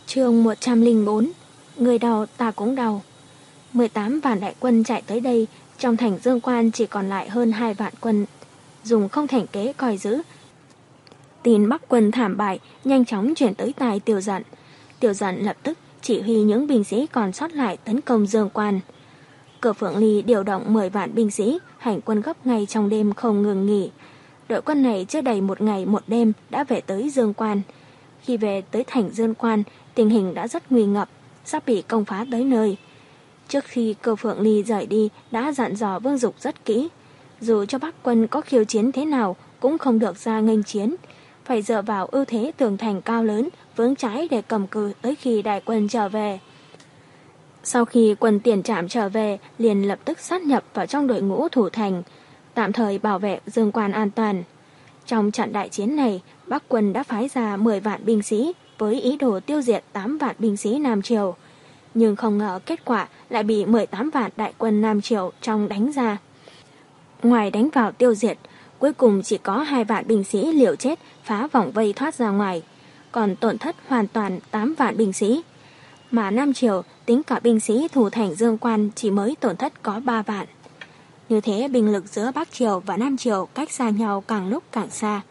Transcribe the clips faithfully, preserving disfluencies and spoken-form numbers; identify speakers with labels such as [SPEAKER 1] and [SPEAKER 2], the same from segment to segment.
[SPEAKER 1] Chương một trăm lẻ bốn. Người đau ta cũng đau. mười tám vạn đại quân chạy tới đây, trong thành Dương Quan chỉ còn lại hơn hai vạn quân, dùng không thành kế coi giữ. Tin Bắc quân thảm bại nhanh chóng chuyển tới tai Tiêu Dận. Tiêu Dận lập tức chỉ huy những binh sĩ còn sót lại tấn công Dương Quan. Cửa Phượng Ly điều động mười vạn binh sĩ hành quân gấp ngay trong đêm không ngừng nghỉ. Đội quân này chưa đầy một ngày một đêm đã về tới Dương Quan. Khi về tới thành Dương Quan, tình hình đã rất nguy ngập, sắp bị công phá tới nơi. Trước khi Cơ Phượng Ly rời đi đã dặn dò Vương Dục rất kỹ. Dù cho Bắc quân có khiêu chiến thế nào cũng không được ra nghênh chiến, phải dựa vào ưu thế tường thành cao lớn, vững chãi để cầm cự tới khi đại quân trở về. Sau khi quân Tiền Trạm trở về, liền lập tức sát nhập vào trong đội ngũ thủ thành, tạm thời bảo vệ Dương Quan an toàn. Trong trận đại chiến này, Bắc quân đã phái ra mười vạn binh sĩ với ý đồ tiêu diệt tám vạn binh sĩ Nam Triều. Nhưng không ngờ kết quả lại bị mười tám vạn đại quân Nam Triều trong đánh ra. Ngoài đánh vào tiêu diệt, cuối cùng chỉ có hai vạn binh sĩ liều chết phá vòng vây thoát ra ngoài, còn tổn thất hoàn toàn tám vạn binh sĩ. Mà Nam Triều tính cả binh sĩ thủ thành Dương Quan chỉ mới tổn thất có ba vạn. Như thế binh lực giữa Bắc Triều và Nam Triều cách xa nhau càng lúc càng xa.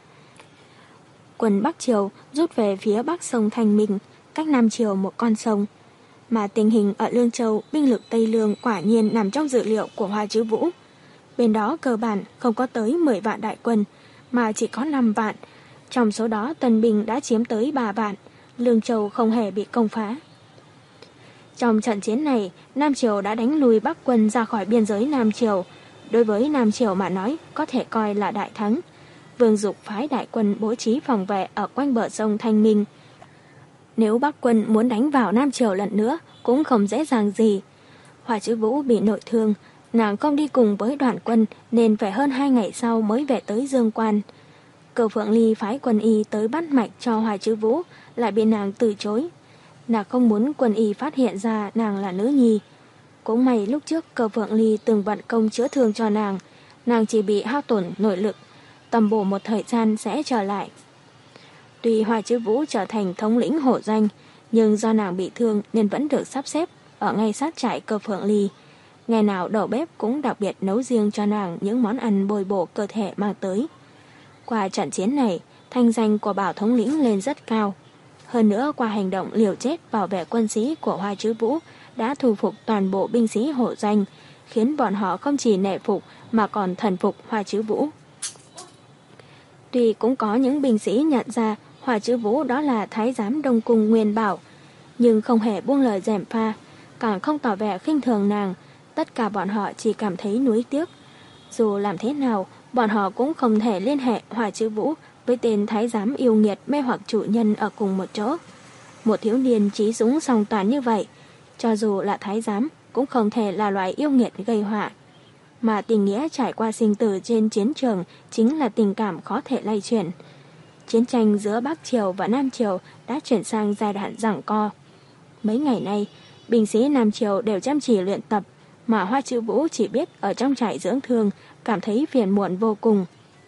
[SPEAKER 1] Quân Bắc Triều rút về phía bắc sông Thanh Minh, cách Nam Triều một con sông. Mà tình hình ở Lương Châu, binh lực Tây Lương quả nhiên nằm trong dự liệu của Hoa Chứ Vũ. Bên đó cơ bản không có tới mười vạn đại quân, mà chỉ có năm vạn. Trong số đó Tân binh đã chiếm tới ba vạn, Lương Châu không hề bị công phá. Trong trận chiến này, Nam Triều đã đánh lùi Bắc quân ra khỏi biên giới Nam Triều. Đối với Nam Triều mà nói, có thể coi là đại thắng. Vương Dục phái đại quân bố trí phòng vệ ở quanh bờ sông Thanh Minh. Nếu Bắc quân muốn đánh vào Nam Triều lần nữa, cũng không dễ dàng gì. Hoa Chứ Vũ bị nội thương, nàng không đi cùng với đoàn quân nên phải hơn hai ngày sau mới về tới Dương Quan. Cơ Phượng Ly phái quân y tới bắt mạch cho Hoa Chứ Vũ, lại bị nàng từ chối. Nàng không muốn quân y phát hiện ra nàng là nữ nhi. Cũng may lúc trước Cơ Phượng Ly từng vận công chữa thương cho nàng, nàng chỉ bị hao tổn nội lực, tầm bổ một thời gian sẽ trở lại. Tuy Hoa Chứ Vũ trở thành thống lĩnh hổ danh, nhưng do nàng bị thương nên vẫn được sắp xếp ở ngay sát trại Cơ Phượng Ly. Ngày nào đầu bếp cũng đặc biệt nấu riêng cho nàng những món ăn bồi bổ cơ thể mang tới. Qua trận chiến này, thanh danh của Bảo thống lĩnh lên rất cao. Hơn nữa qua hành động liều chết bảo vệ quân sĩ của Hoa Chứ Vũ đã thu phục toàn bộ binh sĩ hổ danh, khiến bọn họ không chỉ nể phục mà còn thần phục Hoa Chứ Vũ. Tuy cũng có những binh sĩ nhận ra Hoa Chứ Vũ đó là Thái giám Đông Cung Nguyên Bảo, nhưng không hề buông lời gièm pha, càng không tỏ vẻ khinh thường nàng. Tất cả bọn họ chỉ cảm thấy nuối tiếc. Dù làm thế nào, bọn họ cũng không thể liên hệ Hoa Chứ Vũ với tên thái giám yêu nghiệt mê hoặc chủ nhân ở cùng một chỗ. Một thiếu niên trí dũng song toàn như vậy, cho dù là thái giám cũng không thể là loại yêu nghiệt gây họa. Mà tình nghĩa trải qua sinh tử trên chiến trường chính là tình cảm khó thể lay chuyển. Chiến tranh giữa Bắc Triều và Nam Triều đã chuyển sang giai đoạn giằng co. Mấy ngày nay, binh sĩ Nam Triều đều chăm chỉ luyện tập, mà Hoa Chứ Vũ chỉ biết ở trong trại dưỡng thương, cảm thấy phiền muộn vô cùng.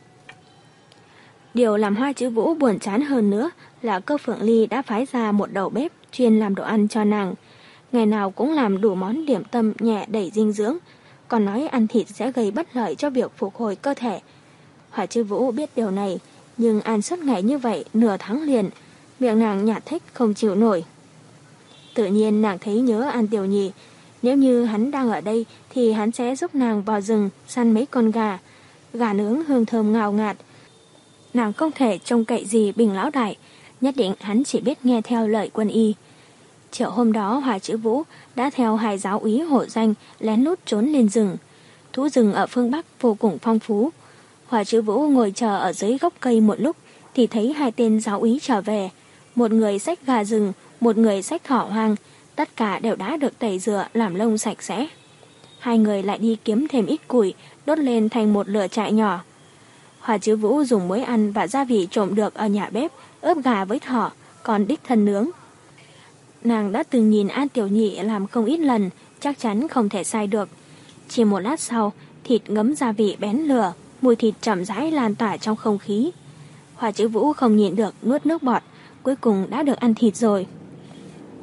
[SPEAKER 1] Điều làm Hoa Chứ Vũ buồn chán hơn nữa là Cơ Phượng Ly đã phái ra một đầu bếp chuyên làm đồ ăn cho nàng. Ngày nào cũng làm đủ món điểm tâm nhẹ đầy dinh dưỡng, còn nói ăn thịt sẽ gây bất lợi cho việc phục hồi cơ thể. Hoa Chứ Vũ biết điều này, nhưng ăn suốt ngày như vậy nửa tháng liền, miệng nàng nhạt thích không chịu nổi. Tự nhiên nàng thấy nhớ An Tiểu Nhị, nếu như hắn đang ở đây thì hắn sẽ giúp nàng vào rừng săn mấy con gà, gà nướng hương thơm ngào ngạt. Nàng không thể trông cậy gì Bình lão đại, nhất định hắn chỉ biết nghe theo lời quân y. Chiều hôm đó Hoa Chứ Vũ đã theo hai giáo úy hổ danh lén lút trốn lên rừng. Thú rừng ở phương Bắc vô cùng phong phú. Hoa Chứ Vũ ngồi chờ ở dưới gốc cây một lúc thì thấy hai tên giáo úy trở về. Một người xách gà rừng, một người xách thỏ hoang, tất cả đều đã được tẩy rửa làm lông sạch sẽ. Hai người lại đi kiếm thêm ít củi, đốt lên thành một lửa trại nhỏ. Hoa Chứ Vũ dùng muối ăn và gia vị trộm được ở nhà bếp, ướp gà với thỏ, còn đích thân nướng. Nàng đã từng nhìn An Tiểu Nhị làm không ít lần, chắc chắn không thể sai được. Chỉ một lát sau, thịt ngấm gia vị bén lửa, mùi thịt chậm rãi lan tỏa trong không khí. Hoa Chứ Vũ không nhịn được nuốt nước bọt, cuối cùng đã được ăn thịt rồi.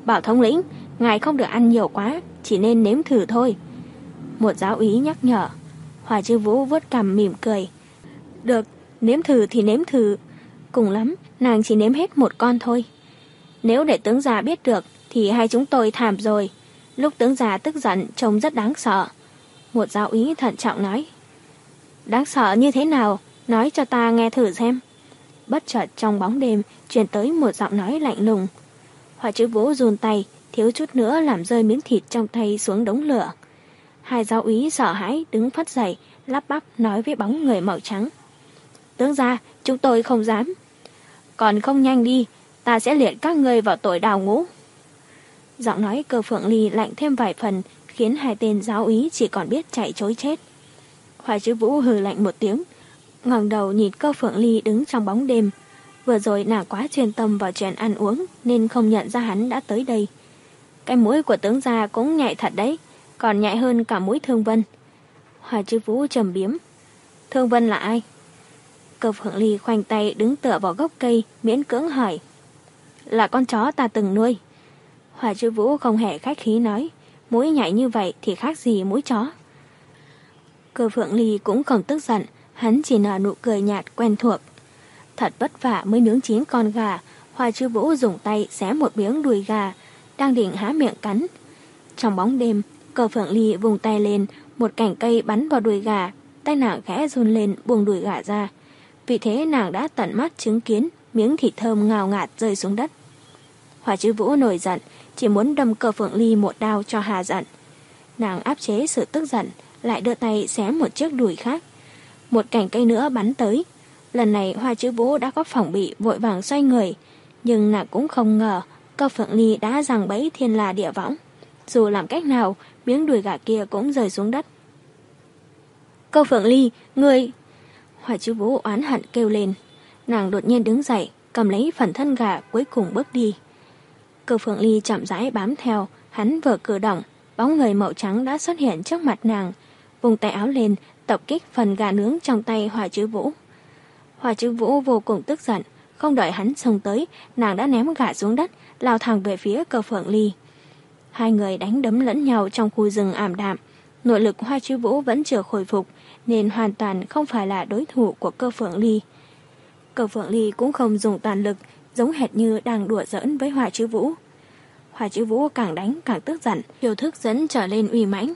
[SPEAKER 1] Bảo thống lĩnh, ngài không được ăn nhiều quá, chỉ nên nếm thử thôi. Một giáo úy nhắc nhở. Hỏa Chư Vũ vuốt cằm mỉm cười. Được, nếm thử thì nếm thử. Cùng lắm, nàng chỉ nếm hết một con thôi. Nếu để tướng già biết được thì hai chúng tôi thảm rồi. Lúc tướng già tức giận trông rất đáng sợ. Một giáo úy thận trọng nói. Đáng sợ như thế nào? Nói cho ta nghe thử xem. Bất chợt trong bóng đêm truyền tới một giọng nói lạnh lùng. Hỏa Chư Vũ run tay, thiếu chút nữa làm rơi miếng thịt trong tay xuống đống lửa. Hai giáo úy sợ hãi đứng phắt dậy, lắp bắp nói với bóng người màu trắng. Tướng gia, chúng tôi không dám. Còn không nhanh đi, ta sẽ liệt các ngươi vào tội đào ngũ. Giọng nói Cơ Phượng Ly lạnh thêm vài phần, khiến hai tên giáo úy chỉ còn biết chạy trối chết. Hỏa Chư Vũ hừ lạnh một tiếng, ngẩng đầu nhìn Cơ Phượng Ly đứng trong bóng đêm. Vừa rồi nàng quá chuyên tâm vào chuyện ăn uống nên không nhận ra hắn đã tới đây. Cái mũi của tướng gia cũng nhạy thật đấy, còn nhạy hơn cả mũi Thương Vân. Hỏa Chư Vũ trầm biếm. Thương Vân là ai? Cơ Phượng Ly khoanh tay đứng tựa vào gốc cây, miễn cưỡng hỏi. Là con chó ta từng nuôi. Hỏa Chư Vũ không hề khách khí nói. Mũi nhạy như vậy thì khác gì mũi chó. Cơ Phượng Ly cũng không tức giận, hắn chỉ nở nụ cười nhạt quen thuộc. Thật vất vả mới nướng chín con gà. Hỏa Chư Vũ dùng tay xé một miếng đùi gà, đang định há miệng cắn. Trong bóng đêm, Cơ Phượng Ly vùng tay lên, một cành cây bắn vào đùi gà, tay nàng khẽ run lên buông đùi gà ra. Vì thế nàng đã tận mắt chứng kiến miếng thịt thơm ngào ngạt rơi xuống đất. Hỏa Chư Vũ nổi giận, chỉ muốn đâm Cơ Phượng Ly một đao cho hà giận. Nàng áp chế sự tức giận, lại đưa tay xé một chiếc đùi khác. Một cành cây nữa bắn tới. Lần này Hỏa Chư Vũ đã có phòng bị, vội vàng xoay người, nhưng nàng cũng không ngờ Cơ Phượng Ly đã giằng bẫy thiên la địa võng. Dù làm cách nào, miếng đùi gà kia cũng rơi xuống đất. Cơ Phượng Ly, ngươi... Hỏa Chư Vũ oán hận kêu lên. Nàng đột nhiên đứng dậy, cầm lấy phần thân gà, cuối cùng bước đi. Cơ Phượng Ly chậm rãi bám theo, hắn vừa cử động, bóng người màu trắng đã xuất hiện trước mặt nàng, vùng tay áo lên, tập kích phần gà nướng trong tay Hỏa Chư Vũ. Hỏa Chư Vũ vô cùng tức giận, không đợi hắn xông tới, nàng đã ném gà xuống đất, lao thẳng về phía Cơ Phượng Ly. Hai người đánh đấm lẫn nhau trong khu rừng ảm đạm. Nội lực Hỏa Chư Vũ vẫn chưa khôi phục, nên hoàn toàn không phải là đối thủ của Cơ Phượng Ly. Cơ Phượng Ly cũng không dùng toàn lực, giống hệt như đang đùa giỡn với Hỏa Chư Vũ. Hỏa Chư Vũ càng đánh càng tức giận, chiêu thức dẫn trở lên uy mãnh.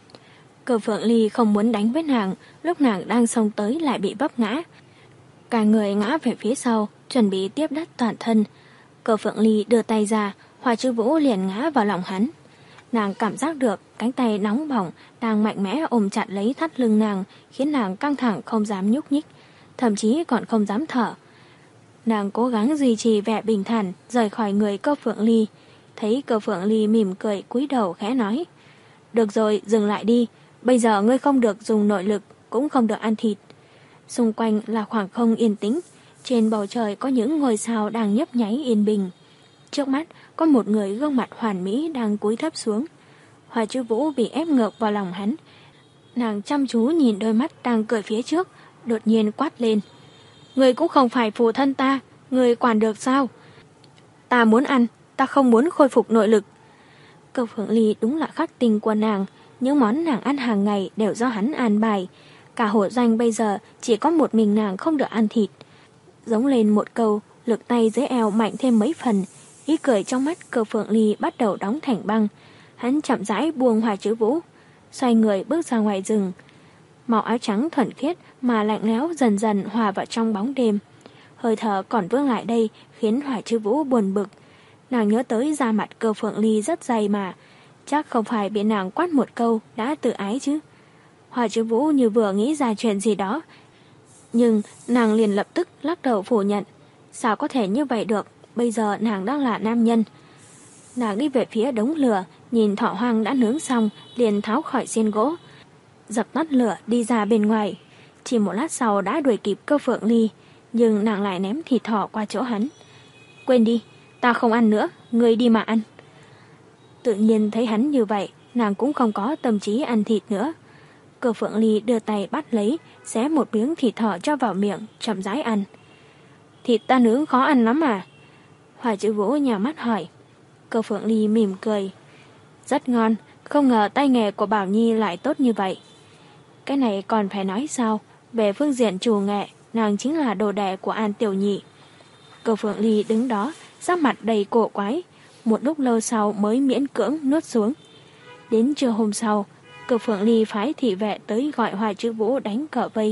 [SPEAKER 1] Cơ Phượng Ly không muốn đánh với nàng, lúc nàng đang xông tới lại bị vấp ngã. Cả người ngã về phía sau, chuẩn bị tiếp đất toàn thân. Cơ Phượng Ly đưa tay ra, Hỏa Chư Vũ liền ngã vào lòng hắn. Nàng cảm giác được cánh tay nóng bỏng đang mạnh mẽ ôm chặt lấy thắt lưng nàng, khiến nàng căng thẳng không dám nhúc nhích, thậm chí còn không dám thở. Nàng cố gắng duy trì vẻ bình thản, rời khỏi người Cơ Phượng Ly. Thấy Cơ Phượng Ly mỉm cười cúi đầu khẽ nói. Được rồi, dừng lại đi. Bây giờ ngươi không được dùng nội lực, cũng không được ăn thịt. Xung quanh là khoảng không yên tĩnh. Trên bầu trời có những ngôi sao đang nhấp nháy yên bình. Trước mắt có một người gương mặt hoàn mỹ đang cúi thấp xuống. Hỏa Chư Vũ bị ép ngược vào lòng hắn. Nàng chăm chú nhìn đôi mắt đang cười phía trước, đột nhiên quát lên. Người cũng không phải phụ thân ta, người quản được sao? Ta muốn ăn, ta không muốn khôi phục nội lực. Cơ Phượng Ly đúng là khắc tinh của nàng, những món nàng ăn hàng ngày đều do hắn an bài. Cả hộ doanh bây giờ chỉ có một mình nàng không được ăn thịt. Giống lên một câu, lực tay dưới eo mạnh thêm mấy phần. Ý cười trong mắt Cơ Phượng Ly bắt đầu đóng thành băng. Hắn chậm rãi buông Hỏa Chư Vũ, xoay người bước ra ngoài rừng. Màu áo trắng thuần khiết mà lạnh lẽo dần dần hòa vào trong bóng đêm. Hơi thở còn vương lại đây khiến Hỏa Chư Vũ buồn bực. Nàng nhớ tới da mặt Cơ Phượng Ly rất dày mà, chắc không phải bị nàng quát một câu đã tự ái chứ. Hỏa Chư Vũ như vừa nghĩ ra chuyện gì đó, nhưng nàng liền lập tức lắc đầu phủ nhận. Sao có thể như vậy được, bây giờ nàng đang là nam nhân. Nàng đi về phía đống lửa, nhìn thỏ hoang đã nướng xong, liền tháo khỏi xiên gỗ, dập tắt lửa đi ra bên ngoài. Chỉ một lát sau đã đuổi kịp Cơ Phượng Ly, nhưng nàng lại ném thịt thỏ qua chỗ hắn. Quên đi, ta không ăn nữa, ngươi đi mà ăn. Tự nhiên thấy hắn như vậy, nàng cũng không có tâm trí ăn thịt nữa. Cơ Phượng Ly đưa tay bắt lấy, xé một miếng thịt thỏ cho vào miệng, chậm rãi ăn. Thịt ta nướng khó ăn lắm à? Hỏa Chư Vũ nhào mắt hỏi. Cơ Phượng Ly mỉm cười. Rất ngon, không ngờ tay nghề của Bảo Nhi lại tốt như vậy. Cái này còn phải nói sao, về phương diện trù nghệ, nàng chính là đồ đệ của An Tiểu Nhị. Cơ Phượng Ly đứng đó, sắc mặt đầy cổ quái, một lúc lâu sau mới miễn cưỡng nuốt xuống. Đến trưa hôm sau, Cơ Phượng Ly phái thị vệ tới gọi Hoài Chư Vũ đánh cờ vây.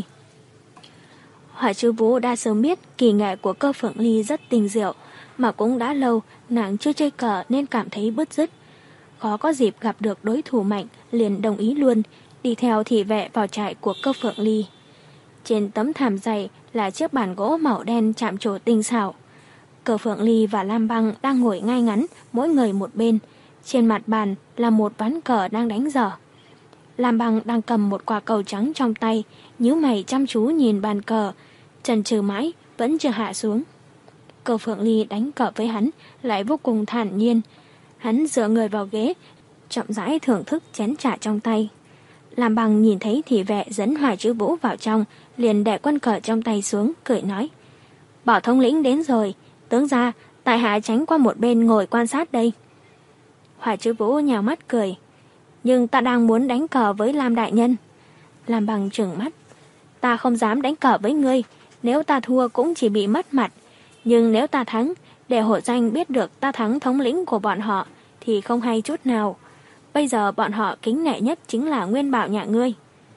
[SPEAKER 1] Hoài Chư Vũ đã sớm biết kỳ nghệ của Cơ Phượng Ly rất tinh diệu, mà cũng đã lâu nàng chưa chơi cờ nên cảm thấy bứt rứt. Khó có dịp gặp được đối thủ mạnh, liền đồng ý luôn, đi theo thị vệ vào trại của Cơ Phượng Ly. Trên tấm thảm dày là chiếc bàn gỗ màu đen chạm trổ tinh xảo. Cơ Phượng Ly và Lam Băng đang ngồi ngay ngắn, mỗi người một bên. Trên mặt bàn là một ván cờ đang đánh dở. Lam Băng đang cầm một quả cầu trắng trong tay, nhíu mày chăm chú nhìn bàn cờ, chần chừ mãi vẫn chưa hạ xuống. Cơ Phượng Ly đánh cờ với hắn lại vô cùng thản nhiên. Hắn dựa người vào ghế, chậm rãi thưởng thức chén trà trong tay. Lam Băng nhìn thấy thị vệ dẫn Hoài Chư Vũ vào trong, liền đè quân cờ trong tay xuống, cười nói: Bảo thống lĩnh đến rồi, tướng ra tại hạ tránh qua một bên ngồi quan sát đây. Hoài Chư Vũ nhào mắt cười: Nhưng ta đang muốn đánh cờ với Lam đại nhân. Lam Băng trừng mắt: Ta không dám đánh cờ với ngươi, nếu ta thua cũng chỉ bị mất mặt. Nhưng nếu ta thắng, để hộ danh biết được ta thắng thống lĩnh của bọn họ, thì không hay chút nào. Bây giờ bọn họ kính nể nhất chính là Nguyên Bảo nhà ngươi.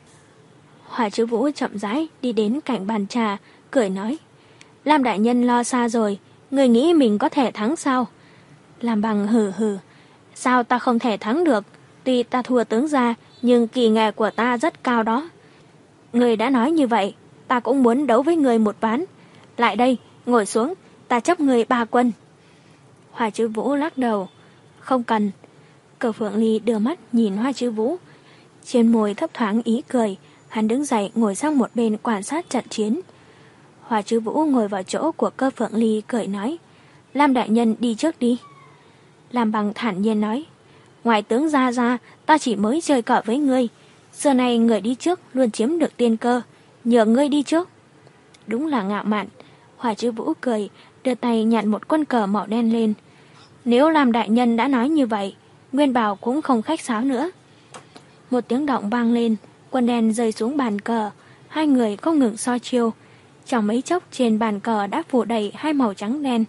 [SPEAKER 1] Hoài Chư Vũ chậm rãi đi đến cạnh bàn trà, cười nói: Lam đại nhân lo xa rồi, người nghĩ mình có thể thắng sao? Lam Băng hừ hừ: Sao ta không thể thắng được? Tuy ta thua tướng gia, nhưng kỳ nghệ của ta rất cao đó. Người đã nói như vậy, ta cũng muốn đấu với người một ván. Lại đây, ngồi xuống, ta chấp người ba quân. Hoài Chư Vũ lắc đầu: Không cần. Cơ Phượng Ly đưa mắt nhìn Hoài Chư Vũ, trên môi thấp thoáng ý cười. Hắn đứng dậy ngồi sang một bên quan sát trận chiến. Hoài Chư Vũ ngồi vào chỗ của Cơ Phượng Ly, cười nói: Lam đại nhân đi trước đi. Lam Băng thản nhiên nói: Ngoài tướng gia ra, ta chỉ mới chơi cờ với ngươi. Xưa nay người đi trước luôn chiếm được tiên cơ, nhờ ngươi đi trước. Đúng là ngạo mạn. Hoài Chư Vũ cười, đưa tay nhặt một quân cờ màu đen lên. Nếu Lam đại nhân đã nói như vậy, Nguyên Bảo cũng không khách sáo nữa. Một tiếng động vang lên, quân đen rơi xuống bàn cờ. Hai người không ngừng so chiêu. Trong mấy chốc trên bàn cờ đã phủ đầy hai màu trắng đen.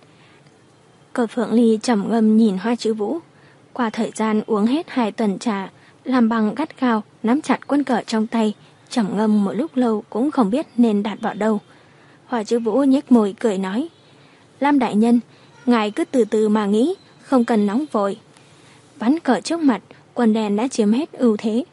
[SPEAKER 1] Cơ Phượng Ly trầm ngâm nhìn Hoài Chư Vũ. Qua thời gian uống hết hai tuần trà, Lam Băng gắt gao nắm chặt quân cờ trong tay, trầm ngâm một lúc lâu cũng không biết nên đặt vào đâu. Hoài Chư Vũ nhếch môi cười nói: Lam đại nhân, ngài cứ từ từ mà nghĩ, không cần nóng vội. Ván cờ trước mặt, quân đen đã chiếm hết ưu thế.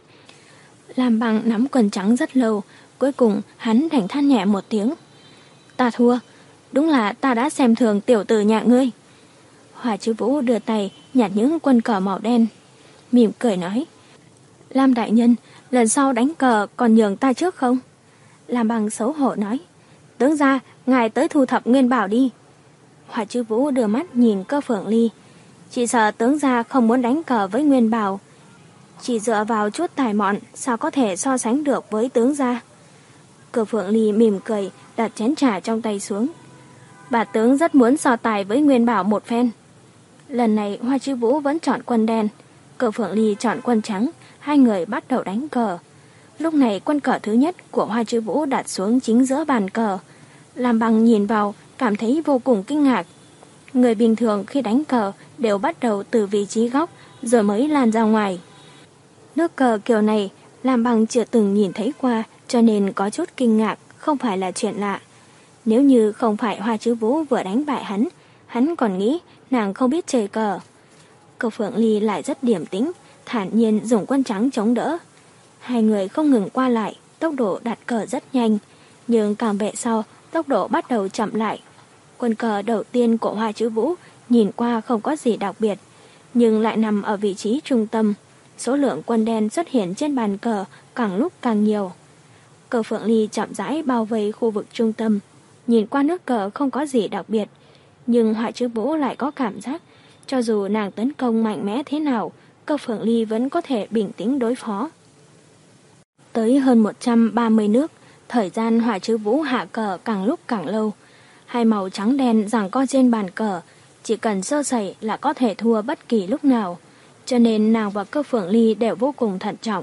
[SPEAKER 1] Lam Băng nắm quân trắng rất lâu, cuối cùng hắn đành than nhẹ một tiếng: Ta thua, đúng là ta đã xem thường tiểu tử nhà ngươi. Hoài Chư Vũ đưa tay nhặt những quân cờ màu đen, mỉm cười nói: Lam đại nhân, lần sau đánh cờ còn nhường ta trước không? Lam Băng xấu hổ nói: Tướng ra, ngài tới thu thập Nguyên Bảo đi. Hoài Chư Vũ đưa mắt nhìn Cơ Phượng Ly: Chỉ sợ tướng gia không muốn đánh cờ với Nguyên Bảo. Chỉ dựa vào chút tài mọn, sao có thể so sánh được với tướng gia? Cơ Phượng Ly mỉm cười, đặt chén trà trong tay xuống: Bà tướng rất muốn so tài với Nguyên Bảo một phen. Lần này Hoài Chư Vũ vẫn chọn quân đen, Cơ Phượng Ly chọn quân trắng. Hai người bắt đầu đánh cờ. Lúc này quân cờ thứ nhất của Hoài Chư Vũ đặt xuống chính giữa bàn cờ. Lam Băng nhìn vào, cảm thấy vô cùng kinh ngạc. Người bình thường khi đánh cờ đều bắt đầu từ vị trí góc, rồi mới lan ra ngoài. Nước cờ kiểu này Lam Băng chưa từng nhìn thấy qua, cho nên có chút kinh ngạc, không phải là chuyện lạ. Nếu như không phải Hoài Chư Vũ vừa đánh bại hắn, hắn còn nghĩ nàng không biết chơi cờ. Cơ Phượng Ly lại rất điềm tĩnh, thản nhiên dùng quân trắng chống đỡ. Hai người không ngừng qua lại, tốc độ đặt cờ rất nhanh, nhưng càng về sau, tốc độ bắt đầu chậm lại. Quân cờ đầu tiên của Hoài Chư Vũ nhìn qua không có gì đặc biệt, nhưng lại nằm ở vị trí trung tâm. Số lượng quân đen xuất hiện trên bàn cờ càng lúc càng nhiều. Cơ Phượng Ly chậm rãi bao vây khu vực trung tâm, nhìn qua nước cờ không có gì đặc biệt, nhưng Hoài Chư Vũ lại có cảm giác cho dù nàng tấn công mạnh mẽ thế nào, Cơ Phượng Ly vẫn có thể bình tĩnh đối phó. Tới hơn một trăm ba mươi nước, thời gian Hoài Chư Vũ hạ cờ càng lúc càng lâu. Hai màu trắng đen giằng co trên bàn cờ, chỉ cần sơ sẩy là có thể thua bất kỳ lúc nào, cho nên nàng và Cơ Phượng Ly đều vô cùng thận trọng.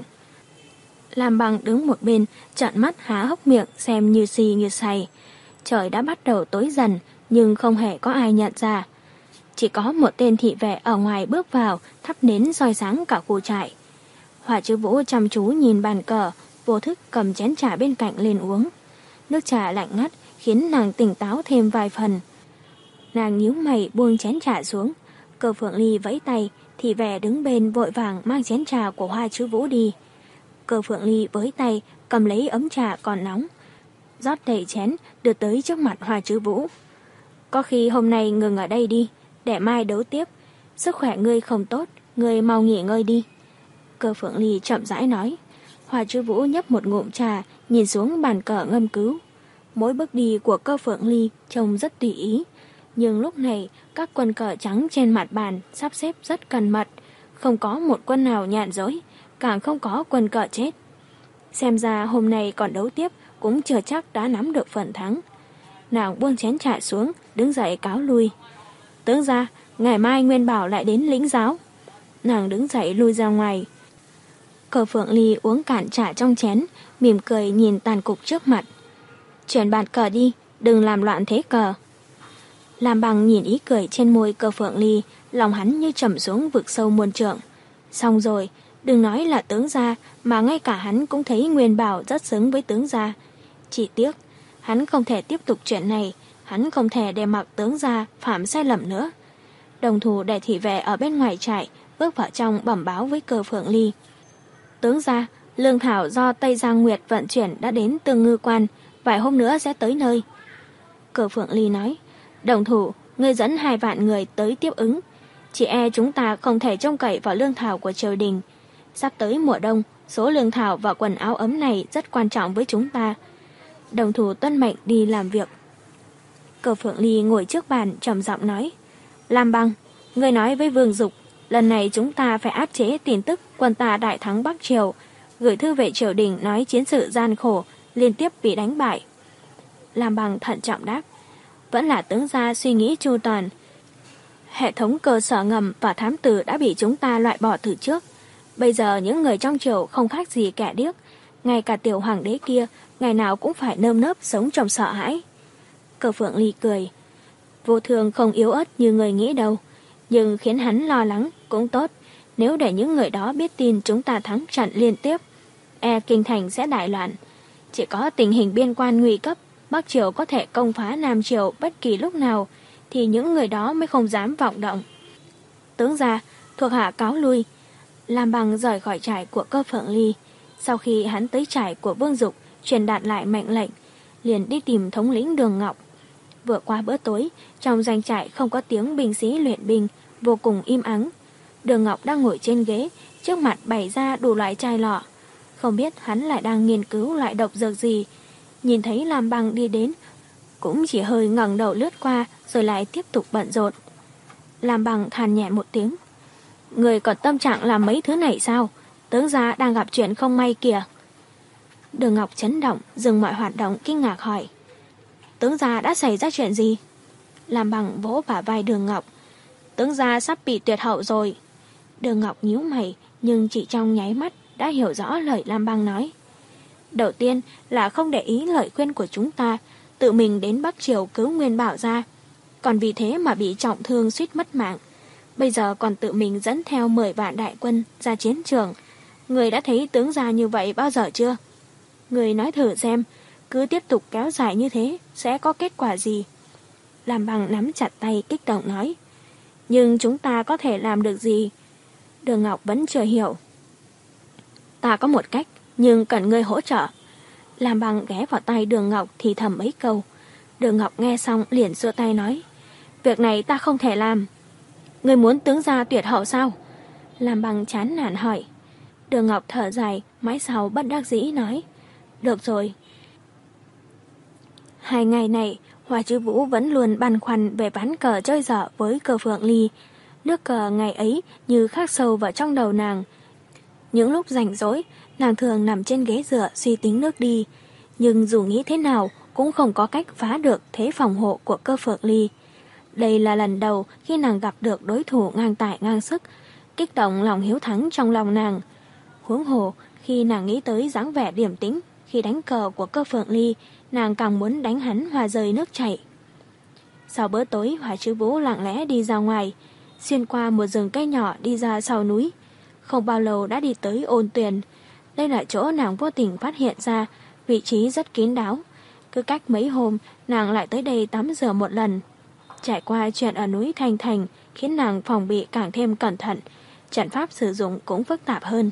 [SPEAKER 1] Lam Bằng đứng một bên, trợn mắt há hốc miệng xem như si như say. Trời đã bắt đầu tối dần, nhưng không hề có ai nhận ra. Chỉ có một tên thị vệ ở ngoài bước vào, thắp nến soi sáng cả khu trại. Hỏa Chư Vũ chăm chú nhìn bàn cờ, vô thức cầm chén trà bên cạnh lên uống. Nước trà lạnh ngắt khiến nàng tỉnh táo thêm vài phần. Nàng nhíu mày buông chén trà xuống. Cơ Phượng Ly vẫy tay, thị vệ đứng bên vội vàng mang chén trà của Hỏa Chư Vũ đi. Cơ Phượng Ly với tay cầm lấy ấm trà còn nóng, rót đầy chén đưa tới trước mặt Hỏa Chư Vũ. Có khi hôm nay ngừng ở đây đi, để mai đấu tiếp. Sức khỏe ngươi không tốt, ngươi mau nghỉ ngơi đi. Cơ Phượng Ly chậm rãi nói. Hỏa Chư Vũ nhấp một ngụm trà, nhìn xuống bàn cờ ngâm cứu. Mỗi bước đi của Cơ Phượng Ly trông rất tùy ý, nhưng lúc này các quân cờ trắng trên mặt bàn sắp xếp rất cẩn mật, không có một quân nào nhàn rỗi, càng không có quân cờ chết. Xem ra hôm nay còn đấu tiếp cũng chưa chắc đã nắm được phần thắng. Nàng buông chén trà xuống, đứng dậy cáo lui. Tướng gia, ngày mai Nguyên Bảo lại đến lĩnh giáo. Nàng đứng dậy lui ra ngoài. Cơ Phượng Ly uống cạn trà trong chén, mỉm cười nhìn tàn cục trước mặt. Chuyển bàn cờ đi, đừng làm loạn thế cờ. Lam Bằng nhìn ý cười trên môi Cơ Phượng Ly, lòng hắn như trầm xuống vực sâu muôn trượng. Xong rồi, đừng nói là tướng gia, mà ngay cả hắn cũng thấy Nguyên Bảo rất xứng với tướng gia. Chỉ tiếc, hắn không thể tiếp tục chuyện này, hắn không thể để mặc tướng gia phạm sai lầm nữa. Đồng thủ để thị vệ ở bên ngoài trại, bước vào trong bẩm báo với Cơ Phượng Ly. Tướng gia, lương thảo do Tây Giang Nguyệt vận chuyển đã đến Tương Ngư Quan, vài hôm nữa sẽ tới nơi. Cơ Phượng Ly nói, đồng thủ, ngươi dẫn hai vạn người tới tiếp ứng. Chỉ e chúng ta không thể trông cậy vào lương thảo của triều đình. Sắp tới mùa đông, số lương thảo và quần áo ấm này rất quan trọng với chúng ta. Đồng thủ tuân mệnh đi làm việc. Cơ Phượng Ly ngồi trước bàn trầm giọng nói, Lam Băng, ngươi nói với Vương Dục, lần này chúng ta phải áp chế tin tức quân ta đại thắng Bắc Triều, gửi thư về triều đình nói chiến sự gian khổ, liên tiếp bị đánh bại. Lam Băng thận trọng đáp, vẫn là tướng gia suy nghĩ chu toàn. Hệ thống cơ sở ngầm và thám tử đã bị chúng ta loại bỏ từ trước. Bây giờ những người trong triều không khác gì kẻ điếc, ngay cả tiểu hoàng đế kia ngày nào cũng phải nơm nớp sống trong sợ hãi. Cơ Phượng Ly cười, vô thường không yếu ớt như người nghĩ đâu, nhưng khiến hắn lo lắng cũng tốt. Nếu để những người đó biết tin chúng ta thắng trận liên tiếp, e kinh thành sẽ đại loạn. Chỉ có tình hình biên quan nguy cấp, Bắc Triều có thể công phá Nam Triều bất kỳ lúc nào, thì những người đó mới không dám vọng động. Tướng gia, thuộc hạ cáo lui. Lam Bằng rời khỏi trại của Cơ Phượng Ly. Sau khi hắn tới trại của Vương Dục, truyền đạt lại mệnh lệnh, liền đi tìm thống lĩnh Đường Ngọc. Vừa qua bữa tối, trong doanh trại không có tiếng binh sĩ luyện binh, vô cùng im ắng. Đường Ngọc đang ngồi trên ghế, trước mặt bày ra đủ loại chai lọ. Không biết hắn lại đang nghiên cứu loại độc dược gì. Nhìn thấy Lam Bằng đi đến, cũng chỉ hơi ngẩng đầu lướt qua rồi lại tiếp tục bận rộn. Lam Bằng than nhẹ một tiếng, người còn tâm trạng làm mấy thứ này sao? Tướng gia đang gặp chuyện không may kìa. Đường Ngọc chấn động, dừng mọi hoạt động kinh ngạc hỏi, tướng gia đã xảy ra chuyện gì? Lam Bằng vỗ bả vai Đường Ngọc, tướng gia sắp bị tuyệt hậu rồi. Đường Ngọc nhíu mày, nhưng chỉ trong nháy mắt đã hiểu rõ lời Lam Bằng nói. Đầu tiên là không để ý lời khuyên của chúng ta, tự mình đến Bắc Triều cứu Nguyên Bảo ra, còn vì thế mà bị trọng thương suýt mất mạng. Bây giờ còn tự mình dẫn theo mười vạn đại quân ra chiến trường. Người đã thấy tướng gia như vậy bao giờ chưa? Người nói thử xem, cứ tiếp tục kéo dài như thế sẽ có kết quả gì? Lam Bằng nắm chặt tay kích động nói, nhưng chúng ta có thể làm được gì? Đường Ngọc vẫn chưa hiểu. Ta có một cách, nhưng cần ngươi hỗ trợ. Lam Bằng ghé vào tay Đường Ngọc thì thầm mấy câu. Đường Ngọc nghe xong liền xua tay nói, việc này ta không thể làm. Ngươi muốn tướng gia tuyệt hậu sao? Lam Bằng chán nản hỏi. Đường Ngọc thở dài, mãi sau bất đắc dĩ nói, được rồi. Hai ngày này, Hỏa Chư Vũ vẫn luôn băn khoăn về ván cờ chơi dở với Cơ Phượng Ly. Nước cờ ngày ấy như khắc sâu vào trong đầu nàng. Những lúc rảnh rỗi, nàng thường nằm trên ghế dựa suy tính nước đi, nhưng dù nghĩ thế nào cũng không có cách phá được thế phòng hộ của Cơ Phượng Ly. Đây là lần đầu khi nàng gặp được đối thủ ngang tài ngang sức, kích động lòng hiếu thắng trong lòng nàng. Huống hồ, khi nàng nghĩ tới dáng vẻ điềm tĩnh khi đánh cờ của Cơ Phượng Ly, nàng càng muốn đánh hắn hòa rơi nước chảy. Sau bữa tối, Hỏa Trư Vũ lặng lẽ đi ra ngoài, xuyên qua một rừng cây nhỏ đi ra sau núi. Không bao lâu đã đi tới Ôn Tuyền. Đây là chỗ nàng vô tình phát hiện ra, vị trí rất kín đáo. Cứ cách mấy hôm, nàng lại tới đây tắm rửa một lần. Trải qua chuyện ở núi Thanh Thành khiến nàng phòng bị càng thêm cẩn thận, trận pháp sử dụng cũng phức tạp hơn.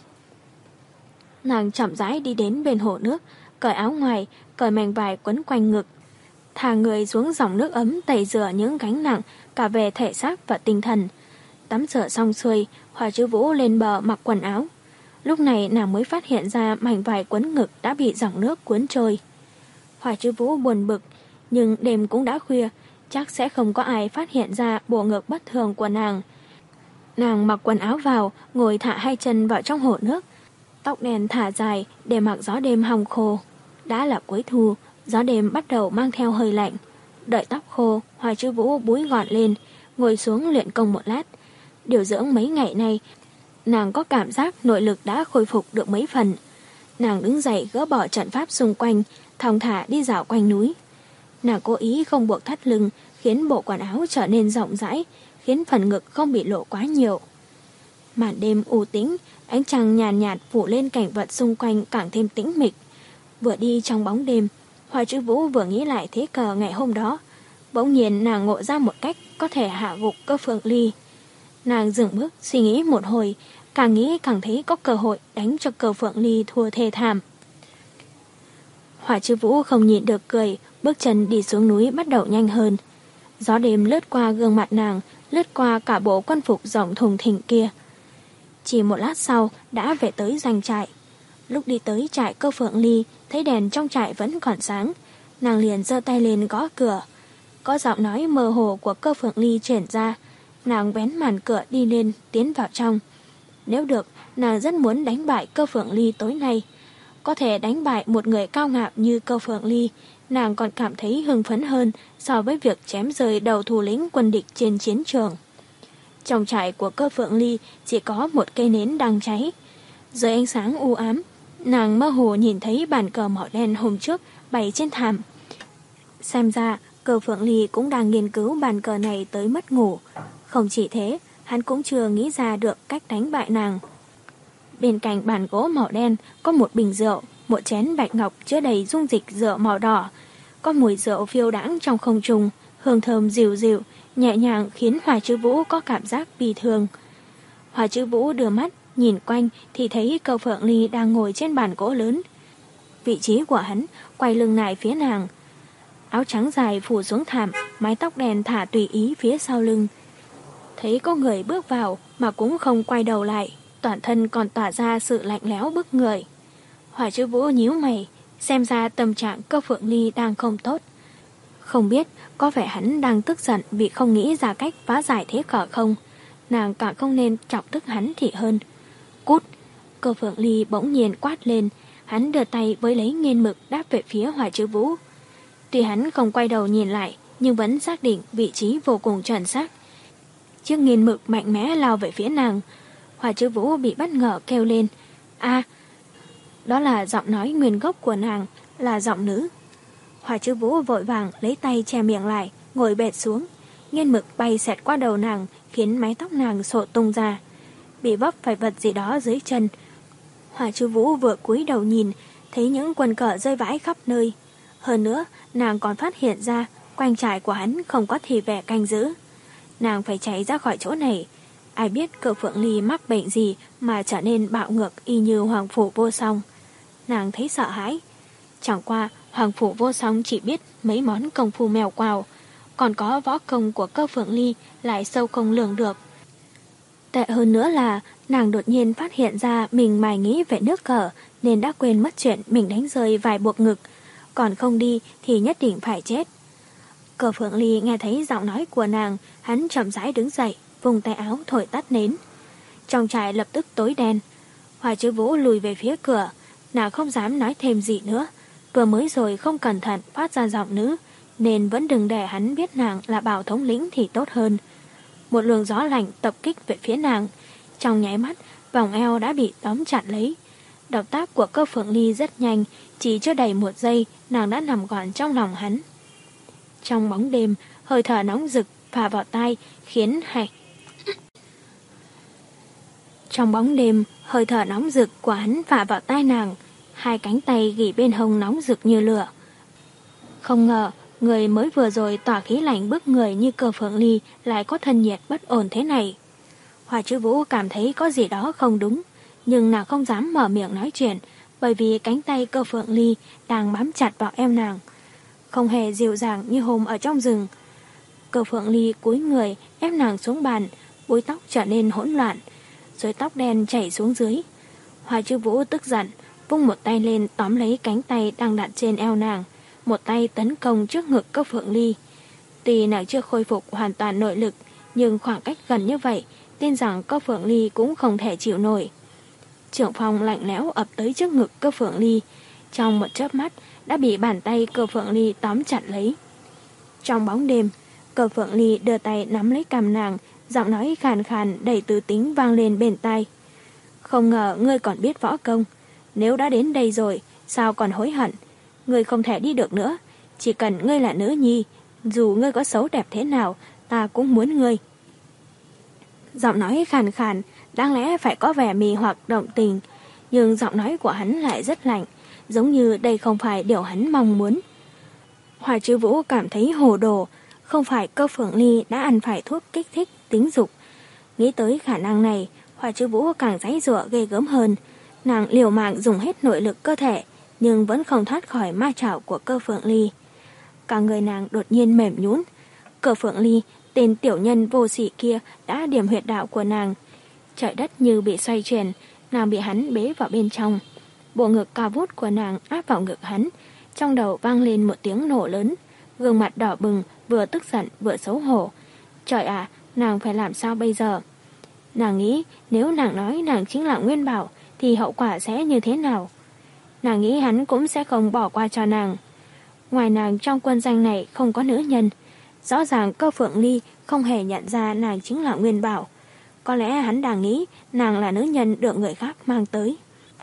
[SPEAKER 1] Nàng chậm rãi đi đến bên hồ nước, cởi áo ngoài, cởi mảnh vải quấn quanh ngực, thả người xuống dòng nước ấm tẩy rửa những gánh nặng cả về thể xác và tinh thần. Tắm rửa xong xuôi, Hỏa Trư Vũ lên bờ mặc quần áo. Lúc này nàng mới phát hiện ra mảnh vải quấn ngực đã bị dòng nước cuốn trôi. Hỏa Trư Vũ buồn bực, nhưng đêm cũng đã khuya, chắc sẽ không có ai phát hiện ra bộ ngực bất thường của nàng. Nàng mặc quần áo vào, ngồi thả hai chân vào trong hồ nước, tóc đen thả dài để mặc gió đêm hong khô. Đã là cuối thu, gió đêm bắt đầu mang theo hơi lạnh. Đợi tóc khô, Hỏa Trư Vũ búi gọn lên, ngồi xuống luyện công một lát. Điều dưỡng mấy ngày nay, nàng có cảm giác nội lực đã khôi phục được mấy phần. Nàng đứng dậy gỡ bỏ trận pháp xung quanh, thong thả đi dạo quanh núi. Nàng cố ý không buộc thắt lưng, khiến bộ quần áo trở nên rộng rãi, khiến phần ngực không bị lộ quá nhiều. Màn đêm u tĩnh, ánh trăng nhàn nhạt, nhạt phủ lên cảnh vật xung quanh càng thêm tĩnh mịch. Vừa đi trong bóng đêm, Hỏa Trư Vũ vừa nghĩ lại thế cờ ngày hôm đó. Bỗng nhiên nàng ngộ ra một cách có thể hạ gục Cơ Phượng Ly. Nàng dừng bước suy nghĩ một hồi, càng nghĩ càng thấy có cơ hội đánh cho Cơ Phượng Ly thua thê thảm. Hỏa Trư Vũ không nhịn được cười, bước chân đi xuống núi bắt đầu nhanh hơn. Gió đêm lướt qua gương mặt nàng, lướt qua cả bộ quân phục rộng thùng thình kia. Chỉ một lát sau đã về tới doanh trại. Lúc đi tới trại Cơ Phượng Ly, thấy đèn trong trại vẫn còn sáng, nàng liền giơ tay lên gõ cửa. Có giọng nói mơ hồ của Cơ Phượng Ly truyền ra. Nàng vén màn cửa đi lên, tiến vào trong. Nếu được, nàng rất muốn đánh bại Cơ Phượng Ly tối nay. Có thể đánh bại một người cao ngạo như Cơ Phượng Ly, nàng còn cảm thấy hưng phấn hơn so với việc chém rơi đầu thủ lĩnh quân địch trên chiến trường. Trong trại của Cơ Phượng Ly chỉ có một cây nến đang cháy. Dưới ánh sáng u ám, nàng mơ hồ nhìn thấy bàn cờ màu đen hôm trước bày trên thảm. Xem ra, Cơ Phượng Ly cũng đang nghiên cứu bàn cờ này tới mất ngủ. Không chỉ thế, hắn cũng chưa nghĩ ra được cách đánh bại nàng. Bên cạnh bàn gỗ màu đen có một bình rượu, một chén bạch ngọc chứa đầy dung dịch rượu màu đỏ. Có mùi rượu phiêu đãng trong không trung, hương thơm dịu dịu, nhẹ nhàng khiến Hỏa Trư Vũ có cảm giác bi thương. Hỏa Trư Vũ đưa mắt, nhìn quanh thì thấy Cơ Phượng Ly đang ngồi trên bàn gỗ lớn. Vị trí của hắn quay lưng lại phía nàng. Áo trắng dài phủ xuống thảm, mái tóc đen thả tùy ý phía sau lưng. Thấy có người bước vào mà cũng không quay đầu lại, toàn thân còn tỏa ra sự lạnh lẽo bức người. Hỏa Trư Vũ nhíu mày, xem ra tâm trạng Cơ Phượng Ly đang không tốt. Không biết có vẻ hắn đang tức giận vì không nghĩ ra cách phá giải thế cờ không. Nàng càng không nên chọc tức hắn thì hơn. Cút! Cơ Phượng Ly bỗng nhiên quát lên. Hắn đưa tay với lấy nghiên mực đáp về phía Hỏa Trư Vũ. Tuy hắn không quay đầu nhìn lại, nhưng vẫn xác định vị trí vô cùng chuẩn xác. Chiếc nghiên mực mạnh mẽ lao về phía nàng. Hỏa Trư Vũ bị bất ngờ kêu lên. A! Đó là giọng nói nguyên gốc của nàng, là giọng nữ. Hỏa Trư Vũ vội vàng lấy tay che miệng lại, ngồi bệt xuống. Nghiên mực bay xẹt qua đầu nàng, khiến mái tóc nàng sổ tung ra. Bị vấp phải vật gì đó dưới chân. Hỏa Trư Vũ vừa cúi đầu nhìn, thấy những quần cờ rơi vãi khắp nơi. Hơn nữa, nàng còn phát hiện ra quanh trại của hắn không có thị vệ canh giữ. Nàng phải chạy ra khỏi chỗ này. Ai biết Cơ Phượng Ly mắc bệnh gì mà trở nên bạo ngược y như Hoàng Phủ Vô Song. Nàng thấy sợ hãi. Chẳng qua Hoàng Phủ Vô Song chỉ biết mấy món công phu mèo quào, còn có võ công của Cơ Phượng Ly lại sâu không lường được. Tệ hơn nữa là nàng đột nhiên phát hiện ra mình mải nghĩ về nước cờ nên đã quên mất chuyện mình đánh rơi vài buộc ngực, còn không đi thì nhất định phải chết. Cơ Phượng Ly nghe thấy giọng nói của nàng, hắn chậm rãi đứng dậy, vùng tay áo thổi tắt nến. Trong trại lập tức tối đen. Hỏa Trư Vũ lùi về phía cửa, nàng không dám nói thêm gì nữa. Vừa mới rồi không cẩn thận phát ra giọng nữ, nên vẫn đừng để hắn biết nàng là Bảo thống lĩnh thì tốt hơn. Một luồng gió lạnh tập kích về phía nàng. Trong nháy mắt, vòng eo đã bị tóm chặt lấy. Động tác của Cơ Phượng Ly rất nhanh, chỉ chưa đầy một giây, nàng đã nằm gọn trong lòng hắn. Trong bóng đêm, hơi thở nóng rực phả vào tai, khiến hai... Trong bóng đêm, hơi thở nóng rực của hắn phả vào tai nàng, hai cánh tay gỉ bên hông nóng rực như lửa. Không ngờ, người mới vừa rồi tỏa khí lạnh bức người như Cơ Phượng Ly lại có thân nhiệt bất ổn thế này. Hoa Chữ Vũ cảm thấy có gì đó không đúng, nhưng nàng không dám mở miệng nói chuyện, bởi vì cánh tay Cơ Phượng Ly đang bám chặt vào eo nàng, không hề dịu dàng như hôm ở trong rừng. Cơ Phượng Ly cúi người ép nàng xuống bàn, búi tóc trở nên hỗn loạn, rối tóc đen chảy xuống dưới. Hoa Chữ Vũ tức giận, vung một tay lên tóm lấy cánh tay đang đặt trên eo nàng, một tay tấn công trước ngực Cơ Phượng Ly. Tuy nàng chưa khôi phục hoàn toàn nội lực, nhưng khoảng cách gần như vậy, tin rằng Cơ Phượng Ly cũng không thể chịu nổi. Trưởng phong lạnh lẽo ập tới trước ngực Cơ Phượng Ly, trong một chớp mắt đã bị bàn tay Cơ Phượng Ly tóm chặt lấy. Trong bóng đêm, Cơ Phượng Ly đưa tay nắm lấy cằm nàng, giọng nói khàn khàn đầy tư tính vang lên bên tai. Không ngờ ngươi còn biết võ công, nếu đã đến đây rồi, sao còn hối hận? Ngươi không thể đi được nữa, chỉ cần ngươi là nữ nhi, dù ngươi có xấu đẹp thế nào, ta cũng muốn ngươi. Giọng nói khàn khàn, đáng lẽ phải có vẻ mì hoặc động tình, nhưng giọng nói của hắn lại rất lạnh, giống như đây không phải điều hắn mong muốn. Hoa Chữ Vũ cảm thấy hồ đồ, không phải Cơ Phượng Ly đã ăn phải thuốc kích thích tính dục. Nghĩ tới khả năng này, Hoa Chữ Vũ càng giãy giụa ghê gớm hơn. Nàng liều mạng dùng hết nội lực cơ thể, nhưng vẫn không thoát khỏi ma chảo của Cơ Phượng Ly. Cả người nàng đột nhiên mềm nhũn. Cơ Phượng Ly, tên tiểu nhân vô sỉ kia, đã điểm huyệt đạo của nàng. Trời đất như bị xoay chuyển, nàng bị hắn bế vào bên trong. Bộ ngực cao vút của nàng áp vào ngực hắn, trong đầu vang lên một tiếng nổ lớn, gương mặt đỏ bừng, vừa tức giận vừa xấu hổ. Trời ạ, nàng phải làm sao bây giờ? Nàng nghĩ nếu nàng nói nàng chính là Nguyên Bảo thì hậu quả sẽ như thế nào? Nàng nghĩ hắn cũng sẽ không bỏ qua cho nàng. Ngoài nàng trong quân danh này không có nữ nhân. Rõ ràng Cơ Phượng Ly không hề nhận ra nàng chính là Nguyên Bảo. Có lẽ hắn đang nghĩ nàng là nữ nhân được người khác mang tới.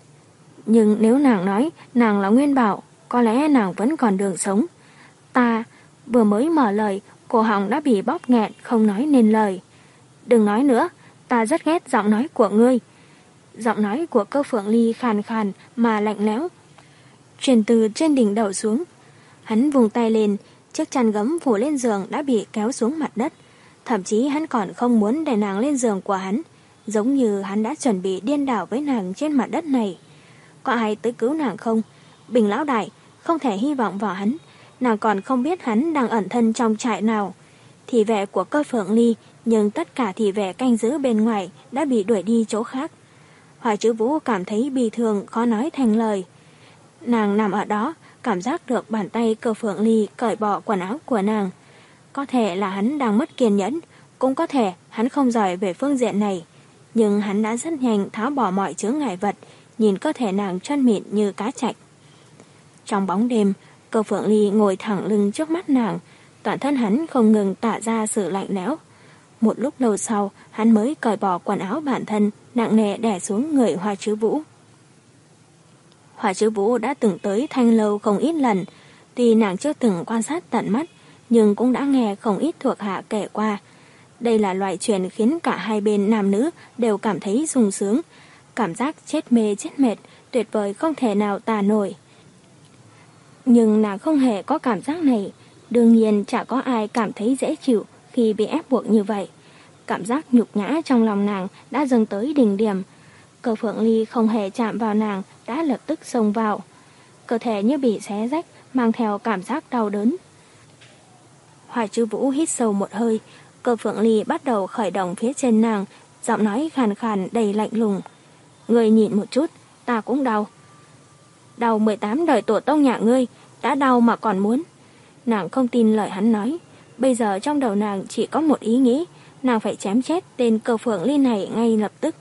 [SPEAKER 1] Nhưng nếu nàng nói nàng là Nguyên Bảo, có lẽ nàng vẫn còn đường sống. Ta vừa mới mở lời, cổ họng đã bị bóp nghẹn không nói nên lời. Đừng nói nữa, ta rất ghét giọng nói của ngươi. Giọng nói của Cơ Phượng Ly khàn khàn mà lạnh lẽo, truyền từ trên đỉnh đầu xuống. Hắn vùng tay lên, chiếc chăn gấm phủ lên giường đã bị kéo xuống mặt đất. Thậm chí hắn còn không muốn để nàng lên giường của hắn, giống như hắn đã chuẩn bị điên đảo với nàng trên mặt đất này. Có ai tới cứu nàng không? Bình lão đại, không thể hy vọng vào hắn. Nàng còn không biết hắn đang ẩn thân trong trại nào. Thị vệ của Cơ Phượng Ly, nhưng tất cả thị vệ canh giữ bên ngoài đã bị đuổi đi chỗ khác. Hoa Chữ Vũ cảm thấy bi thương khó nói thành lời. Nàng nằm ở đó, cảm giác được bàn tay Cơ Phượng Ly cởi bỏ quần áo của nàng. Có thể là hắn đang mất kiên nhẫn, cũng có thể hắn không giỏi về phương diện này. Nhưng hắn đã rất nhanh tháo bỏ mọi chướng ngại vật, nhìn cơ thể nàng trơn mịn như cá trạch. Trong bóng đêm, Cơ Phượng Ly ngồi thẳng lưng trước mắt nàng, toàn thân hắn không ngừng tỏa ra sự lạnh lẽo. Một lúc lâu sau, hắn mới cởi bỏ quần áo bản thân, nặng nề đè xuống người Hoa Chữ Vũ. Hoa Chữ Vũ đã từng tới Thanh Lâu không ít lần, tuy nàng chưa từng quan sát tận mắt, nhưng cũng đã nghe không ít thuộc hạ kể qua. Đây là loại chuyện khiến cả hai bên nam nữ đều cảm thấy sung sướng, cảm giác chết mê chết mệt, tuyệt vời không thể nào tả nổi. Nhưng nàng không hề có cảm giác này, đương nhiên chả có ai cảm thấy dễ chịu khi bị ép buộc như vậy. Cảm giác nhục nhã trong lòng nàng đã dâng tới đỉnh điểm. Cơ Phượng Ly không hề chạm vào nàng đã lập tức xông vào. Cơ thể như bị xé rách, mang theo cảm giác đau đớn. Hoa Chữ Vũ hít sâu một hơi, Cơ Phượng Ly bắt đầu khởi động phía trên nàng, giọng nói khàn khàn đầy lạnh lùng. Ngươi nhịn một chút, ta cũng đau. Đau mười tám đời tổ tông nhà ngươi, đã đau mà còn muốn. Nàng không tin lời hắn nói. Bây giờ trong đầu nàng chỉ có một ý nghĩ, nàng phải chém chết tên Cơ Phượng Ly này ngay lập tức.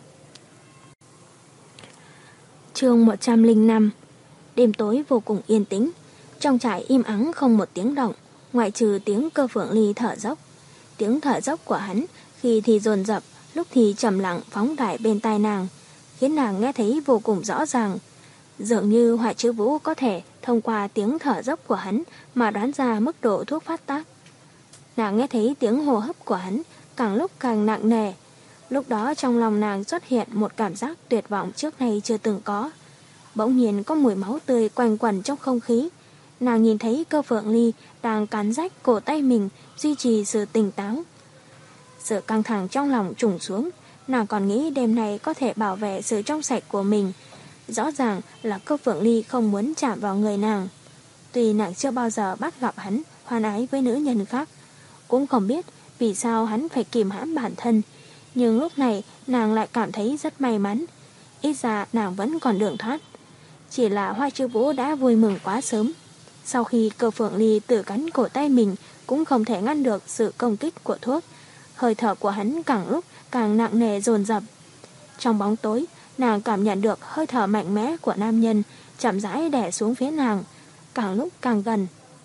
[SPEAKER 1] Chương một trăm lẻ năm. Đêm tối vô cùng yên tĩnh, trong trại im ắng không một tiếng động. ngoại trừ tiếng Cơ Phượng Ly thở dốc. Tiếng thở dốc của hắn khi thì dồn dập, lúc thì trầm lặng phóng đại bên tai nàng, khiến nàng nghe thấy vô cùng rõ ràng. Dường như Hoài Chữ Vũ có thể thông qua tiếng thở dốc của hắn mà đoán ra mức độ thuốc phát tác. Nàng nghe thấy tiếng hô hấp của hắn càng lúc càng nặng nề. Lúc đó trong lòng nàng xuất hiện một cảm giác tuyệt vọng trước nay chưa từng có. Bỗng nhiên có mùi máu tươi quanh quẩn trong không khí. Nàng nhìn thấy Cơ Phượng Ly đang cắn rách cổ tay mình, duy trì sự tỉnh táo. Sự căng thẳng trong lòng trùng xuống. Nàng còn nghĩ đêm nay có thể bảo vệ sự trong sạch của mình. Rõ ràng là Cơ Phượng Ly không muốn chạm vào người nàng. Tuy nàng chưa bao giờ bắt gặp hắn hoan ái với nữ nhân khác, cũng không biết vì sao hắn phải kìm hãm bản thân, nhưng lúc này nàng lại cảm thấy rất may mắn. Ít ra nàng vẫn còn đường thoát. Chỉ là Hoa Chữ Vũ đã vui mừng quá sớm. Sau khi Cơ Phượng Ly tự cắn cổ tay mình, cũng không thể ngăn được sự công kích của thuốc. Hơi thở của hắn càng lúc càng nặng nề dồn dập. Trong bóng tối, nàng cảm nhận được hơi thở mạnh mẽ của nam nhân chậm rãi đè xuống phía nàng, càng lúc càng gần.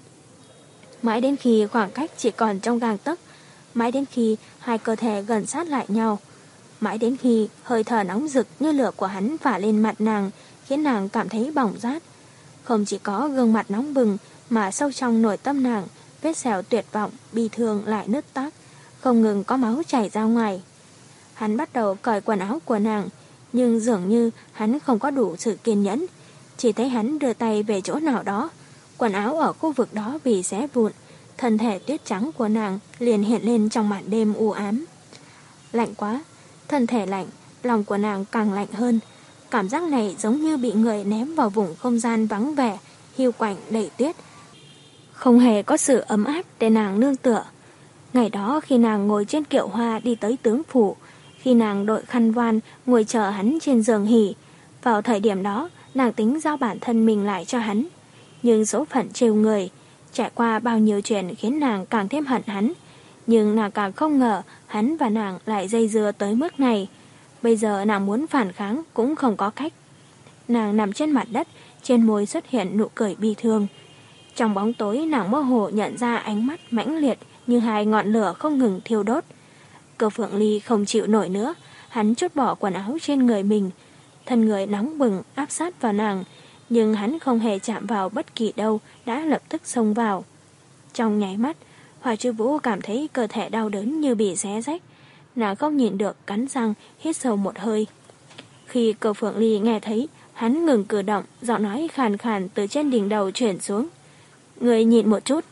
[SPEAKER 1] Mãi đến khi khoảng cách chỉ còn trong gang tấc, mãi đến khi hai cơ thể gần sát lại nhau, mãi đến khi hơi thở nóng rực như lửa của hắn phả lên mặt nàng, khiến nàng cảm thấy bỏng rát. Không chỉ có gương mặt nóng bừng, mà sâu trong nội tâm nàng, vết sẹo tuyệt vọng, bi thương lại nứt toác, không ngừng có máu chảy ra ngoài. Hắn bắt đầu cởi quần áo của nàng, nhưng dường như hắn không có đủ sự kiên nhẫn. Chỉ thấy hắn đưa tay về chỗ nào đó, quần áo ở khu vực đó bị xé vụn, thân thể tuyết trắng của nàng liền hiện lên trong màn đêm u ám. Lạnh quá, thân thể lạnh, lòng của nàng càng lạnh hơn. Cảm giác này giống như bị người ném vào vùng không gian vắng vẻ, hiu quạnh đầy tuyết. Không hề có sự ấm áp để nàng nương tựa. Ngày đó khi nàng ngồi trên kiệu hoa đi tới tướng phủ, khi nàng đội khăn voan ngồi chờ hắn trên giường hỉ, vào thời điểm đó nàng tính giao bản thân mình lại cho hắn. Nhưng số phận trêu người, trải qua bao nhiêu chuyện khiến nàng càng thêm hận hắn. Nhưng nàng càng không ngờ hắn và nàng lại dây dưa tới mức này. Bây giờ nàng muốn phản kháng cũng không có cách. Nàng nằm trên mặt đất, trên môi xuất hiện nụ cười bi thương. Trong bóng tối nàng mơ hồ nhận ra ánh mắt mãnh liệt như hai ngọn lửa không ngừng thiêu đốt. Cơ Phượng Ly không chịu nổi nữa, hắn trút bỏ quần áo trên người mình. Thân người nóng bừng áp sát vào nàng, nhưng hắn không hề chạm vào bất kỳ đâu, đã lập tức xông vào. Trong nháy mắt, Hoa Chữ Vũ cảm thấy cơ thể đau đớn như bị xé rách. Nàng không nhịn được cắn răng, hít sâu một hơi. Khi Cơ Phượng Ly nghe thấy, hắn ngừng cử động, giọng nói khàn khàn từ trên đỉnh đầu chuyển xuống. Người nhịn một chút.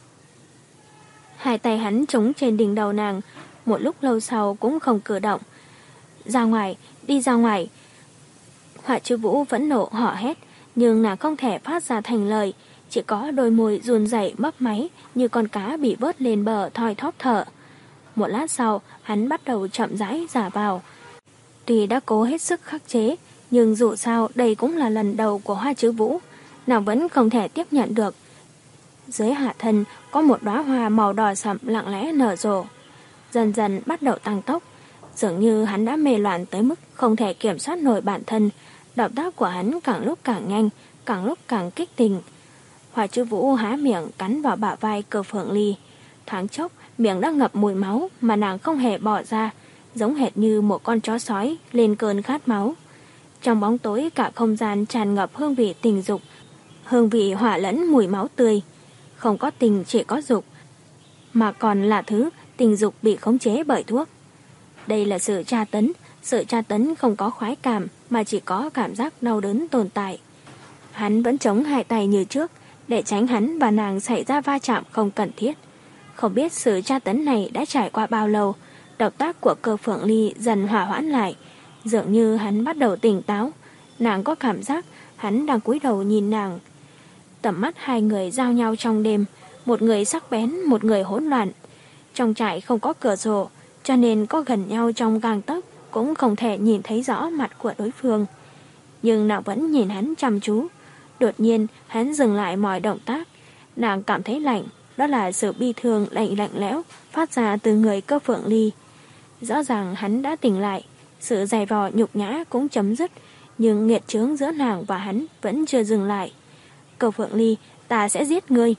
[SPEAKER 1] Hai tay hắn chống trên đỉnh đầu nàng, một lúc lâu sau cũng không cử động. Ra ngoài, đi ra ngoài. Hoa Chữ Vũ vẫn nộ hỏ hét, nhưng nàng không thể phát ra thành lời, chỉ có đôi môi run rẩy mấp máy như con cá bị vớt lên bờ thoi thóp thở. Một lát sau, hắn bắt đầu chậm rãi giả vào. Tuy đã cố hết sức khắc chế, nhưng dù sao đây cũng là lần đầu của Hoa Chữ Vũ, nàng vẫn không thể tiếp nhận được. Dưới hạ thân có một đóa hoa màu đỏ sậm lặng lẽ nở rộ, dần dần bắt đầu tăng tốc. Dường như hắn đã mê loạn tới mức không thể kiểm soát nổi bản thân. Động tác của hắn càng lúc càng nhanh, càng lúc càng kích tình. Hoa Chữ Vũ há miệng cắn vào bả vai Cơ Phượng Ly. Thoáng chốc, miệng đã ngập mùi máu mà nàng không hề bỏ ra, giống hệt như một con chó sói lên cơn khát máu. Trong bóng tối cả không gian tràn ngập hương vị tình dục, hương vị hòa lẫn mùi máu tươi. Không có tình chỉ có dục, mà còn là thứ tình dục bị khống chế bởi thuốc. Đây là sự tra tấn, sự tra tấn không có khoái cảm mà chỉ có cảm giác đau đớn tồn tại. Hắn vẫn chống hai tay như trước, để tránh hắn và nàng xảy ra va chạm không cần thiết. Không biết sự tra tấn này đã trải qua bao lâu, động tác của Cơ Phượng Ly dần hòa hoãn lại, dường như hắn bắt đầu tỉnh táo. Nàng có cảm giác hắn đang cúi đầu nhìn nàng. Tầm mắt hai người giao nhau trong đêm, một người sắc bén, một người hỗn loạn. Trong trại không có cửa sổ, cho nên có gần nhau trong gang tấc cũng không thể nhìn thấy rõ mặt của đối phương. Nhưng nàng vẫn nhìn hắn chăm chú. Đột nhiên hắn dừng lại mọi động tác. Nàng cảm thấy lạnh, đó là sự bi thương lạnh lạnh lẽo phát ra từ người Cơ Phượng Ly. Rõ ràng hắn đã tỉnh lại, sự dày vò nhục nhã cũng chấm dứt, nhưng nghiệt chướng giữa nàng và hắn vẫn chưa dừng lại. Cơ Phượng Ly, ta sẽ giết ngươi.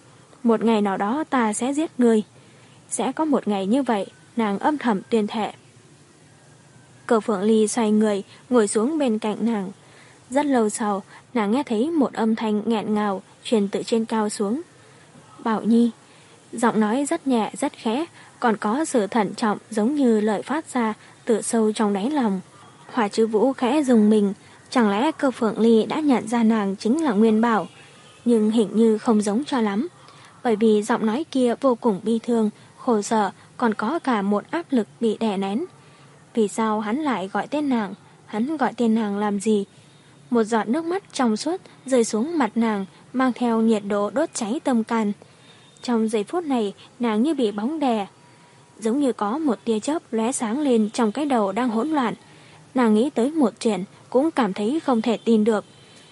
[SPEAKER 1] Một ngày nào đó ta sẽ giết ngươi. Sẽ có một ngày như vậy, nàng âm thầm tuyên thệ. Cửu Phượng Ly xoay người, ngồi xuống bên cạnh nàng. Rất lâu sau, nàng nghe thấy một âm thanh nghẹn ngào truyền từ trên cao xuống. Bảo Nhi. Giọng nói rất nhẹ, rất khẽ, còn có sự thận trọng giống như lời phát ra từ sâu trong đáy lòng. Hỏa Trư Vũ khẽ dùng mình, chẳng lẽ Cửu Phượng Ly đã nhận ra nàng chính là Nguyên Bảo, nhưng hình như không giống cho lắm, bởi vì giọng nói kia vô cùng bi thương, khổ sở, còn có cả một áp lực bị đè nén. Vì sao hắn lại gọi tên nàng? Hắn gọi tên nàng làm gì? Một giọt nước mắt trong suốt rơi xuống mặt nàng, mang theo nhiệt độ đốt cháy tâm can. Trong giây phút này, nàng như bị bóng đè, giống như có một tia chớp lóe sáng lên trong cái đầu đang hỗn loạn. Nàng nghĩ tới một chuyện, cũng cảm thấy không thể tin được.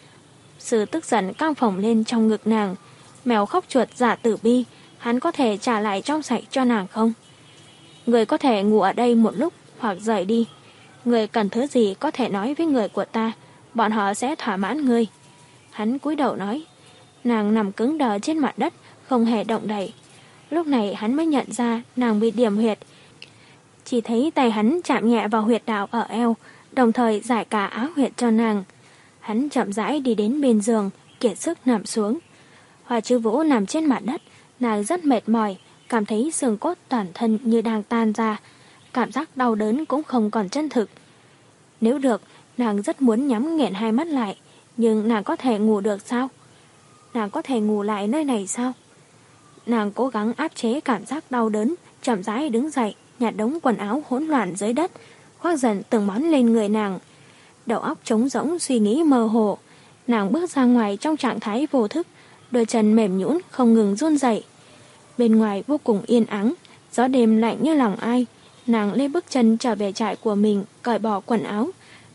[SPEAKER 1] Sự tức giận căng phồng lên trong ngực nàng. Mèo khóc chuột giả tử bi, hắn có thể trả lại trong sạch cho nàng không? Người có thể ngủ ở đây một lúc hoặc rời đi. Người cần thứ gì có thể nói với người của ta, bọn họ sẽ thỏa mãn người. Hắn cúi đầu nói. Nàng nằm cứng đờ trên mặt đất, không hề động đậy. Lúc này hắn mới nhận ra nàng bị điểm huyệt. Chỉ thấy tay hắn chạm nhẹ vào huyệt đạo ở eo, đồng thời giải cả áo huyệt cho nàng. Hắn chậm rãi đi đến bên giường, kiệt sức nằm xuống. Hỏa Trư Vũ nằm trên mặt đất, nàng rất mệt mỏi, cảm thấy xương cốt toàn thân như đang tan ra. Cảm giác đau đớn cũng không còn chân thực. Nếu được, nàng rất muốn nhắm nghiền hai mắt lại, nhưng nàng có thể ngủ được sao? Nàng có thể ngủ lại nơi này sao? Nàng cố gắng áp chế cảm giác đau đớn, chậm rãi đứng dậy, nhặt đống quần áo hỗn loạn dưới đất, khoác dần từng món lên người nàng. Đầu óc trống rỗng, suy nghĩ mơ hồ. Nàng bước ra ngoài trong trạng thái vô thức, đôi chân mềm nhũn không ngừng run rẩy. Bên ngoài vô cùng yên ắng, gió đêm lạnh như lòng ai. Nàng lê bước chân trở về trại của mình, cởi bỏ quần áo,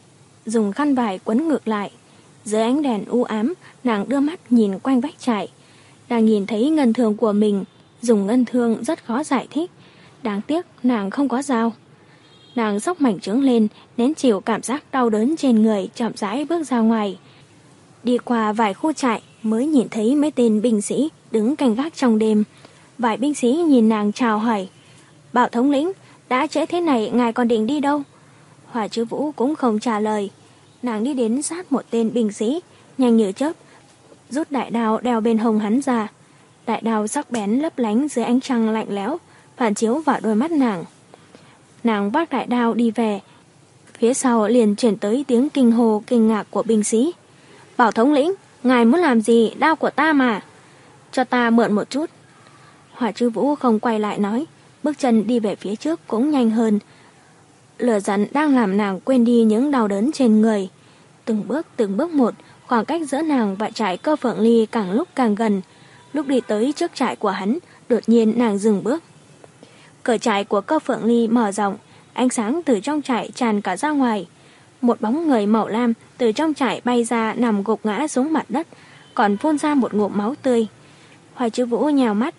[SPEAKER 1] dùng khăn vải quấn ngược lại. Dưới ánh đèn u ám, nàng đưa mắt nhìn quanh vách trại. Nàng nhìn thấy ngân thương của mình, dùng ngân thương rất khó giải thích. Đáng tiếc nàng không có dao. Nàng xốc mảnh trướng lên, nén chịu cảm giác đau đớn trên người, chậm rãi bước ra ngoài. Đi qua vài khu trại mới nhìn thấy mấy tên binh sĩ đứng canh gác trong đêm. Vài binh sĩ nhìn nàng chào hỏi. Bảo thống lĩnh, đã trễ thế này ngài còn định đi đâu? Hỏa Trư Vũ cũng không trả lời. Nàng đi đến sát một tên binh sĩ, nhanh như chớp, rút đại đao đeo bên hông hắn ra. Đại đao sắc bén lấp lánh dưới ánh trăng lạnh lẽo, phản chiếu vào đôi mắt nàng. Nàng vác đại đao đi về. Phía sau liền chuyển tới tiếng kinh hô kinh ngạc của binh sĩ. Bảo thống lĩnh, ngài muốn làm gì? Đao của ta mà. Cho ta mượn một chút. Hỏa Trư Vũ không quay lại nói, bước chân đi về phía trước cũng nhanh hơn. Lửa giận đang làm nàng quên đi những đau đớn trên người. Từng bước từng bước một, khoảng cách giữa nàng và trại Cơ Phượng Ly càng lúc càng gần. Lúc đi tới trước trại của hắn, đột nhiên nàng dừng bước. Cửa trại của Cơ Phượng Ly mở rộng, ánh sáng từ trong trại tràn cả ra ngoài. Một bóng người màu lam từ trong trại bay ra, nằm gục ngã xuống mặt đất, còn phun ra một ngụm máu tươi. Hỏa Trư Vũ nhào mắt.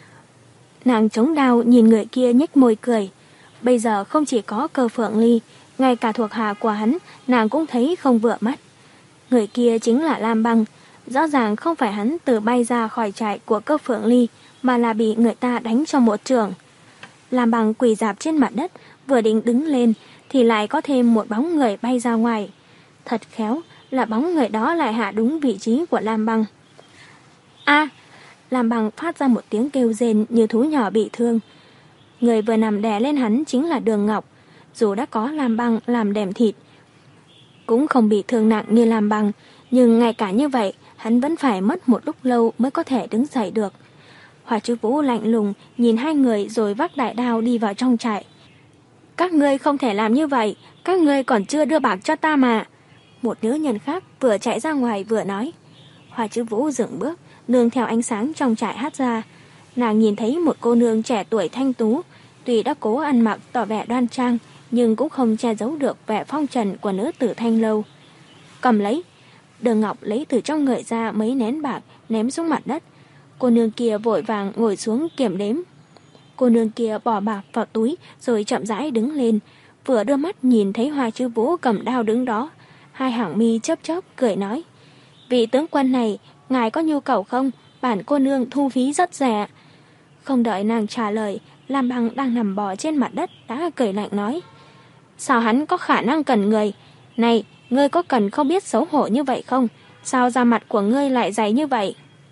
[SPEAKER 1] Nàng chống đao nhìn người kia nhếch môi cười. Bây giờ không chỉ có Cơ Phượng Ly, ngay cả thuộc hạ của hắn, nàng cũng thấy không vừa mắt. Người kia chính là Lam Băng. Rõ ràng không phải hắn từ bay ra khỏi trại của Cơ Phượng Ly, mà là bị người ta đánh cho một chưởng. Lam Băng quỳ rạp trên mặt đất, vừa định đứng lên thì lại có thêm một bóng người bay ra ngoài. Thật khéo là bóng người đó lại hạ đúng vị trí của Lam Băng. A! Lam Băng phát ra một tiếng kêu rên như thú nhỏ bị thương. Người vừa nằm đè lên hắn chính là Đường Ngọc. Dù đã có Lam Băng làm đệm thịt, cũng không bị thương nặng như Lam Băng, nhưng ngay cả như vậy, hắn vẫn phải mất một lúc lâu mới có thể đứng dậy được. Hỏa Trư Vũ lạnh lùng nhìn hai người rồi vác đại đao đi vào trong trại. Các ngươi không thể làm như vậy, các ngươi còn chưa đưa bạc cho ta mà. Một nữ nhân khác vừa chạy ra ngoài vừa nói. Hỏa Trư Vũ dừng bước, nương theo ánh sáng trong trại hát ra. Nàng nhìn thấy một cô nương trẻ tuổi thanh tú, tuy đã cố ăn mặc tỏ vẻ đoan trang, nhưng cũng không che giấu được vẻ phong trần của nữ tử thanh lâu. Cầm lấy. Đường Ngọc lấy từ trong người ra mấy nén bạc, ném xuống mặt đất. Cô nương kia vội vàng ngồi xuống kiểm đếm. Cô nương kia bỏ bạc vào túi rồi chậm rãi đứng lên, vừa đưa mắt nhìn thấy Hỏa Trư Vũ cầm đao đứng đó, hai hàng mi chớp chớp cười nói: Vị tướng quân này, ngài có nhu cầu không? bản cô nương thu phí rất rẻ. Không đợi nàng trả lời, Lam Băng đang nằm bò trên mặt đất đã cười lạnh nói. Sao hắn có khả năng cần người? Này, ngươi có cần không biết xấu hổ như vậy không? Sao da mặt của ngươi lại dày như vậy?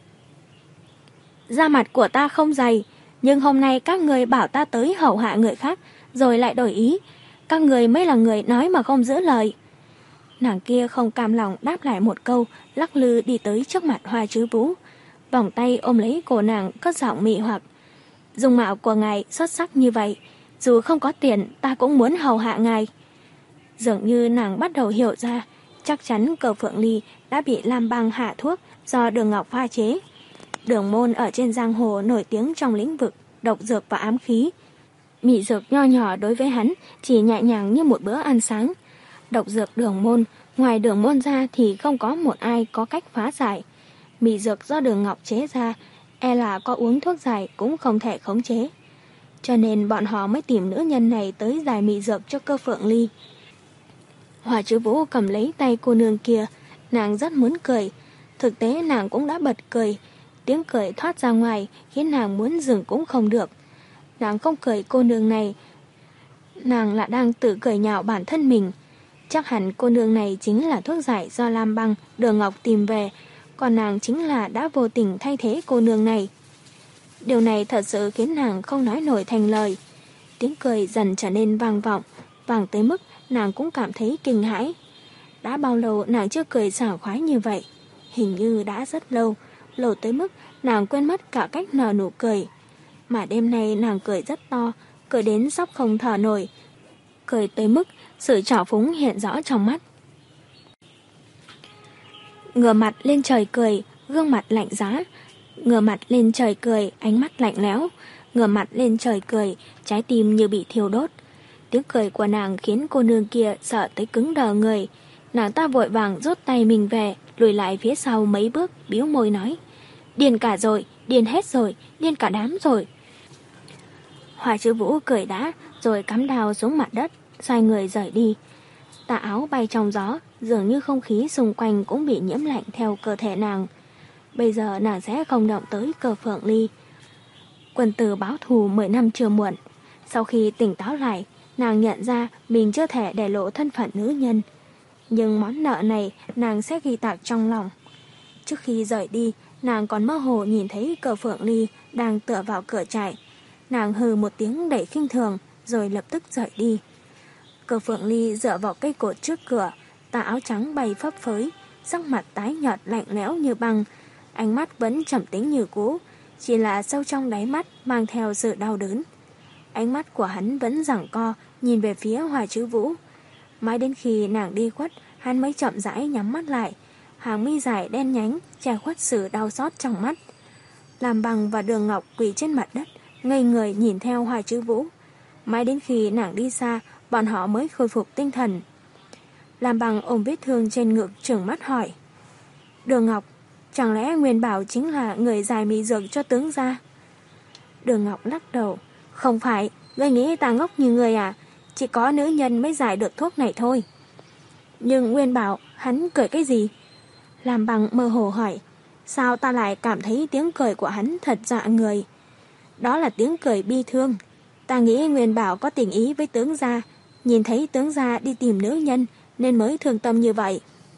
[SPEAKER 1] Da mặt của ta không dày, nhưng hôm nay các người bảo ta tới hầu hạ người khác, rồi lại đổi ý. Các người mới là người nói mà không giữ lời. Nàng kia không cam lòng đáp lại một câu, lắc lư đi tới trước mặt Hoa Trứ Vũ. Vòng tay ôm lấy cổ nàng, cất giọng mị hoặc. Dung mạo của ngài xuất sắc như vậy, dù không có tiền ta cũng muốn hầu hạ ngài. Dường như nàng bắt đầu hiểu ra, chắc chắn Cờ Phượng Ly đã bị Lam Băng hạ thuốc do Đường Ngọc pha chế. Đường Môn ở trên giang hồ nổi tiếng trong lĩnh vực độc dược và ám khí. Mị dược nho nhỏ đối với hắn chỉ nhẹ nhàng như một bữa ăn sáng. Độc dược Đường Môn, ngoài Đường Môn ra thì không có một ai có cách phá giải. Mị dược do Đường Ngọc chế ra, e là có uống thuốc giải cũng không thể khống chế. Cho nên bọn họ mới tìm nữ nhân này tới giải mị dược cho Cơ Phượng Ly. Hoa Trứ Vũ cầm lấy tay cô nương kia, nàng rất muốn cười. Thực tế nàng cũng đã bật cười. Tiếng cười thoát ra ngoài khiến nàng muốn dừng cũng không được. Nàng không cười cô nương này, nàng lại đang tự cười nhạo bản thân mình. Chắc hẳn cô nương này chính là thuốc giải do Lam Băng, Đường Ngọc tìm về, còn nàng chính là đã vô tình thay thế cô nương này. Điều này thật sự khiến nàng không nói nổi thành lời. Tiếng cười dần trở nên vang vọng, vang tới mức nàng cũng cảm thấy kinh hãi. Đã bao lâu nàng chưa cười sảng khoái như vậy? Hình như đã rất lâu, lâu tới mức nàng quên mất cả cách nở nụ cười. Mà đêm nay nàng cười rất to, cười đến sắp không thở nổi. Cười tới mức sự trào phúng hiện rõ trong mắt. Ngửa mặt lên trời cười, gương mặt lạnh giá. Ngửa mặt lên trời cười, ánh mắt lạnh lẽo. Ngửa mặt lên trời cười, trái tim như bị thiêu đốt. Tiếng cười của nàng khiến cô nương kia sợ tới cứng đờ người. Nàng ta vội vàng rút tay mình về, lùi lại phía sau mấy bước, bĩu môi nói. Điên cả rồi, điên hết rồi, điên cả đám rồi. Hoa Trứ Vũ cười đã, rồi cắm đao xuống mặt đất, xoay người rời đi. Tà áo bay trong gió, dường như không khí xung quanh cũng bị nhiễm lạnh theo cơ thể nàng. Bây giờ nàng sẽ không động tới Cờ Phượng Ly. Quân tử báo thù mười năm chưa muộn. Sau khi tỉnh táo lại, nàng nhận ra mình chưa thể để lộ thân phận nữ nhân. Nhưng món nợ này nàng sẽ ghi tạc trong lòng. Trước khi rời đi, nàng còn mơ hồ nhìn thấy Cờ Phượng Ly đang tựa vào cửa trại. Nàng hừ một tiếng đầy khinh thường, rồi lập tức rời đi. Cờ Phượng Ly dựa vào cây cột trước cửa, tà áo trắng bay phấp phới, sắc mặt tái nhợt lạnh lẽo như băng, ánh mắt vẫn trầm tĩnh như cũ, chỉ là sâu trong đáy mắt mang theo sự đau đớn. Ánh mắt của hắn vẫn giằng co, nhìn về phía Hoa Trứ Vũ. Mãi đến khi nàng đi khuất, hắn mới chậm rãi nhắm mắt lại, hàng mi dài đen nhánh che khuất sự đau xót trong mắt. Lam Băng và Đường Ngọc quỳ trên mặt đất, ngây người nhìn theo Hoa Trứ Vũ. Mãi đến khi nàng đi xa, bọn họ mới khôi phục tinh thần. Lam Băng ôm vết thương trên ngực trừng mắt hỏi. Đường Ngọc, chẳng lẽ Nguyên Bảo chính là người giải mị dược cho tướng gia? Đường Ngọc lắc đầu. Không phải, ngươi nghĩ ta ngốc như người à? Chỉ có nữ nhân mới giải được thuốc này thôi. Nhưng Nguyên Bảo, hắn cười cái gì? Lam Băng mơ hồ hỏi. Sao ta lại cảm thấy tiếng cười của hắn thật dọa người? Đó là tiếng cười bi thương. Ta nghĩ Nguyên Bảo có tình ý với tướng gia, nhìn thấy tướng gia đi tìm nữ nhân nên mới thương tâm như vậy.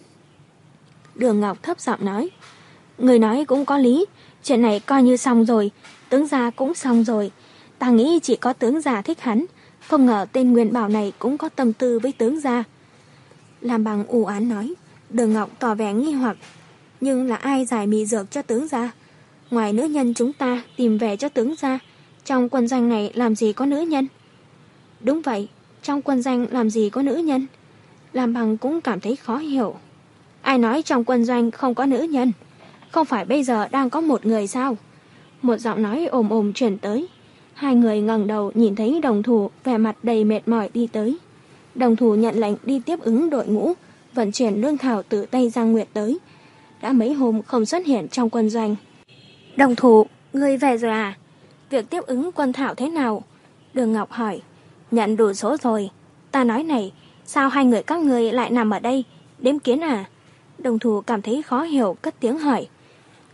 [SPEAKER 1] Đường Ngọc thấp giọng nói. Người nói cũng có lý, chuyện này coi như xong rồi, tướng gia cũng xong rồi. Ta nghĩ chỉ có tướng gia thích hắn, không ngờ tên Nguyên Bảo này cũng có tâm tư với tướng gia. Lam Băng u oán nói. Đường Ngọc tỏ vẻ nghi hoặc. Nhưng là ai giải mị dược cho tướng gia? Ngoài nữ nhân chúng ta tìm về cho tướng gia, trong quân doanh này làm gì có nữ nhân? Đúng vậy, trong quân doanh làm gì có nữ nhân? Lam Băng cũng cảm thấy khó hiểu. Ai nói trong quân doanh không có nữ nhân? Không phải bây giờ đang có một người sao? Một giọng nói ồm ồm chuyển tới. Hai người ngẩng đầu nhìn thấy Đồng Thủ vẻ mặt đầy mệt mỏi đi tới. Đồng Thủ nhận lệnh đi tiếp ứng đội ngũ, vận chuyển lương thảo từ Tây Giang Nguyệt tới. Đã mấy hôm không xuất hiện trong quân doanh. Đồng Thủ, ngươi về rồi à? Việc tiếp ứng quân thảo thế nào? Đường Ngọc hỏi. Nhận đủ số rồi. Ta nói này, sao hai người các ngươi lại nằm ở đây? Đếm kiến à? Đồng Thủ cảm thấy khó hiểu, cất tiếng hỏi.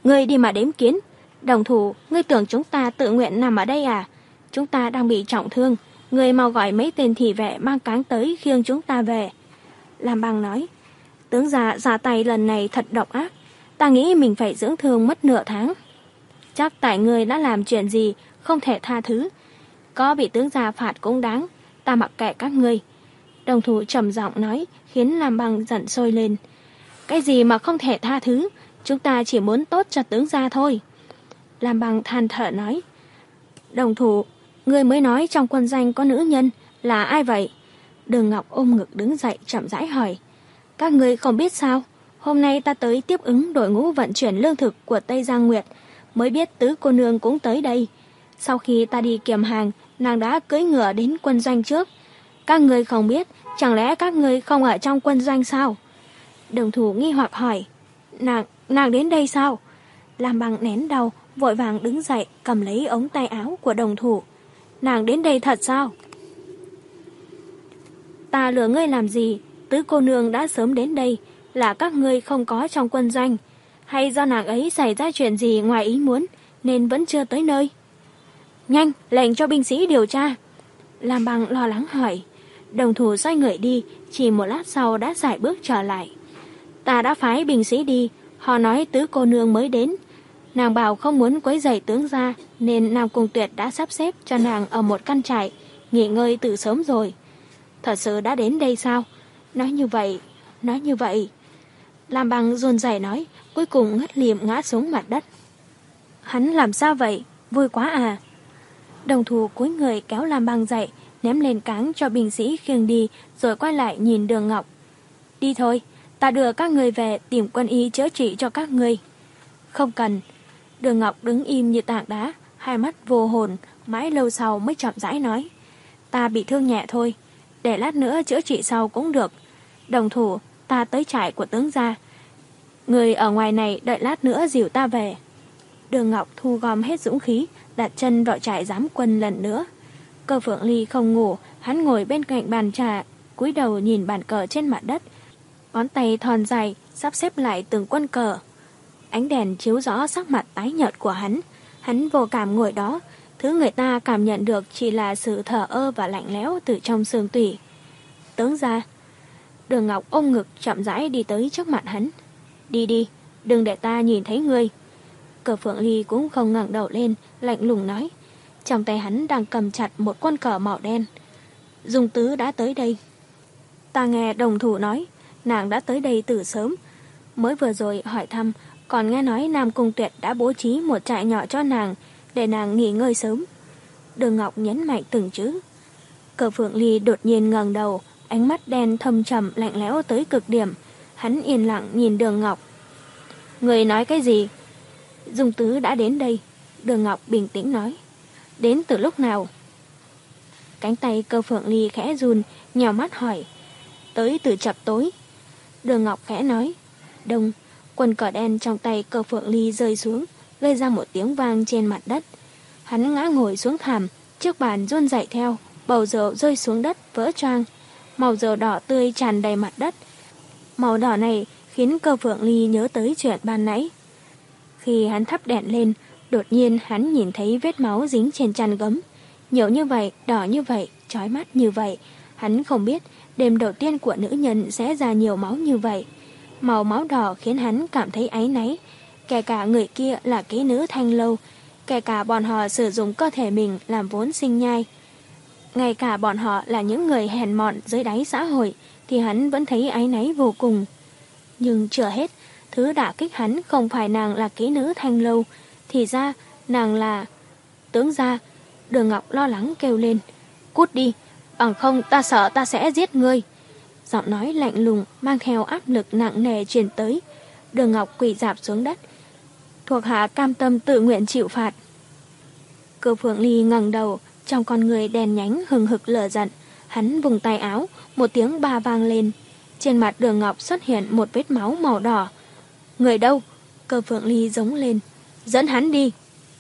[SPEAKER 1] Ngươi đi mà đếm kiến. Đồng thủ, ngươi tưởng chúng ta tự nguyện nằm ở đây à? Chúng ta đang bị trọng thương. Ngươi mau gọi mấy tên thị vệ mang cáng tới khiêng chúng ta về. Lam Băng nói, tướng gia ra tay lần này thật độc ác. Ta nghĩ mình phải dưỡng thương mất nửa tháng. Chắc tại ngươi đã làm chuyện gì không thể tha thứ. Có bị tướng gia phạt cũng đáng. Ta mặc kệ các ngươi. Đồng thủ trầm giọng nói, khiến Lam Băng giận sôi lên. Cái gì mà không thể tha thứ? Chúng ta chỉ muốn tốt cho tướng gia thôi. Lam Băng than thở nói, đồng thủ, ngươi mới nói trong quân doanh có nữ nhân, là ai vậy? Đường Ngọc ôm ngực đứng dậy chậm rãi hỏi, các ngươi không biết sao? Hôm nay ta tới tiếp ứng đội ngũ vận chuyển lương thực của Tây Giang Nguyệt, mới biết tứ cô nương cũng tới đây. Sau khi ta đi kiểm hàng, nàng đã cưỡi ngựa đến quân doanh trước. Các ngươi không biết, chẳng lẽ các ngươi không ở trong quân doanh sao? Đồng thủ nghi hoặc hỏi, nàng, nàng đến đây sao? Lam Băng nén đau, vội vàng đứng dậy cầm lấy ống tay áo của đồng thủ. Nàng đến đây thật sao? Ta lừa ngươi làm gì? Tứ cô nương đã sớm đến đây, là các ngươi không có trong quân doanh, hay do nàng ấy xảy ra chuyện gì ngoài ý muốn nên vẫn chưa tới nơi? Nhanh, lệnh cho binh sĩ điều tra. Lam Băng lo lắng hỏi. Đồng thủ xoay người đi, chỉ một lát sau đã sải bước trở lại. Ta đã phái binh sĩ đi, họ nói tứ cô nương mới đến. Nàng bảo không muốn quấy rầy tướng gia, nên Nam Cung Tuyệt đã sắp xếp cho nàng ở một căn trại, nghỉ ngơi từ sớm rồi. Thật sự đã đến đây sao? Nói như vậy, nói như vậy. Lam Băng run rẩy nói, cuối cùng ngất liệm ngã xuống mặt đất. Hắn làm sao vậy? Vui quá à? Đồng thủ cúi người kéo Lam Băng dậy, ném lên cáng cho binh sĩ khiêng đi, rồi quay lại nhìn Đường Ngọc. Đi thôi, ta đưa các người về tìm quân y chữa trị cho các ngươi. Không cần. Đường Ngọc đứng im như tảng đá, hai mắt vô hồn, mãi lâu sau mới chậm rãi nói. Ta bị thương nhẹ thôi, để lát nữa chữa trị sau cũng được. Đồng thủ, ta tới trại của tướng gia. Người ở ngoài này đợi lát nữa dìu ta về. Đường Ngọc thu gom hết dũng khí, đặt chân vào trại giám quân lần nữa. Cơ Phượng Ly không ngủ, hắn ngồi bên cạnh bàn trà, cúi đầu nhìn bàn cờ trên mặt đất. Ngón tay thon dài, sắp xếp lại từng quân cờ. Ánh đèn chiếu rõ sắc mặt tái nhợt của hắn. Hắn vô cảm ngồi đó, thứ người ta cảm nhận được chỉ là sự thờ ơ và lạnh lẽo từ trong xương tủy. Tướng gia. Đường Ngọc ôm ngực chậm rãi đi tới trước mặt hắn. Đi đi, đừng để ta nhìn thấy ngươi. Cờ Phượng Ly cũng không ngẩng đầu lên, lạnh lùng nói. Trong tay hắn đang cầm chặt một quân cờ màu đen. Dung Tứ đã tới đây. Ta nghe đồng thủ nói, nàng đã tới đây từ sớm. Mới vừa rồi hỏi thăm, còn nghe nói Nam Cung Tuyệt đã bố trí một trại nhỏ cho nàng, để nàng nghỉ ngơi sớm. Đường Ngọc nhấn mạnh từng chữ. Cờ Phượng Ly đột nhiên ngẩng đầu, ánh mắt đen thâm trầm lạnh lẽo tới cực điểm. Hắn yên lặng nhìn Đường Ngọc. Người nói cái gì? Dung Tứ đã đến đây. Đường Ngọc bình tĩnh nói. Đến từ lúc nào? Cánh tay Cơ Phượng Ly khẽ run, nhào mắt hỏi. Tới từ chập tối. Đường Ngọc khẽ nói. Đông. Quân cờ đen trong tay Cơ Phượng Ly rơi xuống, gây ra một tiếng vang trên mặt đất. Hắn ngã ngồi xuống thảm, chiếc bàn run rẩy theo, bầu rượu rơi xuống đất vỡ choang. Màu rượu đỏ tươi tràn đầy mặt đất. Màu đỏ này khiến Cơ Phượng Ly nhớ tới chuyện ban nãy. Khi hắn thắp đèn lên, đột nhiên hắn nhìn thấy vết máu dính trên chăn gấm. Nhiều như vậy, đỏ như vậy, chói mắt như vậy. Hắn không biết đêm đầu tiên của nữ nhân sẽ ra nhiều máu như vậy. Màu máu đỏ khiến hắn cảm thấy áy náy. Kể cả người kia là kỹ nữ Thanh Lâu, kể cả bọn họ sử dụng cơ thể mình làm vốn sinh nhai, ngay cả bọn họ là những người hèn mọn dưới đáy xã hội, thì hắn vẫn thấy áy náy vô cùng. Nhưng chưa hết, thứ đả kích hắn không phải nàng là kỹ nữ Thanh Lâu, thì ra nàng là tướng gia. Đường Ngọc lo lắng kêu lên. Cút đi, bằng không ta sợ ta sẽ giết ngươi. Giọng nói lạnh lùng mang theo áp lực nặng nề truyền tới. Đường Ngọc quỳ rạp xuống đất. Thuộc hạ cam tâm tự nguyện chịu phạt. Cơ Phượng Ly ngẩng đầu, trong con người đèn nhánh hừng hực lửa giận. Hắn vùng tay áo, một tiếng ba vang lên. Trên mặt Đường Ngọc xuất hiện một vết máu màu đỏ. Người đâu? Cơ Phượng Ly giống lên. Dẫn hắn đi.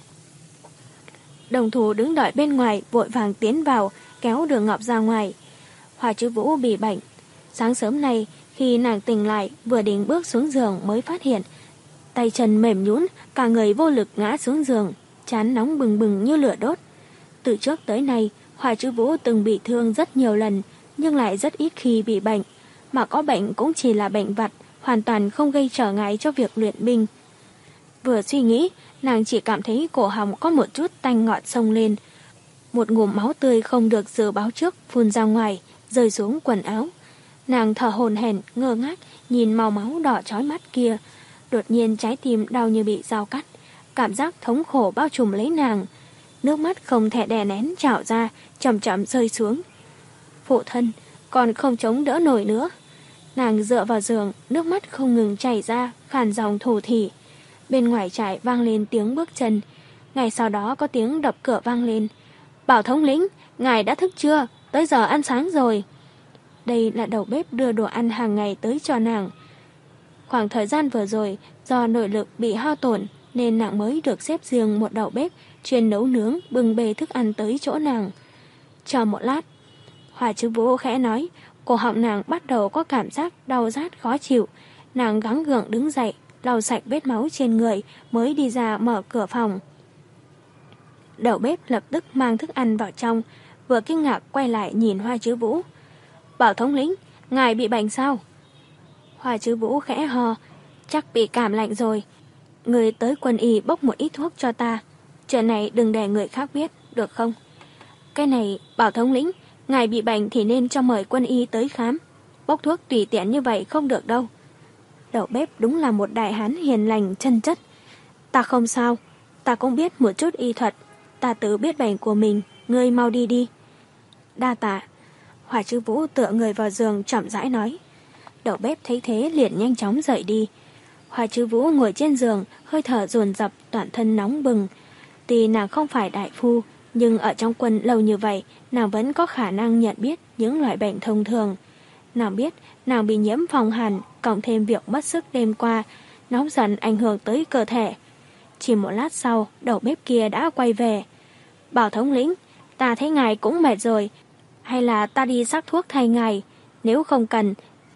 [SPEAKER 1] Đồng thủ đứng đợi bên ngoài vội vàng tiến vào, kéo Đường Ngọc ra ngoài. Hoa Chứ Vũ bị bệnh. Sáng sớm nay, khi nàng tỉnh lại, vừa định bước xuống giường mới phát hiện tay chân mềm nhũn, cả người vô lực ngã xuống giường, trán nóng bừng bừng như lửa đốt. Từ trước tới nay, Hoa Chứ Vũ từng bị thương rất nhiều lần, nhưng lại rất ít khi bị bệnh, mà có bệnh cũng chỉ là bệnh vặt, hoàn toàn không gây trở ngại cho việc luyện binh. Vừa suy nghĩ, nàng chỉ cảm thấy cổ họng có một chút tanh ngọt xông lên. Một ngụm máu tươi không được dự báo trước phun ra ngoài, rơi xuống quần áo. Nàng thở hổn hển, ngơ ngác, nhìn màu máu đỏ chói mắt kia. Đột nhiên trái tim đau như bị dao cắt, cảm giác thống khổ bao trùm lấy nàng. Nước mắt không thể đè nén trào ra, chậm chậm rơi xuống. Phụ thân, còn không chống đỡ nổi nữa. Nàng dựa vào giường, nước mắt không ngừng chảy ra, khàn giọng thủ thỉ. Bên ngoài trại vang lên tiếng bước chân. Ngay sau đó có tiếng đập cửa vang lên. Bảo thống lĩnh, ngài đã thức chưa? Tới giờ ăn sáng rồi. Đây là đầu bếp đưa đồ ăn hàng ngày tới cho nàng. Khoảng thời gian vừa rồi, do nội lực bị hao tổn, nên nàng mới được xếp riêng một đầu bếp chuyên nấu nướng, bưng bê thức ăn tới chỗ nàng. Chờ một lát, Hoa Chứ Vũ khẽ nói, cổ họng nàng bắt đầu có cảm giác đau rát khó chịu. Nàng gắng gượng đứng dậy, lau sạch vết máu trên người mới đi ra mở cửa phòng. Đầu bếp lập tức mang thức ăn vào trong, vừa kinh ngạc quay lại nhìn Hoa Chứ Vũ. Bảo thống lĩnh, ngài bị bệnh sao? Hoa Chứ Vũ khẽ ho, chắc bị cảm lạnh rồi. Người tới quân y bốc một ít thuốc cho ta. Chuyện này đừng để người khác biết, được không? Cái này, Bảo thống lĩnh, ngài bị bệnh thì nên cho mời quân y tới khám. Bốc thuốc tùy tiện như vậy không được đâu. Đầu bếp đúng là một đại hán hiền lành chân chất. Ta không sao, ta cũng biết một chút y thuật. Ta tự biết bệnh của mình, ngươi mau đi đi. Đa tạ. Hoa Chứ Vũ tựa người vào giường chậm rãi nói. Đầu bếp thấy thế liền nhanh chóng rời đi. Hoa Chứ Vũ ngồi trên giường, hơi thở dồn dập, toàn thân nóng bừng. Tuy nàng không phải đại phu, nhưng ở trong quân lâu như vậy, nàng vẫn có khả năng nhận biết những loại bệnh thông thường. Nàng biết nàng bị nhiễm phong hàn, cộng thêm việc mất sức đêm qua, nóng dần ảnh hưởng tới cơ thể. Chỉ một lát sau, đầu bếp kia đã quay về. Bảo thống lĩnh, ta thấy ngài cũng mệt rồi, hay là ta đi sắc thuốc thay ngài? Nếu không cần,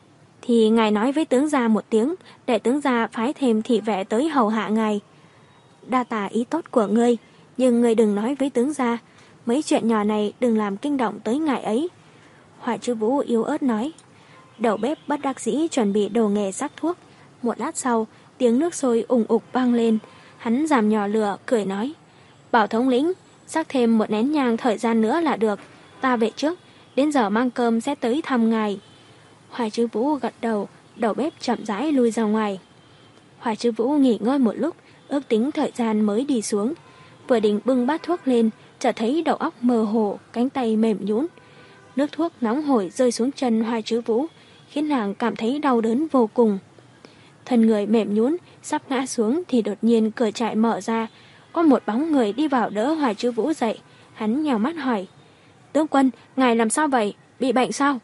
[SPEAKER 1] thì ngài nói với tướng gia một tiếng, để tướng gia phái thêm thị vệ tới hầu hạ ngài. Đa tạ ý tốt của ngươi, nhưng ngươi đừng nói với tướng gia, mấy chuyện nhỏ này đừng làm kinh động tới ngài ấy. Hoa Chứ Vũ yếu ớt nói. Đầu bếp bất đắc dĩ chuẩn bị đồ nghề sắc thuốc. Một lát sau, tiếng nước sôi ùng ục vang lên. Hắn giảm nhỏ lửa, cười nói. Bảo thống lĩnh, sắc thêm một nén nhang thời gian nữa là được. Ta về trước, đến giờ mang cơm sẽ tới thăm ngài. Hoa Chứ Vũ gật đầu, đầu bếp chậm rãi lui ra ngoài. Hoa Chứ Vũ nghỉ ngơi một lúc, ước tính thời gian mới đi xuống. Vừa định bưng bát thuốc lên, chợt thấy đầu óc mơ hồ, cánh tay mềm nhũn. Nước thuốc nóng hổi rơi xuống chân Hoa Chứ Vũ, khiến nàng cảm thấy đau đớn vô cùng. Thân người mềm nhũn, sắp ngã xuống thì đột nhiên cửa trại mở ra, có một bóng người đi vào đỡ Hoa Chứ Vũ dậy. Hắn nhào mắt hỏi, tướng quân, ngài làm sao vậy? Bị bệnh sao?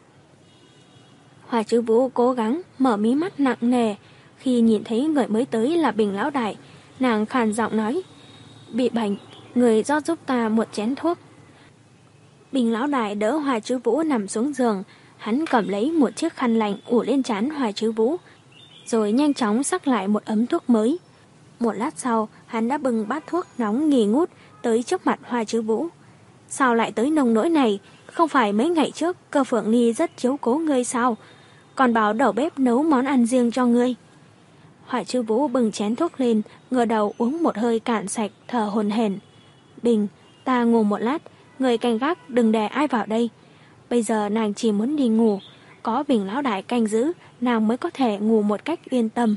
[SPEAKER 1] Hoa Chứ Vũ cố gắng mở mí mắt nặng nề. Khi nhìn thấy người mới tới là Bình lão đại, nàng khàn giọng nói, bị bệnh, người rót giúp ta một chén thuốc. Bình lão đại đỡ Hoa Chứ Vũ nằm xuống giường. Hắn cầm lấy một chiếc khăn lạnh ủ lên trán Hoa Chứ Vũ, rồi nhanh chóng xắc lại một ấm thuốc mới. Một lát sau, hắn đã bưng bát thuốc nóng nghi ngút tới trước mặt Hoa Chứ Vũ. Sao lại tới nông nỗi này? Không phải mấy ngày trước Cơ Phượng Ly rất chiếu cố ngươi sao? Còn bảo đầu bếp nấu món ăn riêng cho ngươi. Hoa Chứ Vũ bưng chén thuốc lên, ngửa đầu uống một hơi cạn sạch, thở hổn hển. Bình, ta ngủ một lát, người canh gác đừng để ai vào đây. Bây giờ nàng chỉ muốn đi ngủ, có Bình lão đại canh giữ, nàng mới có thể ngủ một cách yên tâm.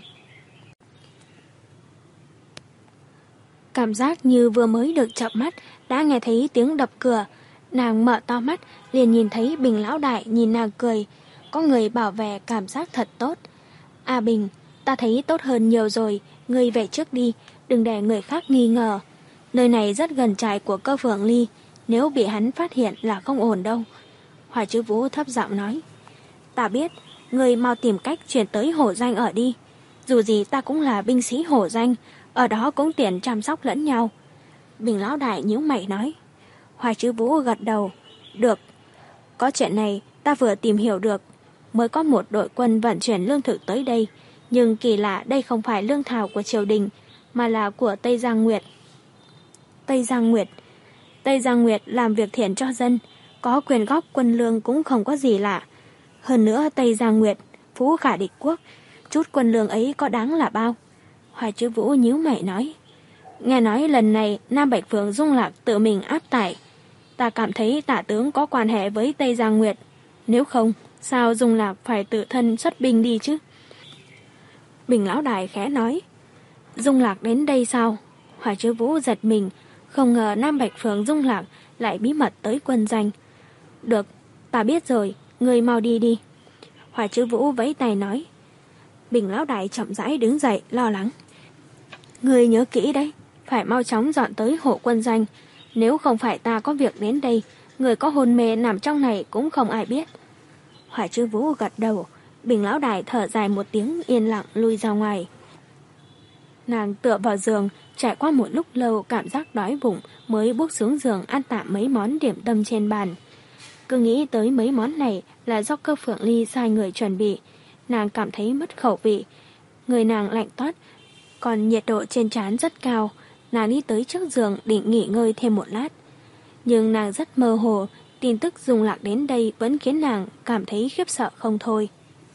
[SPEAKER 1] Cảm giác như vừa mới được chợp mắt, đã nghe thấy tiếng đập cửa. Nàng mở to mắt, liền nhìn thấy Bình lão đại nhìn nàng cười. Có người bảo vệ cảm giác thật tốt. À Bình, ta thấy tốt hơn nhiều rồi, ngươi về trước đi, đừng để người khác nghi ngờ. Nơi này rất gần trại của Cơ Phượng Ly, nếu bị hắn phát hiện là không ổn đâu. Hoa Chứ Vũ thấp giọng nói. Ta biết, ngươi mau tìm cách chuyển tới Hổ Danh ở đi. Dù gì ta cũng là binh sĩ Hổ Danh, ở đó cũng tiện chăm sóc lẫn nhau. Bình lão đại nhíu mày nói. Hoa Chứ Vũ gật đầu. Được, có chuyện này ta vừa tìm hiểu được. Mới có một đội quân vận chuyển lương thực tới đây, Nhưng kỳ lạ đây không phải lương thảo của triều đình, mà là của Tây Giang Nguyệt. Tây Giang Nguyệt Tây Giang Nguyệt làm việc thiện cho dân, có quyền góp quân lương cũng không có gì lạ. Hơn nữa Tây Giang Nguyệt, phú khả địch quốc, chút quân lương ấy có đáng là bao? Hoài Chữ Vũ nhíu mày nói. Nghe nói lần này Nam Bạch Phượng Dung Lạc tự mình áp tải. Ta cảm thấy tả tướng có quan hệ với Tây Giang Nguyệt. Nếu không, sao Dung Lạc phải tự thân xuất binh đi chứ? Bình Lão Đại khẽ nói. Dung Lạc đến đây sao? Hoài Chữ Vũ giật mình, không ngờ Nam Bạch Phượng Dung Lạc lại bí mật tới quân doanh. Được, ta biết rồi, ngươi mau đi đi. Hoài Chữ Vũ vẫy tay nói. Bình Lão Đại chậm rãi đứng dậy lo lắng. Ngươi nhớ kỹ đấy, phải mau chóng dọn tới hộ quân doanh. Nếu không phải ta có việc đến đây, người có hôn mê nằm trong này cũng không ai biết. Hoài Chữ Vũ gật đầu. Bình Lão Đại thở dài một tiếng, yên lặng lui ra ngoài. Nàng tựa vào giường, trải qua một lúc lâu cảm giác đói bụng mới bước xuống giường ăn tạm mấy món điểm tâm trên bàn. Cứ nghĩ tới mấy món này là do Cơ Phượng Ly sai người chuẩn bị. Nàng cảm thấy mất khẩu vị. Người nàng lạnh toát, còn nhiệt độ trên trán rất cao. Nàng đi tới trước giường định nghỉ ngơi thêm một lát. Nhưng nàng rất mơ hồ, tin tức Dung Lạc đến đây vẫn khiến nàng cảm thấy khiếp sợ không thôi.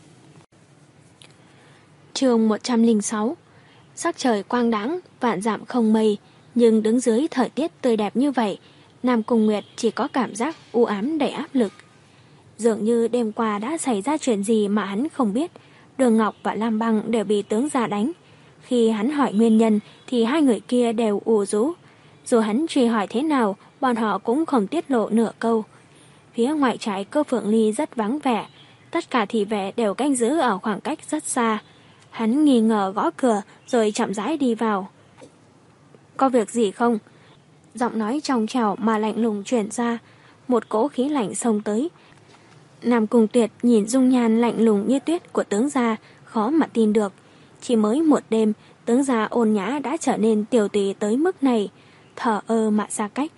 [SPEAKER 1] Chương một trăm lẻ sáu. Sắc trời quang đãng, vạn dặm không mây, nhưng đứng dưới thời tiết tươi đẹp như vậy, Nam Cung Nguyệt chỉ có cảm giác u ám đầy áp lực. Dường như đêm qua đã xảy ra chuyện gì mà hắn không biết. Đường Ngọc và Lam Băng đều bị tướng gia đánh. Khi hắn hỏi nguyên nhân thì hai người kia đều ù rũ. Dù hắn truy hỏi thế nào, bọn họ cũng không tiết lộ nửa câu. Phía ngoại trại Cơ Phượng Ly rất vắng vẻ. Tất cả thị vệ đều canh giữ ở khoảng cách rất xa. Hắn nghi ngờ gõ cửa rồi chậm rãi đi vào. Có việc gì không? Giọng nói trong trẻo mà lạnh lùng chuyển ra. Một cỗ khí lạnh xông tới. Nam Cung Tuyệt nhìn dung nhan lạnh lùng như tuyết của tướng gia, khó mà tin được. Chỉ mới một đêm, tướng gia ôn nhã đã trở nên tiểu tùy tới mức này. Thở ơ mà xa cách.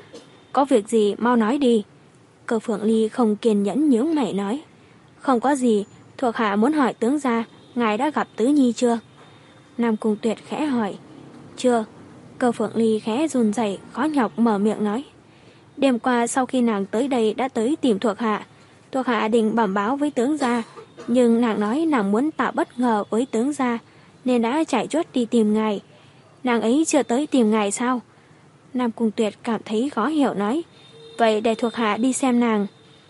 [SPEAKER 1] Có việc gì mau nói đi. Cơ Phượng Ly không kiên nhẫn nhướng mày nói. Không có gì, thuộc hạ muốn hỏi tướng gia, ngài đã gặp Tứ Nhi chưa? Nam Cung Tuyệt khẽ hỏi. Chưa. Cơ Phượng Ly khẽ run rẩy, khó nhọc mở miệng nói. Đêm qua sau khi nàng tới đây đã tới tìm thuộc hạ. Thuộc hạ định bẩm báo với tướng gia, nhưng nàng nói nàng muốn tạo bất ngờ với tướng gia, nên đã chạy chuốt đi tìm ngài. Nàng ấy chưa tới tìm ngài sao? Nam Cung Tuyệt cảm thấy khó hiểu nói. Vậy để thuộc hạ đi xem nàng.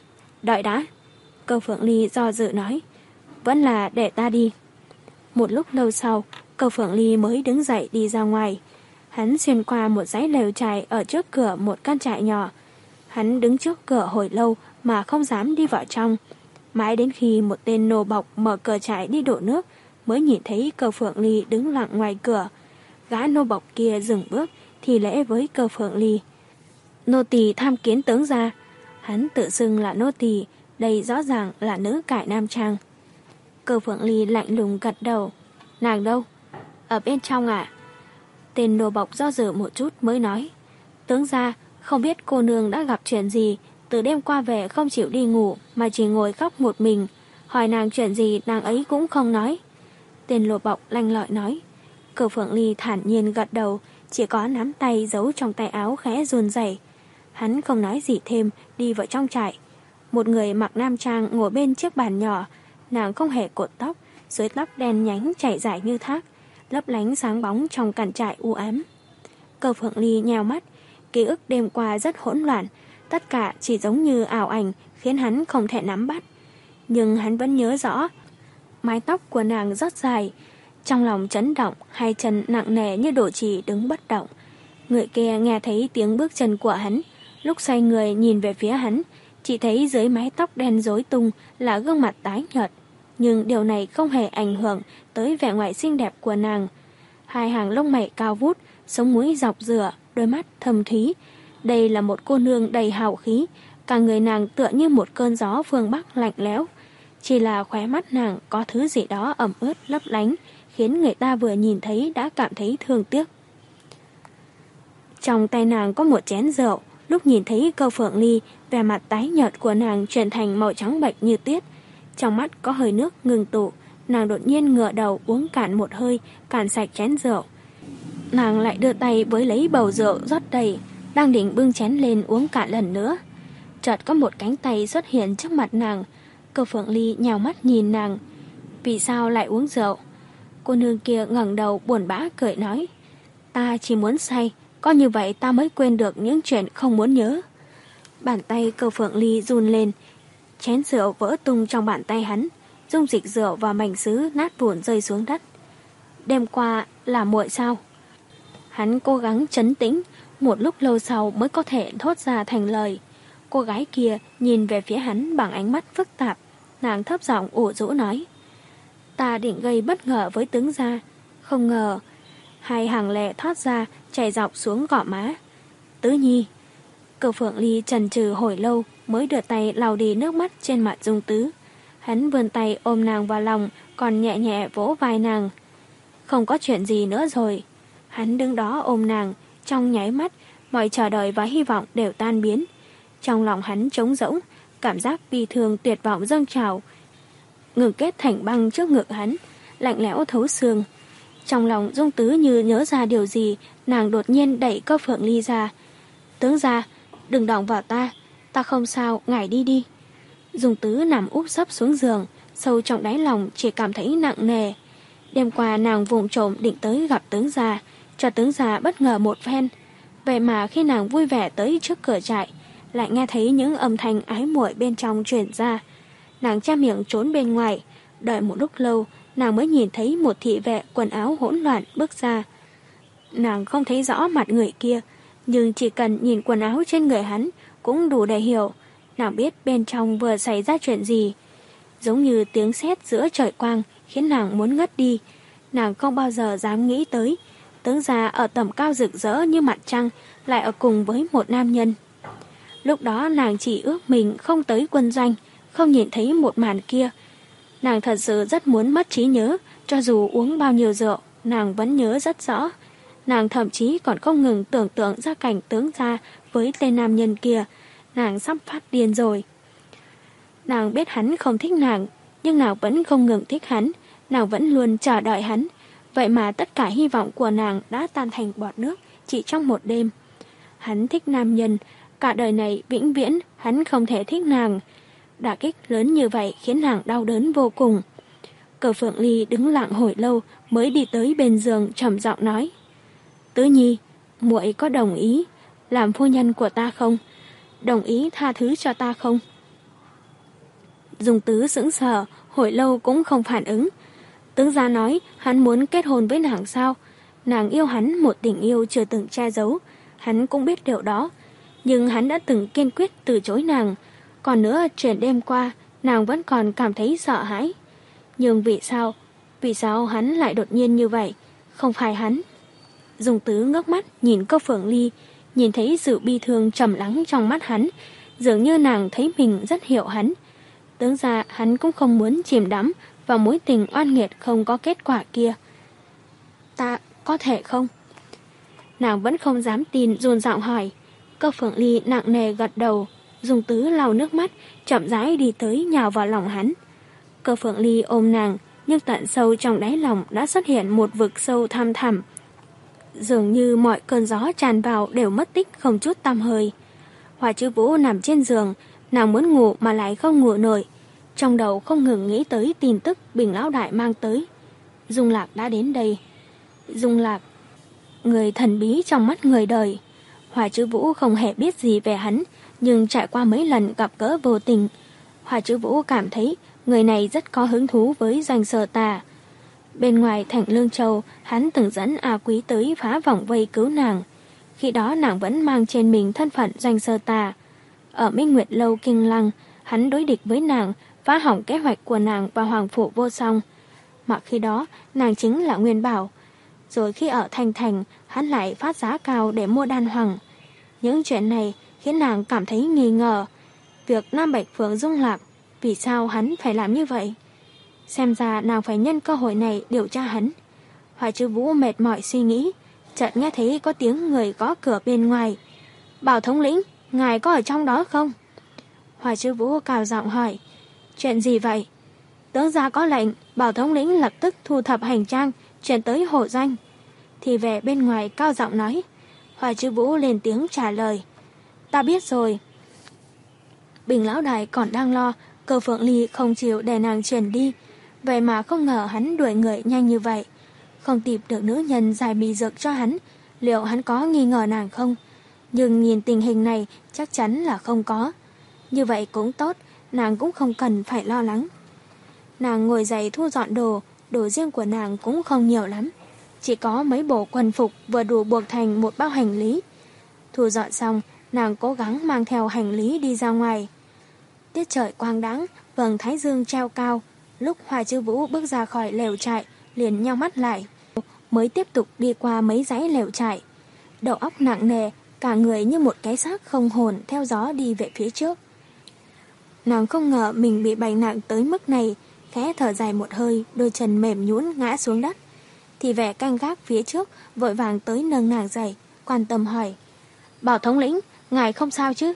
[SPEAKER 1] Đợi đã. Cơ Phượng Ly do dự nói. Vẫn là để ta đi. Một lúc lâu sau, Cơ Phượng Ly mới đứng dậy đi ra ngoài. Hắn xuyên qua một dãy lều trại ở trước cửa một căn trại nhỏ. Hắn đứng trước cửa hồi lâu mà không dám đi vào trong. Mãi đến khi một tên nô bộc mở cửa trại đi đổ nước mới nhìn thấy Cơ Phượng Ly đứng lặng ngoài cửa. Gã nô bộc kia dừng bước thì lễ với Cơ Phượng Ly. Nô tỳ tham kiến tướng gia. Hắn tự xưng là nô tỳ, đây rõ ràng là nữ cải nam trang. Cơ Phượng Ly lạnh lùng gật đầu. Nàng đâu? Ở bên trong à? Tên nô bộc do dự một chút mới nói. Tướng gia, không biết cô nương đã gặp chuyện gì, từ đêm qua về không chịu đi ngủ mà chỉ ngồi khóc một mình. Hỏi nàng chuyện gì nàng ấy cũng không nói. Tên nô bộc lanh lợi nói. Cơ Phượng Ly thản nhiên gật đầu, chỉ có nắm tay giấu trong tay áo khẽ run rẩy. Hắn không nói gì thêm, đi vào trong trại. Một người mặc nam trang ngồi bên chiếc bàn nhỏ. Nàng không hề cột tóc, dưới tóc đen nhánh chảy dài như thác, lấp lánh sáng bóng trong căn trại u ám. Cơ Phượng Ly nheo mắt, ký ức đêm qua rất hỗn loạn, tất cả chỉ giống như ảo ảnh khiến hắn không thể nắm bắt. Nhưng hắn vẫn nhớ rõ, mái tóc của nàng rất dài, trong lòng chấn động, hai chân nặng nề như đổ chì đứng bất động. Người kia nghe thấy tiếng bước chân của hắn, lúc xoay người nhìn về phía hắn, chỉ thấy dưới mái tóc đen rối tung là gương mặt tái nhợt. Nhưng điều này không hề ảnh hưởng tới vẻ ngoài xinh đẹp của nàng. Hai hàng lông mày cao vút, sống mũi dọc rửa, đôi mắt thâm thúy. Đây là một cô nương đầy hào khí, cả người nàng tựa như một cơn gió phương Bắc lạnh lẽo. Chỉ là khóe mắt nàng có thứ gì đó ẩm ướt lấp lánh, khiến người ta vừa nhìn thấy đã cảm thấy thương tiếc. Trong tay nàng có một chén rượu, lúc nhìn thấy Cơ Phượng Ly, vẻ mặt tái nhợt của nàng chuyển thành màu trắng bệch như tuyết. Trong mắt có hơi nước ngừng tụ, nàng đột nhiên ngửa đầu uống cạn một hơi, cạn sạch chén rượu. Nàng lại đưa tay với lấy bầu rượu rót đầy, đang định bưng chén lên uống cạn lần nữa. Chợt có một cánh tay xuất hiện trước mặt nàng. Cơ Phượng Ly nhào mắt nhìn nàng. Vì sao lại uống rượu? Cô nương kia ngẩng đầu buồn bã cười nói, ta chỉ muốn say, có như vậy ta mới quên được những chuyện không muốn nhớ. Bàn tay Cơ Phượng Ly run lên, chén rượu vỡ tung trong bàn tay hắn, dung dịch rượu và mảnh sứ nát vụn rơi xuống đất. Đêm qua là muội sao? Hắn cố gắng trấn tĩnh, một lúc lâu sau mới có thể thốt ra thành lời. Cô gái kia nhìn về phía hắn bằng ánh mắt phức tạp, nàng thấp giọng ủ rũ nói, ta định gây bất ngờ với tướng gia, không ngờ. Hai hàng lệ thoát ra, chảy dọc xuống gò má. Tứ Nhi. Cơ Phượng Ly chần chừ hồi lâu mới đưa tay lau đi nước mắt trên mặt Dung Tứ. Hắn vươn tay ôm nàng vào lòng, còn nhẹ nhẹ vỗ vai nàng. Không có chuyện gì nữa rồi. Hắn đứng đó ôm nàng, trong nháy mắt, mọi chờ đợi và hy vọng đều tan biến. Trong lòng hắn trống rỗng, cảm giác bi thương tuyệt vọng dâng trào, ngừng kết thành băng trước ngực hắn, lạnh lẽo thấu xương. Trong lòng Dung Tứ như nhớ ra điều gì, nàng đột nhiên đẩy Cơ Phượng Ly ra. Tướng gia, đừng động vào ta, ta không sao, ngài đi đi. Dung Tứ nằm úp sấp xuống giường, sâu trong đáy lòng chỉ cảm thấy nặng nề. Đêm qua nàng vụng trộm định tới gặp tướng gia, cho tướng gia bất ngờ một phen. Vậy mà khi nàng vui vẻ tới trước cửa trại, lại nghe thấy những âm thanh ái muội bên trong truyền ra. Nàng che miệng trốn bên ngoài, đợi một lúc lâu, nàng mới nhìn thấy một thị vệ quần áo hỗn loạn bước ra. Nàng không thấy rõ mặt người kia, nhưng chỉ cần nhìn quần áo trên người hắn cũng đủ để hiểu. Nàng biết bên trong vừa xảy ra chuyện gì. Giống như tiếng sét giữa trời quang khiến nàng muốn ngất đi. Nàng không bao giờ dám nghĩ tới tướng gia ở tầm cao rực rỡ như mặt trăng lại ở cùng với một nam nhân. Lúc đó nàng chỉ ước mình không tới quân doanh, không nhìn thấy một màn kia. Nàng thật sự rất muốn mất trí nhớ, cho dù uống bao nhiêu rượu, nàng vẫn nhớ rất rõ. Nàng thậm chí còn không ngừng tưởng tượng ra cảnh tướng gia với tên nam nhân kia. Nàng sắp phát điên rồi. Nàng biết hắn không thích nàng, nhưng nàng vẫn không ngừng thích hắn. Nàng vẫn luôn chờ đợi hắn. Vậy mà tất cả hy vọng của nàng đã tan thành bọt nước chỉ trong một đêm. Hắn thích nam nhân, cả đời này vĩnh viễn hắn không thể thích nàng. Đả kích lớn như vậy khiến nàng đau đớn vô cùng. Cơ Phượng Ly đứng lặng hồi lâu mới đi tới bên giường trầm giọng nói, Tứ Nhi, muội có đồng ý làm phu nhân của ta không? Đồng ý tha thứ cho ta không? Dung Tứ sững sờ, hồi lâu cũng không phản ứng. Tướng gia nói hắn muốn kết hôn với nàng sao? Nàng yêu hắn một tình yêu chưa từng che giấu. Hắn cũng biết điều đó, nhưng hắn đã từng kiên quyết từ chối nàng. Còn nữa, chuyện đêm qua nàng vẫn còn cảm thấy sợ hãi. Nhưng vì sao? Vì sao hắn lại đột nhiên như vậy? Không phải hắn. Dung Tứ ngước mắt nhìn Cơ Phượng Ly, nhìn thấy sự bi thương trầm lắng trong mắt hắn, dường như nàng thấy mình rất hiểu hắn. Tướng ra hắn cũng không muốn chìm đắm vào mối tình oan nghiệt không có kết quả kia. Ta có thể không? Nàng vẫn không dám tin, run giọng hỏi. Cơ Phượng Ly nặng nề gật đầu. Dung Tứ lau nước mắt, chậm rãi đi tới nhào vào lòng hắn. Cơ Phượng Ly ôm nàng, nhưng tận sâu trong đáy lòng đã xuất hiện một vực sâu thăm thẳm. Dường như mọi cơn gió tràn vào đều mất tích không chút tăm hơi. Hoa Chữ Vũ nằm trên giường, nàng muốn ngủ mà lại không ngủ nổi. Trong đầu không ngừng nghĩ tới tin tức Bình lão đại mang tới. Dung Lạc đã đến đây. Dung Lạc, người thần bí trong mắt người đời. Hoa Chữ Vũ không hề biết gì về hắn, nhưng trải qua mấy lần gặp gỡ vô tình, Hoa Chữ Vũ cảm thấy người này rất có hứng thú với Doanh Sở Tà. Bên ngoài thành Lương Châu, hắn từng dẫn A Quý tới phá vòng vây cứu nàng. Khi đó nàng vẫn mang trên mình thân phận Doanh Sở Tà. Ở Minh Nguyệt Lâu Kinh Lăng, hắn đối địch với nàng, phá hỏng kế hoạch của nàng và Hoàng Phủ Vô Song. Mà khi đó, nàng chính là Nguyên Bảo. Rồi khi ở Thanh Thành, hắn lại phát giá cao để mua đan hoàng. Những chuyện này khiến nàng cảm thấy nghi ngờ. Việc Nam Bạch Phượng Dung Lạc, vì sao hắn phải làm như vậy? Xem ra nàng phải nhân cơ hội này điều tra hắn. Hoa Chữ Vũ mệt mỏi suy nghĩ, chợt nghe thấy có tiếng người gõ cửa bên ngoài. Bảo thống lĩnh, ngài có ở trong đó không? Hoa Chữ Vũ cao giọng hỏi. Chuyện gì vậy? Tướng gia có lệnh, bảo thống lĩnh lập tức thu thập hành trang, chuyển tới hộ doanh. Thì vệ bên ngoài cao giọng nói. Hoài Chư Vũ lên tiếng trả lời. Ta biết rồi. Bình lão đại còn đang lo, Cơ Phượng Ly không chịu để nàng chuyển đi. Vậy mà không ngờ hắn đuổi người nhanh như vậy. Không tìm được nữ nhân giải mì dược cho hắn, liệu hắn có nghi ngờ nàng không? Nhưng nhìn tình hình này chắc chắn là không có. Như vậy cũng tốt, nàng cũng không cần phải lo lắng. Nàng ngồi dậy thu dọn đồ, đồ riêng của nàng cũng không nhiều lắm. Chỉ có mấy bộ quần phục vừa đủ buộc thành một bao hành lý. Thu dọn xong, nàng cố gắng mang theo hành lý đi ra ngoài. Tiết trời quang đãng, vầng thái dương treo cao. Lúc Hoài Chư Vũ bước ra khỏi lều trại, liền nheo mắt lại, mới tiếp tục đi qua mấy dãy lều trại. Đầu óc nặng nề, cả người như một cái xác không hồn theo gió đi về phía trước. Nàng không ngờ mình bị bệnh nặng tới mức này, khẽ thở dài một hơi, đôi chân mềm nhũn ngã xuống đất. Thì vẻ canh gác phía trước vội vàng tới nâng nàng dậy, quan tâm hỏi. Bảo thống lĩnh, ngài không sao chứ?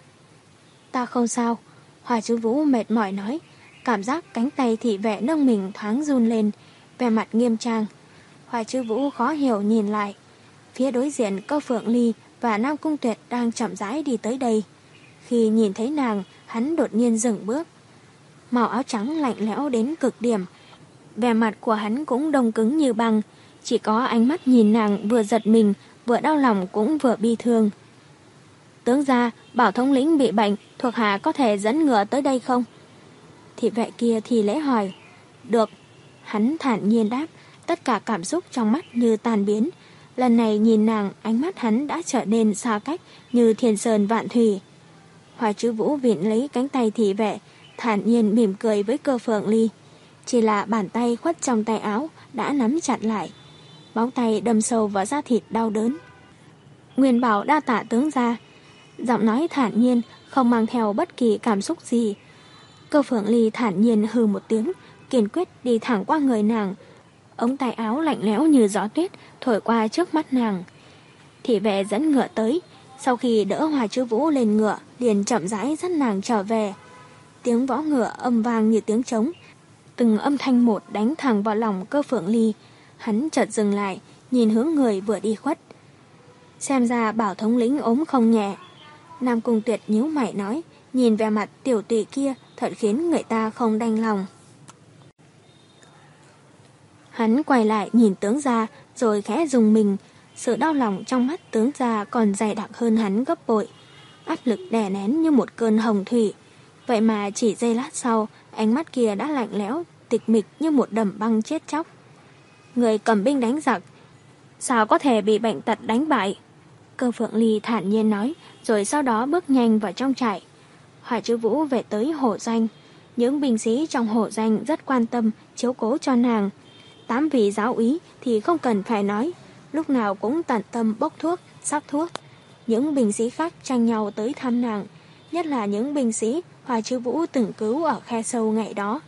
[SPEAKER 1] Ta không sao. Hoài Chư Vũ mệt mỏi nói. Cảm giác cánh tay thị vệ nâng mình thoáng run lên, vẻ mặt nghiêm trang. Hoài Chư Vũ khó hiểu nhìn lại. Phía đối diện Cơ Phượng Ly và Nam Cung Tuyệt đang chậm rãi đi tới đây. Khi nhìn thấy nàng, hắn đột nhiên dừng bước. Màu áo trắng lạnh lẽo đến cực điểm. Vẻ mặt của hắn cũng đông cứng như băng. Chỉ có ánh mắt nhìn nàng vừa giật mình, vừa đau lòng cũng vừa bi thương. Tướng gia, bảo thống lĩnh bị bệnh, thuộc hạ có thể dẫn ngựa tới đây không? Thị vệ kia thì lễ hỏi. Được. Hắn thản nhiên đáp, tất cả cảm xúc trong mắt như tan biến. Lần này nhìn nàng, ánh mắt hắn đã trở nên xa cách như thiên sơn vạn thủy. Hoài Chư Vũ vịn lấy cánh tay thị vệ, thản nhiên mỉm cười với Cơ Phượng Ly. Chỉ là bàn tay khuất trong tay áo đã nắm chặt lại. Bóng tay đâm sâu vào da thịt đau đớn. Nguyên bảo đa tạ tướng gia. Giọng nói thản nhiên, không mang theo bất kỳ cảm xúc gì. Cơ Phượng Ly thản nhiên hừ một tiếng, kiên quyết đi thẳng qua người nàng. Ống tay áo lạnh lẽo như gió tuyết thổi qua trước mắt nàng. Thị vệ dẫn ngựa tới, sau khi đỡ Hoài Chư Vũ lên ngựa, liền chậm rãi dắt nàng trở về. Tiếng võ ngựa âm vang như tiếng trống, từng âm thanh một đánh thẳng vào lòng Cơ Phượng Ly. Hắn chợt dừng lại, nhìn hướng người vừa đi khuất. Xem ra bảo thống lĩnh ốm không nhẹ. Nam Cung Tuyệt nhíu mày nói, nhìn vẻ mặt tiểu tụy kia thật khiến người ta không đành lòng. Hắn quay lại nhìn tướng gia, rồi khẽ dùng mình. Sự đau lòng trong mắt tướng gia còn dày đặc hơn hắn gấp bội. Áp lực đè nén như một cơn hồng thủy. Vậy mà chỉ giây lát sau, ánh mắt kia đã lạnh lẽo, tịch mịch như một đầm băng chết chóc. Người cầm binh đánh giặc, sao có thể bị bệnh tật đánh bại? Cơ Phượng Ly thản nhiên nói, rồi sau đó bước nhanh vào trong trại. Hoài Chư Vũ về tới hộ doanh. Những binh sĩ trong hộ doanh rất quan tâm, chiếu cố cho nàng. Tám vị giáo úy thì không cần phải nói, lúc nào cũng tận tâm bốc thuốc, sắc thuốc. Những binh sĩ khác tranh nhau tới thăm nàng, nhất là những binh sĩ Hoài Chư Vũ từng cứu ở khe sâu ngày đó.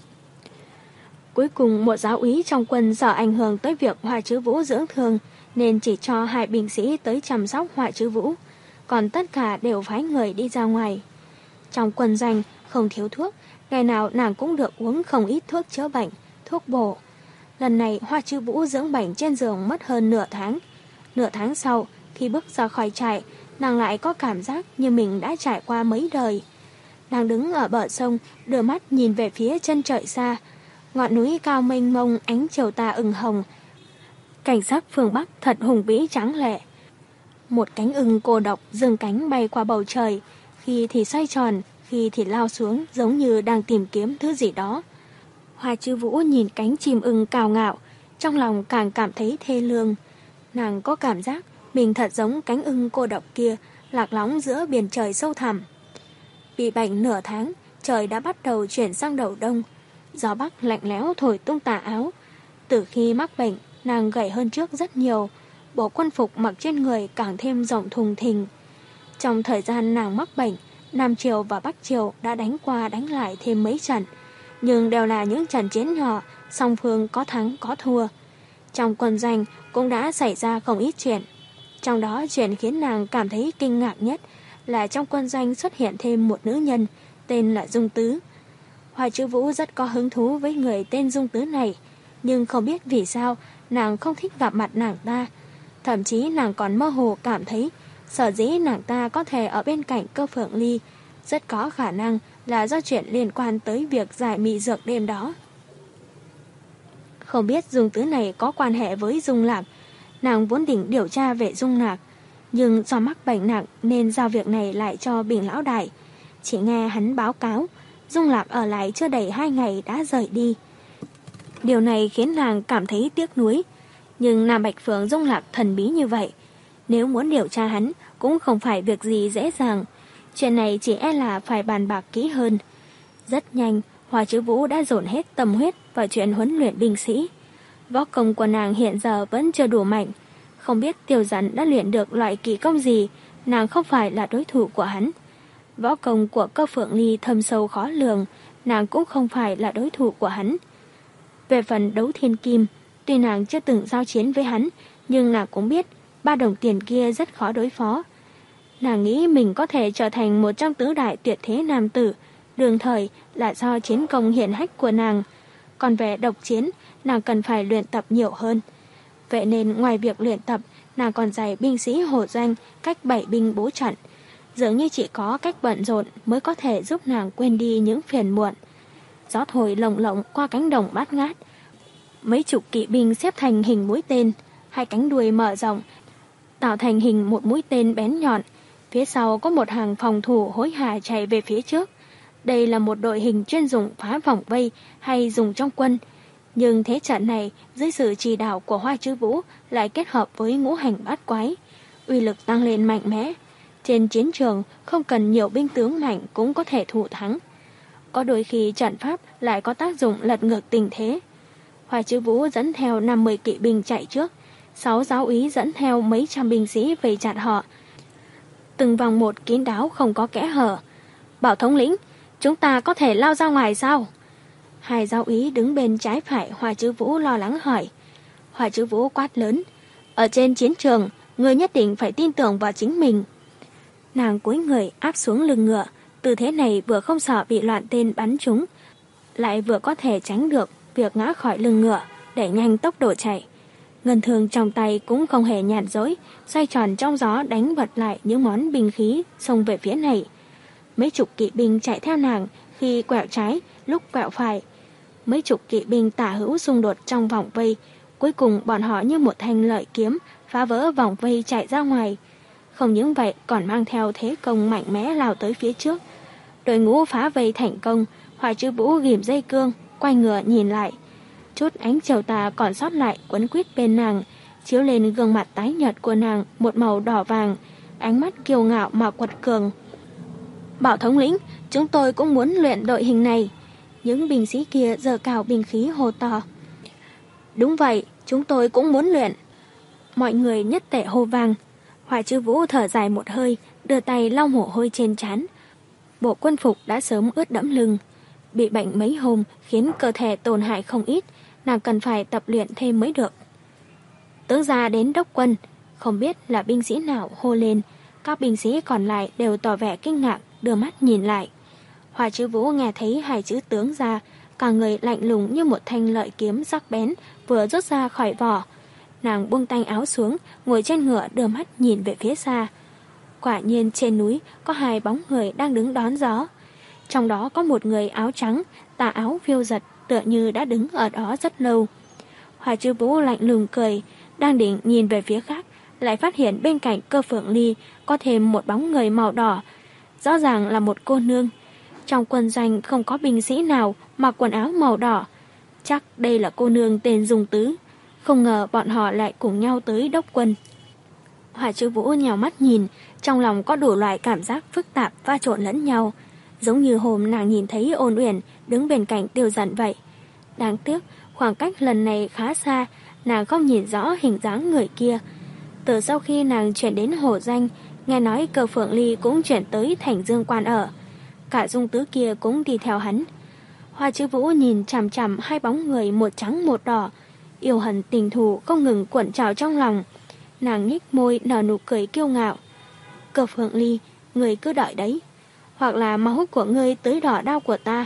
[SPEAKER 1] Cuối cùng một giáo úy trong quân sợ ảnh hưởng tới việc Hoài Chư Vũ dưỡng thương, nên chỉ cho hai binh sĩ tới chăm sóc Hoài Chư Vũ, còn tất cả đều phái người đi ra ngoài. Trong quân doanh không thiếu thuốc, ngày nào nàng cũng được uống không ít thuốc chữa bệnh, thuốc bổ. Lần này Hoài Chư Vũ dưỡng bệnh trên giường mất hơn nửa tháng. Nửa tháng sau, khi bước ra khỏi trại, nàng lại có cảm giác như mình đã trải qua mấy đời. Nàng đứng ở bờ sông, đưa mắt nhìn về phía chân trời xa. Ngọn núi cao mênh mông, ánh chiều tà ửng hồng. Cảnh sắc phương Bắc thật hùng vĩ tráng lệ. Một cánh ưng cô độc dương cánh bay qua bầu trời, khi thì xoay tròn, khi thì lao xuống, giống như đang tìm kiếm thứ gì đó. Hoài Chư Vũ nhìn cánh chim ưng cao ngạo, trong lòng càng cảm thấy thê lương. Nàng có cảm giác mình thật giống cánh ưng cô độc kia, lạc lõng giữa biển trời sâu thẳm. Bị bệnh nửa tháng, trời đã bắt đầu chuyển sang đầu đông. Gió bắc lạnh lẽo thổi tung tà áo. Từ khi mắc bệnh, nàng gầy hơn trước rất nhiều. Bộ quân phục mặc trên người càng thêm rộng thùng thình. Trong thời gian nàng mắc bệnh, Nam Triều và Bắc Triều đã đánh qua đánh lại thêm mấy trận, nhưng đều là những trận chiến nhỏ, song phương có thắng có thua. Trong quân doanh cũng đã xảy ra không ít chuyện. Trong đó chuyện khiến nàng cảm thấy kinh ngạc nhất là trong quân doanh xuất hiện thêm một nữ nhân tên là Dung Tứ. Hoa Chữ Vũ rất có hứng thú với người tên Dung Tứ này, nhưng không biết vì sao nàng không thích gặp mặt nàng ta. Thậm chí nàng còn mơ hồ cảm thấy sở dĩ nàng ta có thể ở bên cạnh Cơ Phượng Ly rất có khả năng là do chuyện liên quan tới việc giải mị dược đêm đó. Không biết Dung Tứ này có quan hệ với Dung Lạc. Nàng vốn định điều tra về Dung Lạc, nhưng do mắc bệnh nặng nên giao việc này lại cho Bình Lão Đại. Chỉ nghe hắn báo cáo Dung Lạc ở lại chưa đầy hai ngày đã rời đi. Điều này khiến nàng cảm thấy tiếc nuối. Nhưng Nam Bạch Phượng Dung Lạc thần bí như vậy, nếu muốn điều tra hắn cũng không phải việc gì dễ dàng. Chuyện này chỉ e là phải bàn bạc kỹ hơn. Rất nhanh, Hoa Chữ Vũ đã dồn hết tâm huyết vào chuyện huấn luyện binh sĩ. Võ công của nàng hiện giờ vẫn chưa đủ mạnh. Không biết Tiêu Dần đã luyện được loại kỳ công gì, nàng không phải là đối thủ của hắn. Võ công của Cơ Phượng Ly thâm sâu khó lường, nàng cũng không phải là đối thủ của hắn. Về phần Đấu Thiên Kim, tuy nàng chưa từng giao chiến với hắn, nhưng nàng cũng biết ba đồng tiền kia rất khó đối phó. Nàng nghĩ mình có thể trở thành một trong tứ đại tuyệt thế nam tử, đương thời là do chiến công hiển hách của nàng. Còn về độc chiến, nàng cần phải luyện tập nhiều hơn. Vậy nên ngoài việc luyện tập, nàng còn dạy binh sĩ hộ doanh cách bảy binh bố trận. Dường như chỉ có cách bận rộn mới có thể giúp nàng quên đi những phiền muộn. Gió thổi lồng lộng qua cánh đồng bát ngát. Mấy chục kỵ binh xếp thành hình mũi tên, hai cánh đuôi mở rộng, tạo thành hình một mũi tên bén nhọn. Phía sau có một hàng phòng thủ hối hả chạy về phía trước. Đây là một đội hình chuyên dùng phá vòng vây hay dùng trong quân. Nhưng thế trận này dưới sự chỉ đạo của Hoa Chữ Vũ lại kết hợp với ngũ hành bát quái, uy lực tăng lên mạnh mẽ. Trên chiến trường không cần nhiều binh tướng mạnh cũng có thể thủ thắng. Có đôi khi trận pháp lại có tác dụng lật ngược tình thế. Hoa Chữ Vũ dẫn theo năm mươi kỵ binh chạy trước, sáu giáo úy dẫn theo mấy trăm binh sĩ vây chặt họ. Từng vòng một kín đáo không có kẽ hở. Bảo thống lĩnh, chúng ta có thể lao ra ngoài sao? Hai giáo úy đứng bên trái phải Hoa Chữ Vũ lo lắng hỏi. Hoa Chữ Vũ quát lớn, ở trên chiến trường, người nhất định phải tin tưởng vào chính mình. Nàng cúi người áp xuống lưng ngựa, tư thế này vừa không sợ bị loạn tên bắn trúng, lại vừa có thể tránh được việc ngã khỏi lưng ngựa, đẩy nhanh tốc độ chạy. Ngân thường trong tay cũng không hề nhàn rỗi, xoay tròn trong gió đánh vật lại những món binh khí xông về phía này. Mấy chục kỵ binh chạy theo nàng, khi quẹo trái, lúc quẹo phải. Mấy chục kỵ binh tả hữu xung đột trong vòng vây, cuối cùng bọn họ như một thanh lợi kiếm phá vỡ vòng vây chạy ra ngoài. Không những vậy còn mang theo thế công mạnh mẽ lao tới phía trước. Đội ngũ phá vây thành công, Hoa Chữ Vũ ghim dây cương, quay ngựa nhìn lại. Chút ánh chiều tà còn sót lại quấn quýt bên nàng, chiếu lên gương mặt tái nhợt của nàng một màu đỏ vàng, ánh mắt kiêu ngạo mà quật cường. Bảo thống lĩnh, chúng tôi cũng muốn luyện đội hình này. Những binh sĩ kia giơ cao binh khí hô to. Đúng vậy, chúng tôi cũng muốn luyện. Mọi người nhất tề hô vang. Hoa Chữ Vũ thở dài một hơi, đưa tay lau mồ hôi trên trán. Bộ quân phục đã sớm ướt đẫm lưng. Bị bệnh mấy hôm khiến cơ thể tổn hại không ít, nàng cần phải tập luyện thêm mới được. Tướng gia đến đốc quân, không biết là binh sĩ nào hô lên. Các binh sĩ còn lại đều tỏ vẻ kinh ngạc, đưa mắt nhìn lại. Hoa Chữ Vũ nghe thấy hai chữ tướng gia, cả người lạnh lùng như một thanh lợi kiếm sắc bén vừa rút ra khỏi vỏ. Nàng buông tay áo xuống, ngồi trên ngựa đưa mắt nhìn về phía xa. Quả nhiên trên núi có hai bóng người đang đứng đón gió. Trong đó có một người áo trắng, tà áo phiêu giật, tựa như đã đứng ở đó rất lâu. Hoa Chữ Vũ lạnh lùng cười, đang định nhìn về phía khác, lại phát hiện bên cạnh Cơ Phượng Ly có thêm một bóng người màu đỏ, rõ ràng là một cô nương. Trong quân doanh không có binh sĩ nào mặc quần áo màu đỏ, chắc đây là cô nương tên Dung Tứ. Không ngờ bọn họ lại cùng nhau tới đốc quân. Hoa Chữ Vũ nhào mắt nhìn, trong lòng có đủ loại cảm giác phức tạp pha trộn lẫn nhau, giống như hôm nàng nhìn thấy Ôn Uyển đứng bên cạnh Tiêu Dần vậy. Đáng tiếc, khoảng cách lần này khá xa, nàng không nhìn rõ hình dáng người kia. Từ sau khi nàng chuyển đến Hồ Danh, nghe nói Cơ Phượng Ly cũng chuyển tới Thành Dương Quan ở. Cả Dung Tứ kia cũng đi theo hắn. Hoa Chữ Vũ nhìn chằm chằm hai bóng người một trắng một đỏ, yêu hận tình thù không ngừng cuộn trào trong lòng. Nàng nhếch môi nở nụ cười kiêu ngạo. Cơ Phượng Ly, người cứ đợi đấy. Hoặc là máu của ngươi tưới đỏ đau của ta,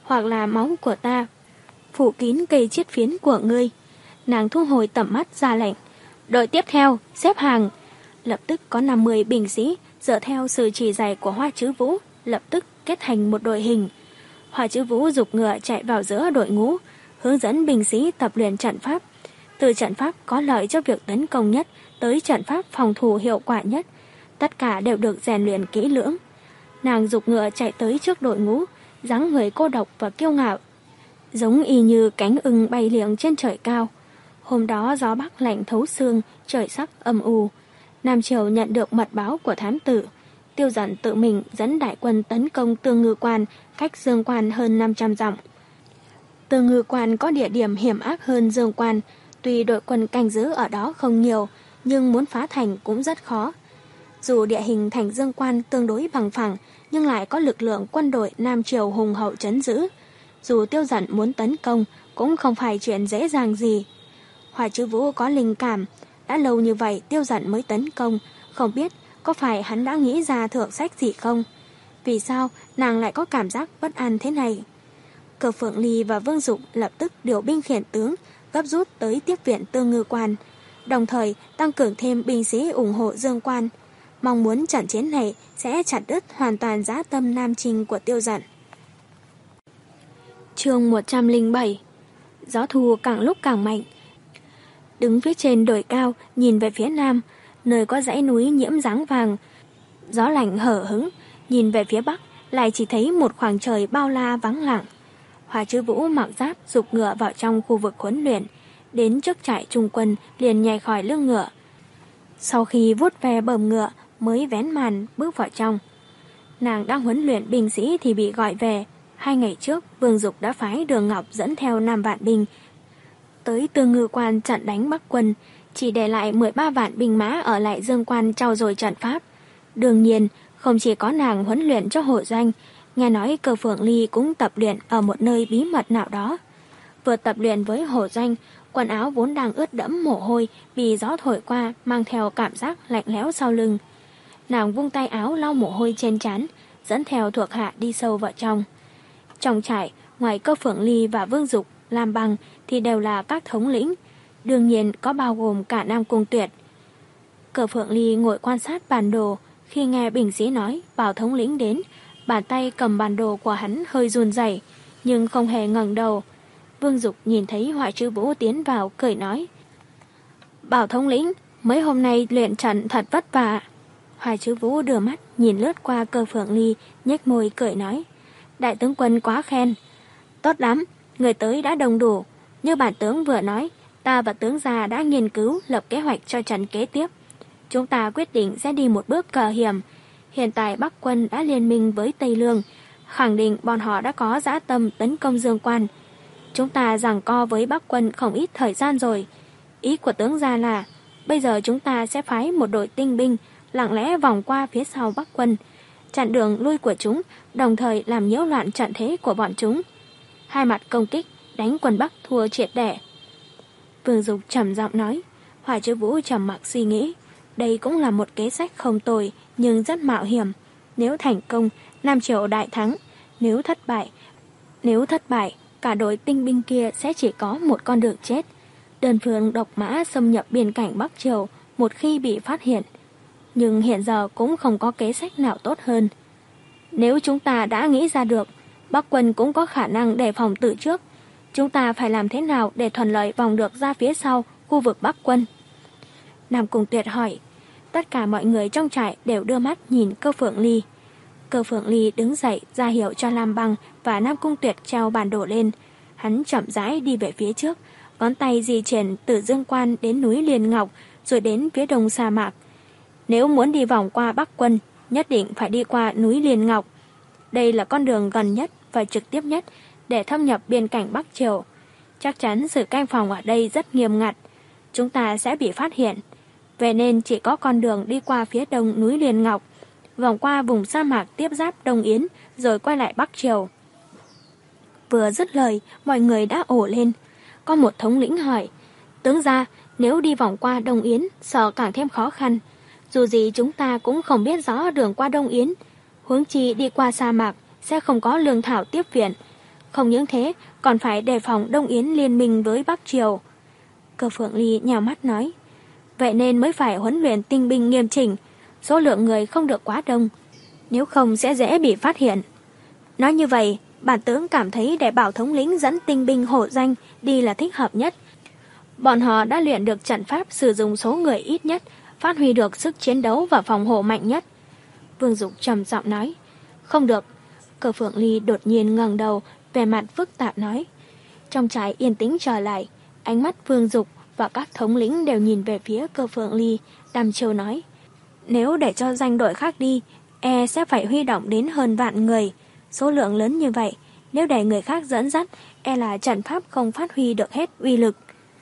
[SPEAKER 1] hoặc là máu của ta phủ kín cây chiết phiến của ngươi. Nàng thu hồi tầm mắt ra lệnh. Đội tiếp theo, xếp hàng. Lập tức có năm mươi binh sĩ dựa theo sự chỉ dạy của Hoa Chữ Vũ, lập tức kết thành một đội hình. Hoa Chữ Vũ giục ngựa chạy vào giữa đội ngũ, hướng dẫn binh sĩ tập luyện trận pháp. Từ trận pháp có lợi cho việc tấn công nhất tới trận pháp phòng thủ hiệu quả nhất, tất cả đều được rèn luyện kỹ lưỡng. Nàng giục ngựa chạy tới trước đội ngũ, dáng người cô độc và kiêu ngạo, giống y như cánh ưng bay liệng trên trời cao. Hôm đó gió bắc lạnh thấu xương, trời sắc âm u. Nam Triều nhận được mật báo của thám tử. Tiêu Dận tự mình dẫn đại quân tấn công Tương Ngư Quan, cách Dương Quan hơn năm trăm dặm. Tương Ngư Quan có địa điểm hiểm ác hơn Dương Quan, tuy đội quân canh giữ ở đó không nhiều, nhưng muốn phá thành cũng rất khó. Dù địa hình thành Dương Quan tương đối bằng phẳng, nhưng lại có lực lượng quân đội Nam Triều hùng hậu trấn giữ. Dù Tiêu Dận muốn tấn công, cũng không phải chuyện dễ dàng gì. Hoa Chữ Vũ có linh cảm, đã lâu như vậy Tiêu Dận mới tấn công, không biết có phải hắn đã nghĩ ra thượng sách gì không? Vì sao nàng lại có cảm giác bất an thế này? Cơ Phượng Ly và Vương Dục lập tức điều binh khiển tướng, gấp rút tới tiếp viện Tương Ngư Quan, đồng thời tăng cường thêm binh sĩ ủng hộ Dương Quan, mong muốn trận chiến này sẽ chặt đứt hoàn toàn dã tâm nam chinh của Tiêu Dận. Chương một trăm lẻ bảy. Gió thu càng lúc càng mạnh. Đứng phía trên đồi cao, nhìn về phía nam, nơi có dãy núi nhiễm dáng vàng, gió lạnh hở hứng, nhìn về phía bắc, lại chỉ thấy một khoảng trời bao la vắng lặng. Hoa Chữ Vũ mặc giáp giục ngựa vào trong khu vực huấn luyện, đến trước trại trung quân liền nhảy khỏi lưng ngựa. Sau khi vuốt ve bờm ngựa mới vén màn bước vào trong. Nàng đang huấn luyện binh sĩ thì bị gọi về. Hai ngày trước, Vương Dục đã phái Đường Ngọc dẫn theo năm vạn binh tới Tương Ngư Quan chặn đánh Bắc quân, chỉ để lại mười ba vạn binh mã ở lại Dương Quan trau dồi trận pháp. Đương nhiên, không chỉ có nàng huấn luyện cho Hổ Doanh, nghe nói Cơ Phượng Ly cũng tập luyện ở một nơi bí mật nào đó. Vừa tập luyện với Hổ Doanh, quần áo vốn đang ướt đẫm mồ hôi vì gió thổi qua mang theo cảm giác lạnh lẽo sau lưng. Nàng vung tay áo lau mồ hôi trên trán, dẫn theo thuộc hạ đi sâu vào trong. Trong trại, ngoài Cơ Phượng Ly và Vương Dục, Lam Băng thì đều là các thống lĩnh, đương nhiên có bao gồm cả Nam Cung Tuyệt. Cơ Phượng Ly ngồi quan sát bản đồ, khi nghe binh sĩ nói bảo thống lĩnh đến, bàn tay cầm bản đồ của hắn hơi run rẩy, nhưng không hề ngẩng đầu. Vương Dục nhìn thấy Hoa Chữ Vũ tiến vào, cười nói: Bảo thống lĩnh, mấy hôm nay luyện trận thật vất vả. Hoa Chữ Vũ đưa mắt nhìn lướt qua Cơ Phượng Ly, nhếch môi cười nói: Đại tướng quân quá khen. Tốt lắm, người tới đã đông đủ. Như bản tướng vừa nói, ta và tướng già đã nghiên cứu lập kế hoạch cho trận kế tiếp. Chúng ta quyết định sẽ đi một bước cờ hiểm. Hiện tại Bắc quân đã liên minh với Tây Lương, khẳng định bọn họ đã có dã tâm tấn công Dương Quan. Chúng ta giằng co với Bắc quân không ít thời gian rồi. Ý của tướng già là bây giờ chúng ta sẽ phái một đội tinh binh lặng lẽ vòng qua phía sau Bắc quân, chặn đường lui của chúng, đồng thời làm nhiễu loạn trận thế của bọn chúng. Hai mặt công kích, đánh quân Bắc thua triệt để. Vương Dục trầm giọng nói. Hoa Chữ Vũ trầm mặc suy nghĩ. Đây cũng là một kế sách không tồi, nhưng rất mạo hiểm. Nếu thành công, Nam Triều đại thắng. Nếu thất bại, nếu thất bại, cả đội tinh binh kia sẽ chỉ có một con đường chết. Đơn phương độc mã xâm nhập biên cảnh Bắc Triều một khi bị phát hiện. Nhưng hiện giờ cũng không có kế sách nào tốt hơn. Nếu chúng ta đã nghĩ ra được, Bắc quân cũng có khả năng đề phòng từ trước. Chúng ta phải làm thế nào để thuận lợi vòng được ra phía sau khu vực Bắc quân? Nam Cung Tuyệt hỏi. Tất cả mọi người trong trại đều đưa mắt nhìn Cơ Phượng Ly. Cơ Phượng Ly đứng dậy ra hiệu cho Lam Băng và Nam Cung Tuyệt treo bản đồ lên. Hắn chậm rãi đi về phía trước, ngón tay di chuyển từ Dương Quan đến núi Liên Ngọc, rồi đến phía đông sa mạc. Nếu muốn đi vòng qua Bắc quân, nhất định phải đi qua núi Liên Ngọc. Đây là con đường gần nhất và trực tiếp nhất để thâm nhập biên cảnh Bắc Triều. Chắc chắn sự canh phòng ở đây rất nghiêm ngặt. Chúng ta sẽ bị phát hiện. Vậy nên chỉ có con đường đi qua phía đông núi Liên Ngọc, vòng qua vùng sa mạc tiếp giáp Đông Yến, rồi quay lại Bắc Triều. Vừa dứt lời, mọi người đã ồ lên. Có một thống lĩnh hỏi, tướng gia, nếu đi vòng qua Đông Yến, sợ càng thêm khó khăn. Dù gì chúng ta cũng không biết rõ đường qua Đông Yến. Huống chi đi qua sa mạc, sẽ không có lương thảo tiếp viện. Không những thế, còn phải đề phòng Đông Yến liên minh với Bắc Triều. Cơ Phượng Ly nhào mắt nói, vậy nên mới phải huấn luyện tinh binh nghiêm chỉnh, số lượng người không được quá đông, nếu không sẽ dễ bị phát hiện. Nói như vậy, bản tướng cảm thấy để bảo thống lĩnh dẫn tinh binh hổ danh đi là thích hợp nhất. Bọn họ đã luyện được trận pháp sử dụng số người ít nhất, phát huy được sức chiến đấu và phòng hộ mạnh nhất. Vương Dục trầm giọng nói, không được. Cơ Phượng Ly đột nhiên ngẩng đầu, vẻ mặt phức tạp nói. Trong trại yên tĩnh trở lại, ánh mắt Vương Dục và các thống lĩnh đều nhìn về phía Cơ Phượng Ly, đăm chiêu nói, nếu để cho danh đội khác đi, e sẽ phải huy động đến hơn vạn người. Số lượng lớn như vậy, nếu để người khác dẫn dắt, e là trận pháp không phát huy được hết uy lực.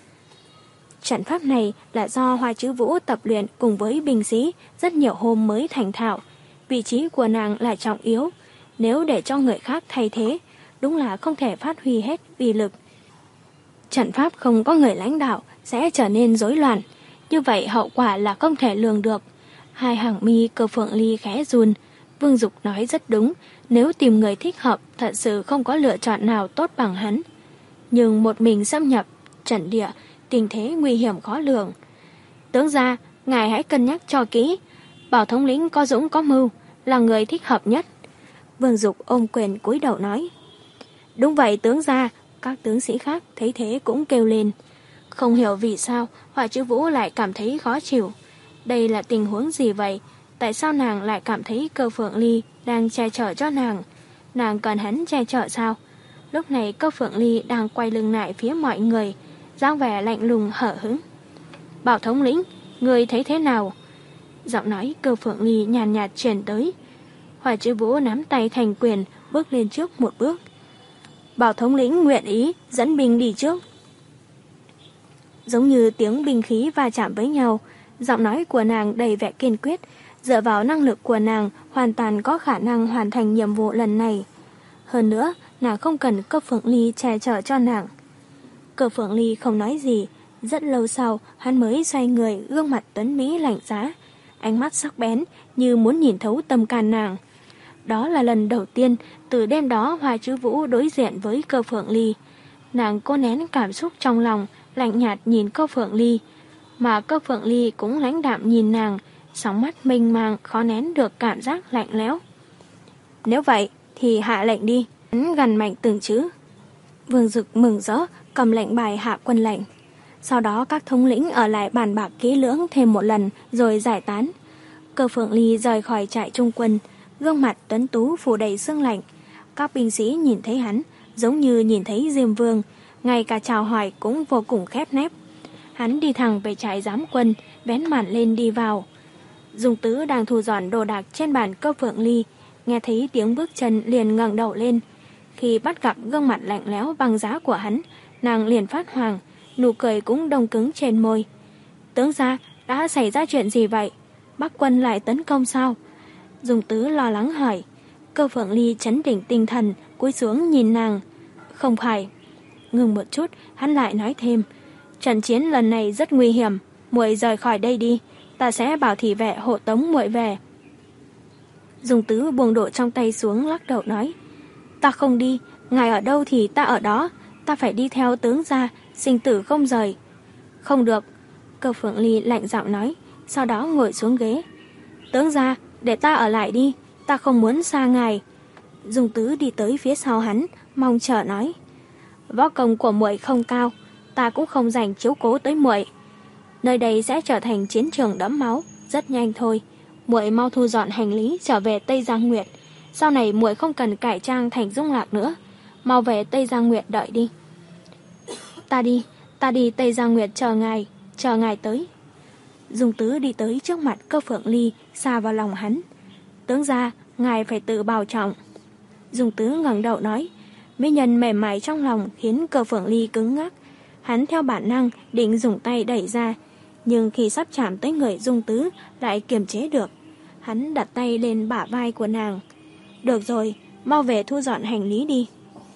[SPEAKER 1] Trận pháp này là do Hoa Chữ Vũ tập luyện cùng với binh sĩ rất nhiều hôm mới thành thạo. Vị trí của nàng là trọng yếu, nếu để cho người khác thay thế, đúng là không thể phát huy hết uy lực. Trận pháp không có người lãnh đạo sẽ trở nên rối loạn, như vậy hậu quả là không thể lường được. Hai hàng mi Cơ Phượng Ly khẽ run. Vương Dục nói rất đúng, nếu tìm người thích hợp thật sự không có lựa chọn nào tốt bằng hắn. Nhưng một mình xâm nhập trận địa, tình thế nguy hiểm khó lường. Tướng gia, ngài hãy cân nhắc cho kỹ, bảo thống lĩnh có dũng có mưu, là người thích hợp nhất. Vương Dục ôm quyền cúi đầu nói. Đúng vậy tướng gia. Các tướng sĩ khác thấy thế cũng kêu lên. Không hiểu vì sao Hoa Chữ Vũ lại cảm thấy khó chịu. Đây là tình huống gì vậy? Tại sao nàng lại cảm thấy Cơ Phượng Ly đang che chở cho nàng? Nàng cần hắn che chở sao? Lúc này Cơ Phượng Ly đang quay lưng lại phía mọi người, dáng vẻ lạnh lùng hở hững. Bảo thống lĩnh, người thấy thế nào? Giọng nói Cơ Phượng Ly nhàn nhạt truyền tới. Hoa Chữ Vũ nắm tay thành quyền, bước lên trước một bước. Bảo thống lĩnh nguyện ý dẫn binh đi trước. Giống như tiếng binh khí va chạm với nhau, giọng nói của nàng đầy vẻ kiên quyết, dựa vào năng lực của nàng hoàn toàn có khả năng hoàn thành nhiệm vụ lần này. Hơn nữa, nàng không cần Cơ Phượng Ly che chở cho nàng. Cơ Phượng Ly không nói gì, rất lâu sau hắn mới xoay người, gương mặt tuấn mỹ lạnh giá, ánh mắt sắc bén như muốn nhìn thấu tâm can nàng. Đó là lần đầu tiên từ đêm đó Hoa Chữ Vũ đối diện với Cơ Phượng Ly. Nàng cố nén cảm xúc trong lòng, lạnh nhạt nhìn Cơ Phượng Ly, mà Cơ Phượng Ly cũng lãnh đạm nhìn nàng, sóng mắt mênh mang khó nén được cảm giác lạnh lẽo. Nếu vậy thì hạ lệnh đi. Hắn gằn mạnh từng chữ. Vương Dực mừng rỡ cầm lệnh bài hạ quân lệnh. Sau đó các thống lĩnh ở lại bàn bạc kỹ lưỡng thêm một lần rồi giải tán. Cơ Phượng Ly rời khỏi trại trung quân, gương mặt tuấn tú phủ đầy sương lạnh. Các binh sĩ nhìn thấy hắn giống như nhìn thấy Diêm Vương, ngay cả chào hỏi cũng vô cùng khép nép. Hắn đi thẳng về trại giám quân, vén màn lên đi vào. Dung Tứ đang thu dọn đồ đạc trên bàn Cơ Phượng Ly, nghe thấy tiếng bước chân liền ngẩng đầu lên. Khi bắt gặp gương mặt lạnh lẽo băng giá của hắn, nàng liền phát hoảng, nụ cười cũng đông cứng trên môi. Tướng gia, đã xảy ra chuyện gì vậy? Bắc quân lại tấn công sao? Dung Tứ lo lắng hỏi. Cơ Phượng Ly trấn định tinh thần, cúi xuống nhìn nàng. Không phải. Ngừng một chút, hắn lại nói thêm. Trận chiến lần này rất nguy hiểm, muội rời khỏi đây đi, ta sẽ bảo thị vệ hộ tống muội về. Dung Tứ buông đồ trong tay xuống, lắc đầu nói. Ta không đi, ngài ở đâu thì ta ở đó, ta phải đi theo tướng gia, sinh tử không rời. Không được. Cơ Phượng Ly lạnh giọng nói, sau đó ngồi xuống ghế. Tướng gia, để ta ở lại đi, ta không muốn xa ngài. Dung Tứ đi tới phía sau hắn, mong chờ nói. Võ công của muội không cao, ta cũng không dành chiếu cố tới muội. Nơi đây sẽ trở thành chiến trường đẫm máu, rất nhanh thôi. Muội mau thu dọn hành lý trở về Tây Giang Nguyệt. Sau này muội không cần cải trang thành Dung Lạc nữa, mau về Tây Giang Nguyệt đợi đi. Ta đi, ta đi Tây Giang Nguyệt chờ ngài, chờ ngài tới. Dung Tứ đi tới trước mặt Cơ Phượng Ly, xa vào lòng hắn. Tướng gia, ngài phải tự bảo trọng. Dung Tứ ngẩng đầu nói. Mỹ nhân mềm mại trong lòng khiến Cơ Phượng Ly cứng ngắc. Hắn theo bản năng định dùng tay đẩy ra, nhưng khi sắp chạm tới người Dung Tứ lại kiềm chế được. Hắn đặt tay lên bả vai của nàng. Được rồi, mau về thu dọn hành lý đi.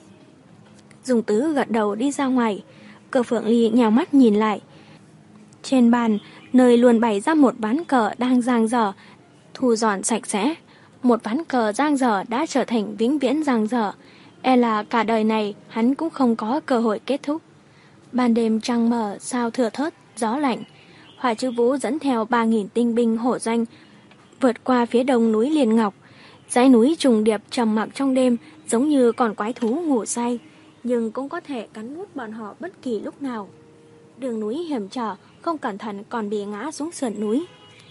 [SPEAKER 1] Dung Tứ gật đầu đi ra ngoài. Cơ Phượng Ly nhào mắt nhìn lại. Trên bàn, nơi luôn bày ra một ván cờ đang giang dở, thu dọn sạch sẽ. Một ván cờ giang dở đã trở thành vĩnh viễn giang dở. E là cả đời này hắn cũng không có cơ hội kết thúc. Ban đêm trăng mờ, sao thưa thớt, gió lạnh. Hỏa Chư Vũ dẫn theo ba nghìn tinh binh hổ danh vượt qua phía đông núi Liên Ngọc. Dãy núi trùng điệp trầm mặc trong đêm, giống như con quái thú ngủ say, nhưng cũng có thể cắn nuốt bọn họ bất kỳ lúc nào. Đường núi hiểm trở, không cẩn thận còn bị ngã xuống sườn núi.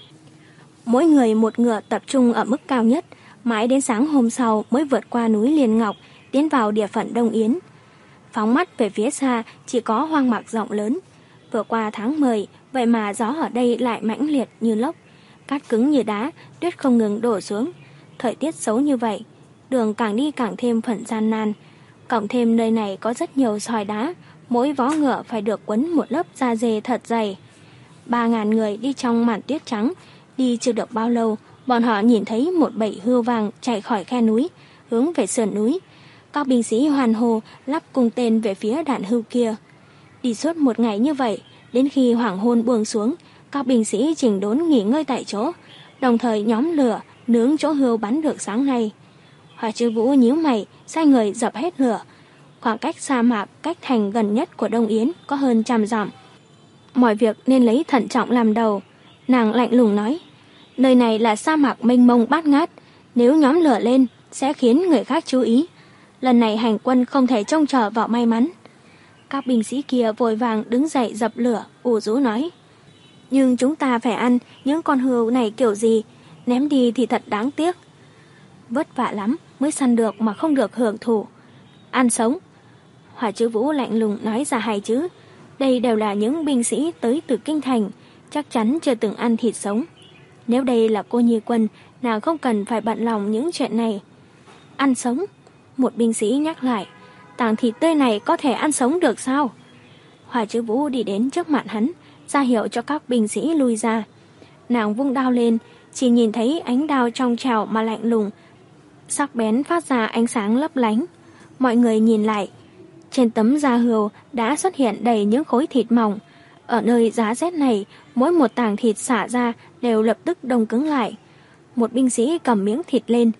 [SPEAKER 1] Mỗi người một ngựa tập trung ở mức cao nhất, mãi đến sáng hôm sau mới vượt qua núi Liên Ngọc, tiến vào địa phận Đông Yến. Phóng mắt về phía xa, chỉ có hoang mạc rộng lớn. Vừa qua tháng mười, vậy mà gió ở đây lại mãnh liệt như lốc, cát cứng như đá, tuyết không ngừng đổ xuống. Thời tiết xấu như vậy, đường càng đi càng thêm phần gian nan. Cộng thêm nơi này có rất nhiều sỏi đá, mỗi vó ngựa phải được quấn một lớp da dê thật dày. Ba ngàn người đi trong màn tuyết trắng, đi chưa được bao lâu, bọn họ nhìn thấy một bầy hươu vàng chạy khỏi khe núi, hướng về sườn núi. Các binh sĩ hoàn hô lắp cung tên về phía đàn hươu kia. Đi suốt một ngày như vậy, đến khi hoàng hôn buông xuống, các binh sĩ chỉnh đốn nghỉ ngơi tại chỗ, đồng thời nhóm lửa nướng chỗ hươu bắn được sáng nay. Hỏa Chư Vũ nhíu mày, sai người dập hết lửa. Khoảng cách sa mạc cách thành gần nhất của Đông Yến có hơn trăm dặm. Mọi việc nên lấy thận trọng làm đầu. Nàng lạnh lùng nói, nơi này là sa mạc mênh mông bát ngát, nếu nhóm lửa lên sẽ khiến người khác chú ý. Lần này hành quân không thể trông chờ vào may mắn. Các binh sĩ kia vội vàng đứng dậy dập lửa, ủ rũ nói, nhưng chúng ta phải ăn những con hươu này kiểu gì, ném đi thì thật đáng tiếc. Vất vả lắm mới săn được mà không được hưởng thụ. Ăn sống. Hỏa Chư Vũ lạnh lùng nói ra hai chữ. Đây đều là những binh sĩ tới từ kinh thành, chắc chắn chưa từng ăn thịt sống. Nếu đây là cô nhi quân, nàng không cần phải bận lòng những chuyện này. Ăn sống. Một binh sĩ nhắc lại, tảng thịt tươi này có thể ăn sống được sao? Hỏa Chư Vũ đi đến trước mặt hắn, ra hiệu cho các binh sĩ lui ra. Nàng vung đao lên, chỉ nhìn thấy ánh đao trong trào mà lạnh lùng, sắc bén phát ra ánh sáng lấp lánh. Mọi người nhìn lại, trên tấm da hươu đã xuất hiện đầy những khối thịt mỏng. Ở nơi giá rét này, mỗi một tảng thịt xả ra đều lập tức đông cứng lại. Một binh sĩ cầm miếng thịt lên.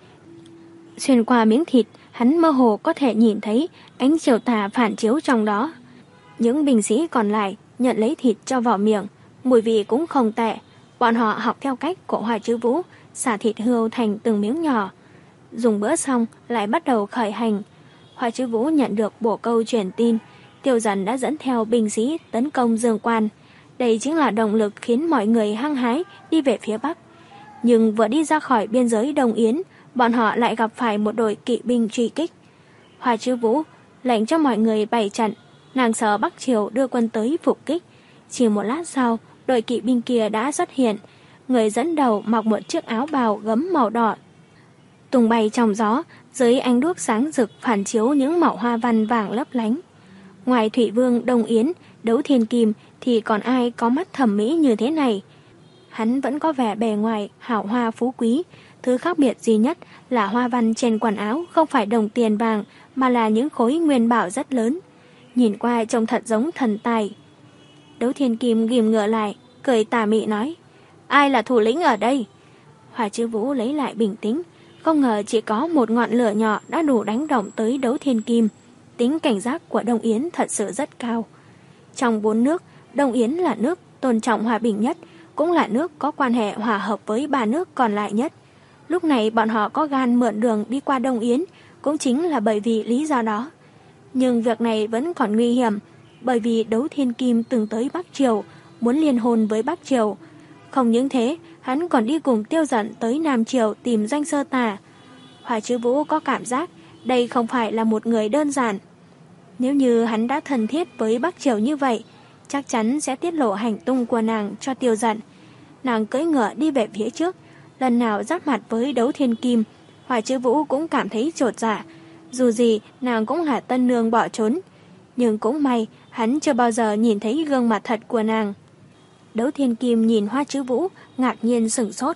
[SPEAKER 1] Xuyên qua miếng thịt, hắn mơ hồ có thể nhìn thấy ánh chiều tà phản chiếu trong đó. Những binh sĩ còn lại nhận lấy thịt cho vào miệng, mùi vị cũng không tệ. Bọn họ học theo cách của Hỏa Chư Vũ, xả thịt hươu thành từng miếng nhỏ. Dùng bữa xong lại bắt đầu khởi hành. Hỏa Chư Vũ nhận được bổ câu truyền tin, Tiêu Dần đã dẫn theo binh sĩ tấn công Dương Quan. Đây chính là động lực khiến mọi người hăng hái đi về phía Bắc. Nhưng vừa đi ra khỏi biên giới Đông Yến, bọn họ lại gặp phải một đội kỵ binh truy kích. Hỏa Chư Vũ lệnh cho mọi người bày trận, nàng sợ Bắc Triều đưa quân tới phục kích. Chỉ một lát sau, đội kỵ binh kia đã xuất hiện. Người dẫn đầu mặc một chiếc áo bào gấm màu đỏ, tung bay trong gió, dưới ánh đuốc sáng rực phản chiếu những mẩu hoa văn vàng lấp lánh. Ngoài Thủy Vương Đông Yến, Đấu Thiên Kim thì còn ai có mắt thẩm mỹ như thế này. Hắn vẫn có vẻ bề ngoài hảo hoa phú quý, thứ khác biệt duy nhất là hoa văn trên quần áo không phải đồng tiền vàng mà là những khối nguyên bảo rất lớn. Nhìn qua trông thật giống thần tài. Đấu Thiên Kim ghim ngựa lại, cười tà mị nói, ai là thủ lĩnh ở đây? Hỏa Chư Vũ lấy lại bình tĩnh, không ngờ chỉ có một ngọn lửa nhỏ đã đủ đánh động tới Đấu Thiên Kim. Tính cảnh giác của Đông Yến thật sự rất cao. Trong bốn nước, Đông Yến là nước tôn trọng hòa bình nhất, cũng là nước có quan hệ hòa hợp với ba nước còn lại nhất. Lúc này bọn họ có gan mượn đường đi qua Đông Yến, cũng chính là bởi vì lý do đó. Nhưng việc này vẫn còn nguy hiểm, bởi vì Đấu Thiên Kim từng tới Bắc Triều, muốn liên hôn với Bắc Triều. Không những thế, hắn còn đi cùng Tiêu Dận tới Nam Triều tìm Doanh Sơ Tà. Hỏa Chư Vũ có cảm giác đây không phải là một người đơn giản. Nếu như hắn đã thân thiết với Bắc Triều như vậy, chắc chắn sẽ tiết lộ hành tung của nàng cho Tiêu Dận. Nàng cưỡi ngựa đi về phía trước, lần nào giáp mặt với Đấu Thiên Kim, Hỏa Chư Vũ cũng cảm thấy chột dạ. Dù gì, nàng cũng là tân nương bỏ trốn. Nhưng cũng may, hắn chưa bao giờ nhìn thấy gương mặt thật của nàng. Đấu Thiên Kim nhìn Hỏa Chư Vũ, ngạc nhiên sửng sốt.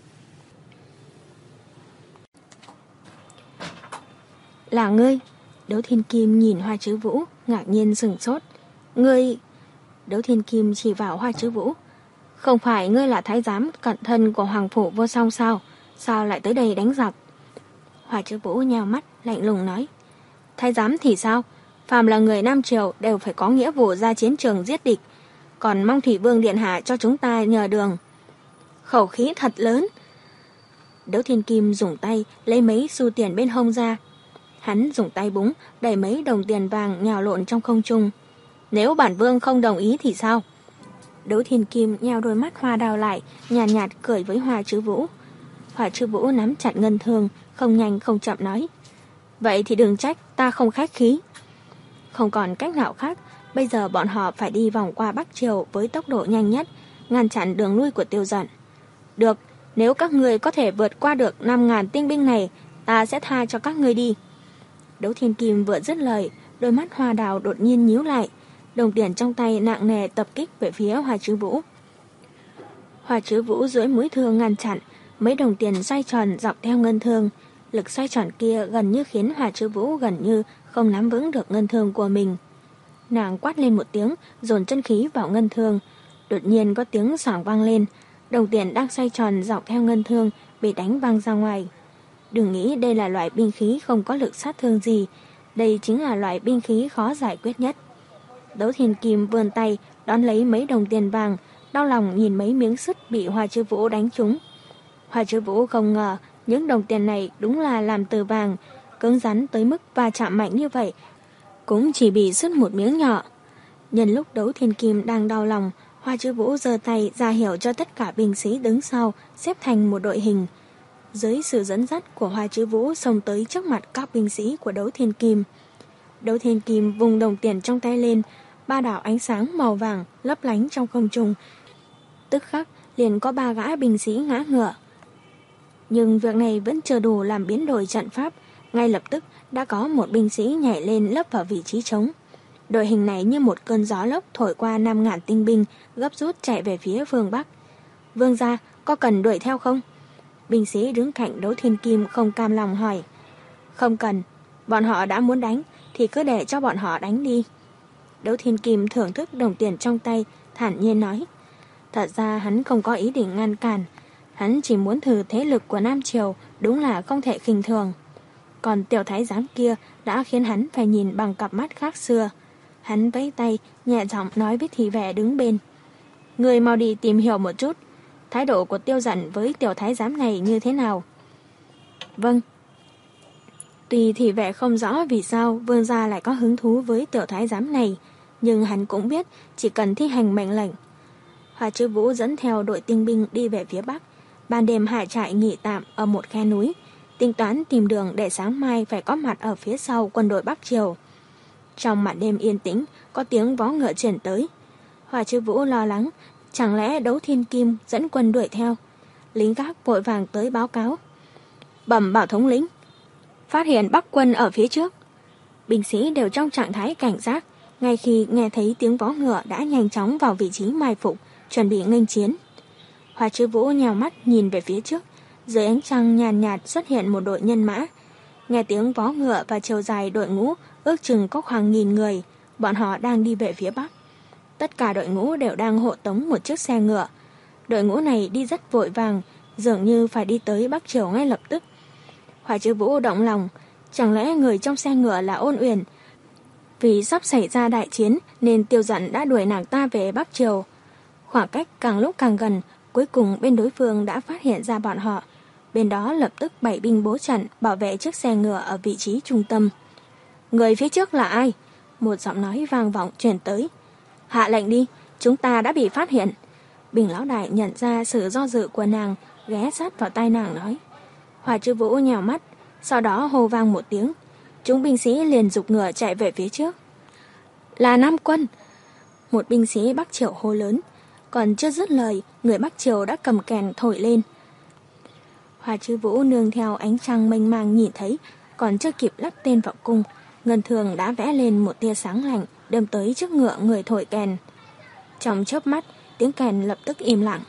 [SPEAKER 1] Là ngươi? Đấu Thiên Kim nhìn Hỏa Chư Vũ, ngạc nhiên sửng sốt. Ngươi... Đấu Thiên Kim chỉ vào Hỏa Chư Vũ. Không phải ngươi là thái giám cận thân của Hoàng Phủ Vô Song sao? Sao lại tới đây đánh giặc? Hỏa Chư Vũ nheo mắt, lạnh lùng nói. Thái giám thì sao? Phàm là người Nam Triều đều phải có nghĩa vụ ra chiến trường giết địch, còn mong Thủy Vương điện hạ cho chúng ta nhờ đường. Khẩu khí thật lớn. Đấu Thiên Kim dùng tay lấy mấy xu tiền bên hông ra. Hắn dùng tay búng đẩy mấy đồng tiền vàng nhào lộn trong không trung. Nếu bản vương không đồng ý thì sao? Đấu Thiên Kim nheo đôi mắt hoa đào lại, nhàn nhạt, nhạt cười với Hoa Trư Vũ. Hoa Trư Vũ nắm chặt ngân thương, không nhanh không chậm nói. Vậy thì đừng trách ta không khách khí. Không còn cách nào khác, bây giờ bọn họ phải đi vòng qua Bắc Triều với tốc độ nhanh nhất, ngăn chặn đường lui của Tiêu Dận. Được, nếu các người có thể vượt qua được năm ngàn tinh binh này, ta sẽ tha cho các người đi. Đấu Thiên Kim vừa dứt lời, đôi mắt hoa đào đột nhiên nhíu lại, đồng tiền trong tay nặng nề tập kích về phía Hoa Trư Vũ. Hoa Trư Vũ duỗi mũi thương ngăn chặn, mấy đồng tiền xoay tròn dọc theo ngân thương. Lực xoay tròn kia gần như khiến Hoa Trư Vũ gần như không nắm vững được ngân thương của mình. Nàng quát lên một tiếng, dồn chân khí vào ngân thương. Đột nhiên có tiếng xoảng vang lên, đồng tiền đang xoay tròn dọc theo ngân thương bị đánh văng ra ngoài. Đừng nghĩ đây là loại binh khí không có lực sát thương gì, đây chính là loại binh khí khó giải quyết nhất. Đấu Thiên Kim vươn tay đón lấy mấy đồng tiền vàng, đau lòng nhìn mấy miếng sứt bị Hoa Trư Vũ đánh trúng. Hoa Trư Vũ không ngờ những đồng tiền này đúng là làm từ vàng, cứng rắn tới mức va chạm mạnh như vậy, cũng chỉ bị sứt một miếng nhỏ. Nhân lúc Đấu Thiên Kim đang đau lòng, Hoa Trư Vũ giơ tay ra hiệu cho tất cả binh sĩ đứng sau xếp thành một đội hình. Dưới sự dẫn dắt của Hoa Trư Vũ xông tới trước mặt các binh sĩ của Đấu Thiên Kim. Đấu Thiên Kim vùng đồng tiền trong tay lên, ba đạo ánh sáng màu vàng lấp lánh trong không trung. Tức khắc liền có ba gã binh sĩ ngã ngựa. Nhưng việc này vẫn chưa đủ làm biến đổi trận pháp, ngay lập tức đã có một binh sĩ nhảy lên lấp vào vị trí trống. Đội hình này như một cơn gió lốc thổi qua năm ngàn tinh binh, gấp rút chạy về phía phương Bắc. Vương gia, có cần đuổi theo không? Binh sĩ đứng cạnh Đấu Thiên Kim không cam lòng hỏi. Không cần, bọn họ đã muốn đánh thì cứ để cho bọn họ đánh đi. Đấu Thiên Kim thưởng thức đồng tiền trong tay, thản nhiên nói. Thật ra hắn không có ý định ngăn cản, hắn chỉ muốn thử thế lực của Nam Triều, đúng là không thể khinh thường. Còn tiểu thái giám kia đã khiến hắn phải nhìn bằng cặp mắt khác xưa. Hắn vẫy tay, nhẹ giọng nói với thị vệ đứng bên. Người mau đi tìm hiểu một chút, thái độ của Tiêu Dận với tiểu thái giám này như thế nào? Vâng. Tuy thị vệ không rõ vì sao vương gia lại có hứng thú với tiểu thái giám này, nhưng hắn cũng biết chỉ cần thi hành mệnh lệnh. Hoa Trư Vũ dẫn theo đội tinh binh đi về phía Bắc, ban đêm hạ trại nghỉ tạm ở một khe núi, tính toán tìm đường để sáng mai phải có mặt ở phía sau quân đội Bắc Triều. Trong màn đêm yên tĩnh, có tiếng vó ngựa chuyển tới. Hoa Trư Vũ lo lắng, chẳng lẽ Đấu Thiên Kim dẫn quân đuổi theo? Lính gác vội vàng tới báo cáo. Bẩm bảo thống lĩnh, phát hiện Bắc quân ở phía trước. Binh sĩ đều trong trạng thái cảnh giác, ngay khi nghe thấy tiếng vó ngựa đã nhanh chóng vào vị trí mai phục, chuẩn bị nghênh chiến. Hoa Trư Vũ nhào mắt nhìn về phía trước, dưới ánh trăng nhàn nhạt xuất hiện một đội nhân mã. Nghe tiếng vó ngựa và chiều dài đội ngũ ước chừng có khoảng nghìn người, bọn họ đang đi về phía Bắc. Tất cả đội ngũ đều đang hộ tống một chiếc xe ngựa. Đội ngũ này đi rất vội vàng, dường như phải đi tới Bắc Triều ngay lập tức. Hoa Trư Vũ động lòng, chẳng lẽ người trong xe ngựa là Ôn Uyển? Vì sắp xảy ra đại chiến nên Tiêu Dận đã đuổi nàng ta về Bắc Triều. Khoảng cách càng lúc càng gần, cuối cùng bên đối phương đã phát hiện ra bọn họ. Bên đó lập tức bày binh bố trận bảo vệ chiếc xe ngựa ở vị trí trung tâm. Người phía trước là ai? Một giọng nói vang vọng truyền tới. Hạ lệnh đi, chúng ta đã bị phát hiện. Bình lão đại nhận ra sự do dự của nàng, ghé sát vào tai nàng nói. Hoa Trư Vũ nhào mắt, sau đó hô vang một tiếng. Chúng binh sĩ liền giục ngựa chạy về phía trước. Là Nam quân! Một binh sĩ Bắc Triều hô lớn. Còn chưa dứt lời, người Bắc Triều đã cầm kèn thổi lên. Hoa Trư Vũ nương theo ánh trăng mênh mang nhìn thấy, còn chưa kịp lắp tên vào cung, ngân thường đã vẽ lên một tia sáng lạnh, đâm tới trước ngựa người thổi kèn. Trong chớp mắt, tiếng kèn lập tức im lặng.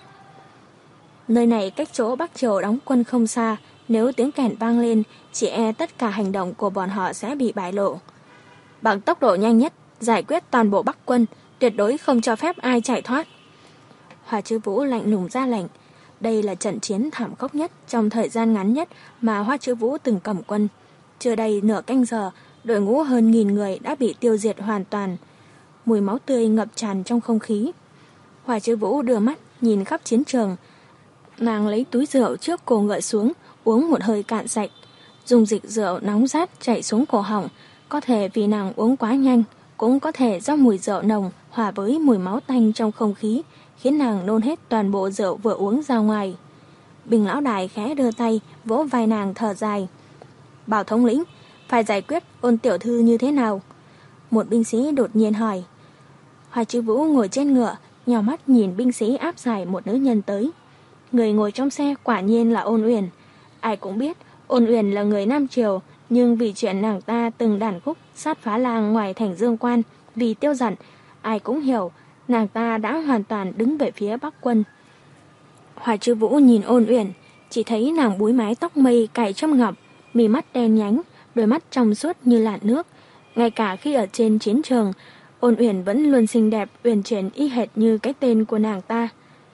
[SPEAKER 1] Nơi này cách chỗ Bắc Triều đóng quân không xa, nếu tiếng kèn vang lên, chỉ e tất cả hành động của bọn họ sẽ bị bại lộ. Bằng tốc độ nhanh nhất, giải quyết toàn bộ Bắc quân, tuyệt đối không cho phép ai chạy thoát. Hoa Trư Vũ lạnh lùng ra lệnh. Đây là trận chiến thảm khốc nhất trong thời gian ngắn nhất mà Hoa Trư Vũ từng cầm quân. Chưa đầy nửa canh giờ, đội ngũ hơn nghìn người đã bị tiêu diệt hoàn toàn. Mùi máu tươi ngập tràn trong không khí. Hoa Chiêu Vũ đưa mắt nhìn khắp chiến trường. Nàng lấy túi rượu trước cổ ngựa xuống, uống một hơi cạn sạch. Dùng dịch rượu nóng rát chảy xuống cổ họng, có thể vì nàng uống quá nhanh, cũng có thể do mùi rượu nồng hòa với mùi máu tanh trong không khí, khiến nàng nôn hết toàn bộ rượu vừa uống ra ngoài. Bình lão đại khẽ đưa tay, vỗ vai nàng thở dài. Bảo thống lĩnh, phải giải quyết Ôn tiểu thư như thế nào? Một binh sĩ đột nhiên hỏi. Hoa Chiêu Vũ ngồi trên ngựa, nhào mắt nhìn binh sĩ áp giải một nữ nhân tới. Người ngồi trong xe quả nhiên là Ôn Uyển. Ai cũng biết Ôn Uyển là người Nam Triều, nhưng vì chuyện nàng ta từng đàn khúc sát phá làng ngoài thành Dương Quan vì Tiêu Dặn, ai cũng hiểu nàng ta đã hoàn toàn đứng về phía Bắc quân. Hoa Chiêu Vũ nhìn Ôn Uyển, chỉ thấy nàng búi mái tóc mây cài trong ngọc, mí mắt đen nhánh, đôi mắt trong suốt như làn nước. Ngay cả khi ở trên chiến trường, Ôn Uyển vẫn luôn xinh đẹp uyển chuyển y hệt như cái tên của nàng ta.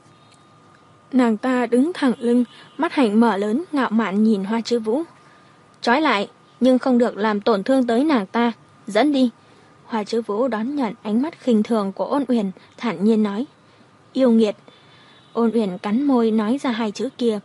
[SPEAKER 1] Nàng ta đứng thẳng lưng, mắt hạnh mở lớn ngạo mạn nhìn Hoa Chiêu Vũ. Trói lại, nhưng không được làm tổn thương tới nàng ta, dẫn đi. Hoa Chiêu Vũ đón nhận ánh mắt khinh thường của Ôn Uyển, thản nhiên nói. Yêu nghiệt. Ôn Uyển cắn môi nói ra hai chữ kia.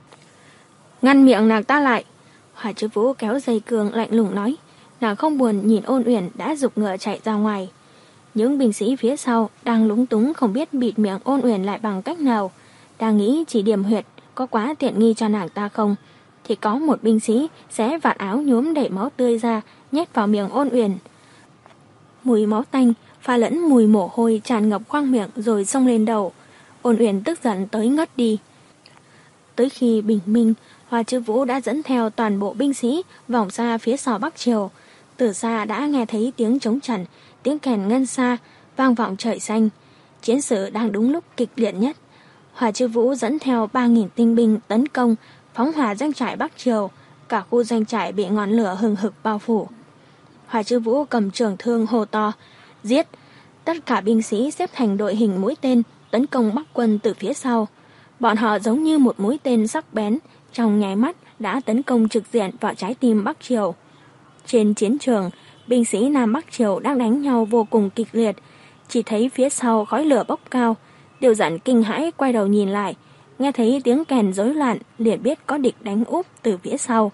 [SPEAKER 1] Ngăn miệng nàng ta lại. Hoa Chiêu Vũ kéo dây cương lạnh lùng nói. Nàng không buồn nhìn Ôn Uyển đã giục ngựa chạy ra ngoài. Những binh sĩ phía sau đang lúng túng không biết bịt miệng Ôn Uyển lại bằng cách nào. Đang nghĩ chỉ điểm huyệt có quá tiện nghi cho nàng ta không, thì có một binh sĩ xé vạt áo nhuốm đầy máu tươi ra, nhét vào miệng Ôn Uyển. Mùi máu tanh pha lẫn mùi mồ hôi tràn ngập khoang miệng rồi xông lên đầu. Ôn Uyển tức giận tới ngất đi. Tới khi bình minh, Hoa Chiêu Vũ đã dẫn theo toàn bộ binh sĩ vòng ra phía sau Bắc Triều. Từ xa đã nghe thấy tiếng trống trận, tiếng kèn ngân xa vang vọng trời xanh. Chiến sự đang đúng lúc kịch liệt nhất. Hoa Chiêu Vũ dẫn theo ba nghìn tinh binh tấn công, phóng hỏa doanh trại Bắc Triều. Cả khu doanh trại bị ngọn lửa hừng hực bao phủ. Hoa Chiêu Vũ cầm trường thương hô to, giết! Tất cả binh sĩ xếp thành đội hình mũi tên, tấn công Bắc quân từ phía sau. Bọn họ giống như một mũi tên sắc bén, trong nháy mắt đã tấn công trực diện vào trái tim Bắc Triều. Trên chiến trường, binh sĩ Nam Bắc Triều đang đánh nhau vô cùng kịch liệt, chỉ thấy phía sau khói lửa bốc cao. Tiêu Dặn kinh hãi quay đầu nhìn lại, nghe thấy tiếng kèn rối loạn, liền biết có địch đánh úp từ phía sau.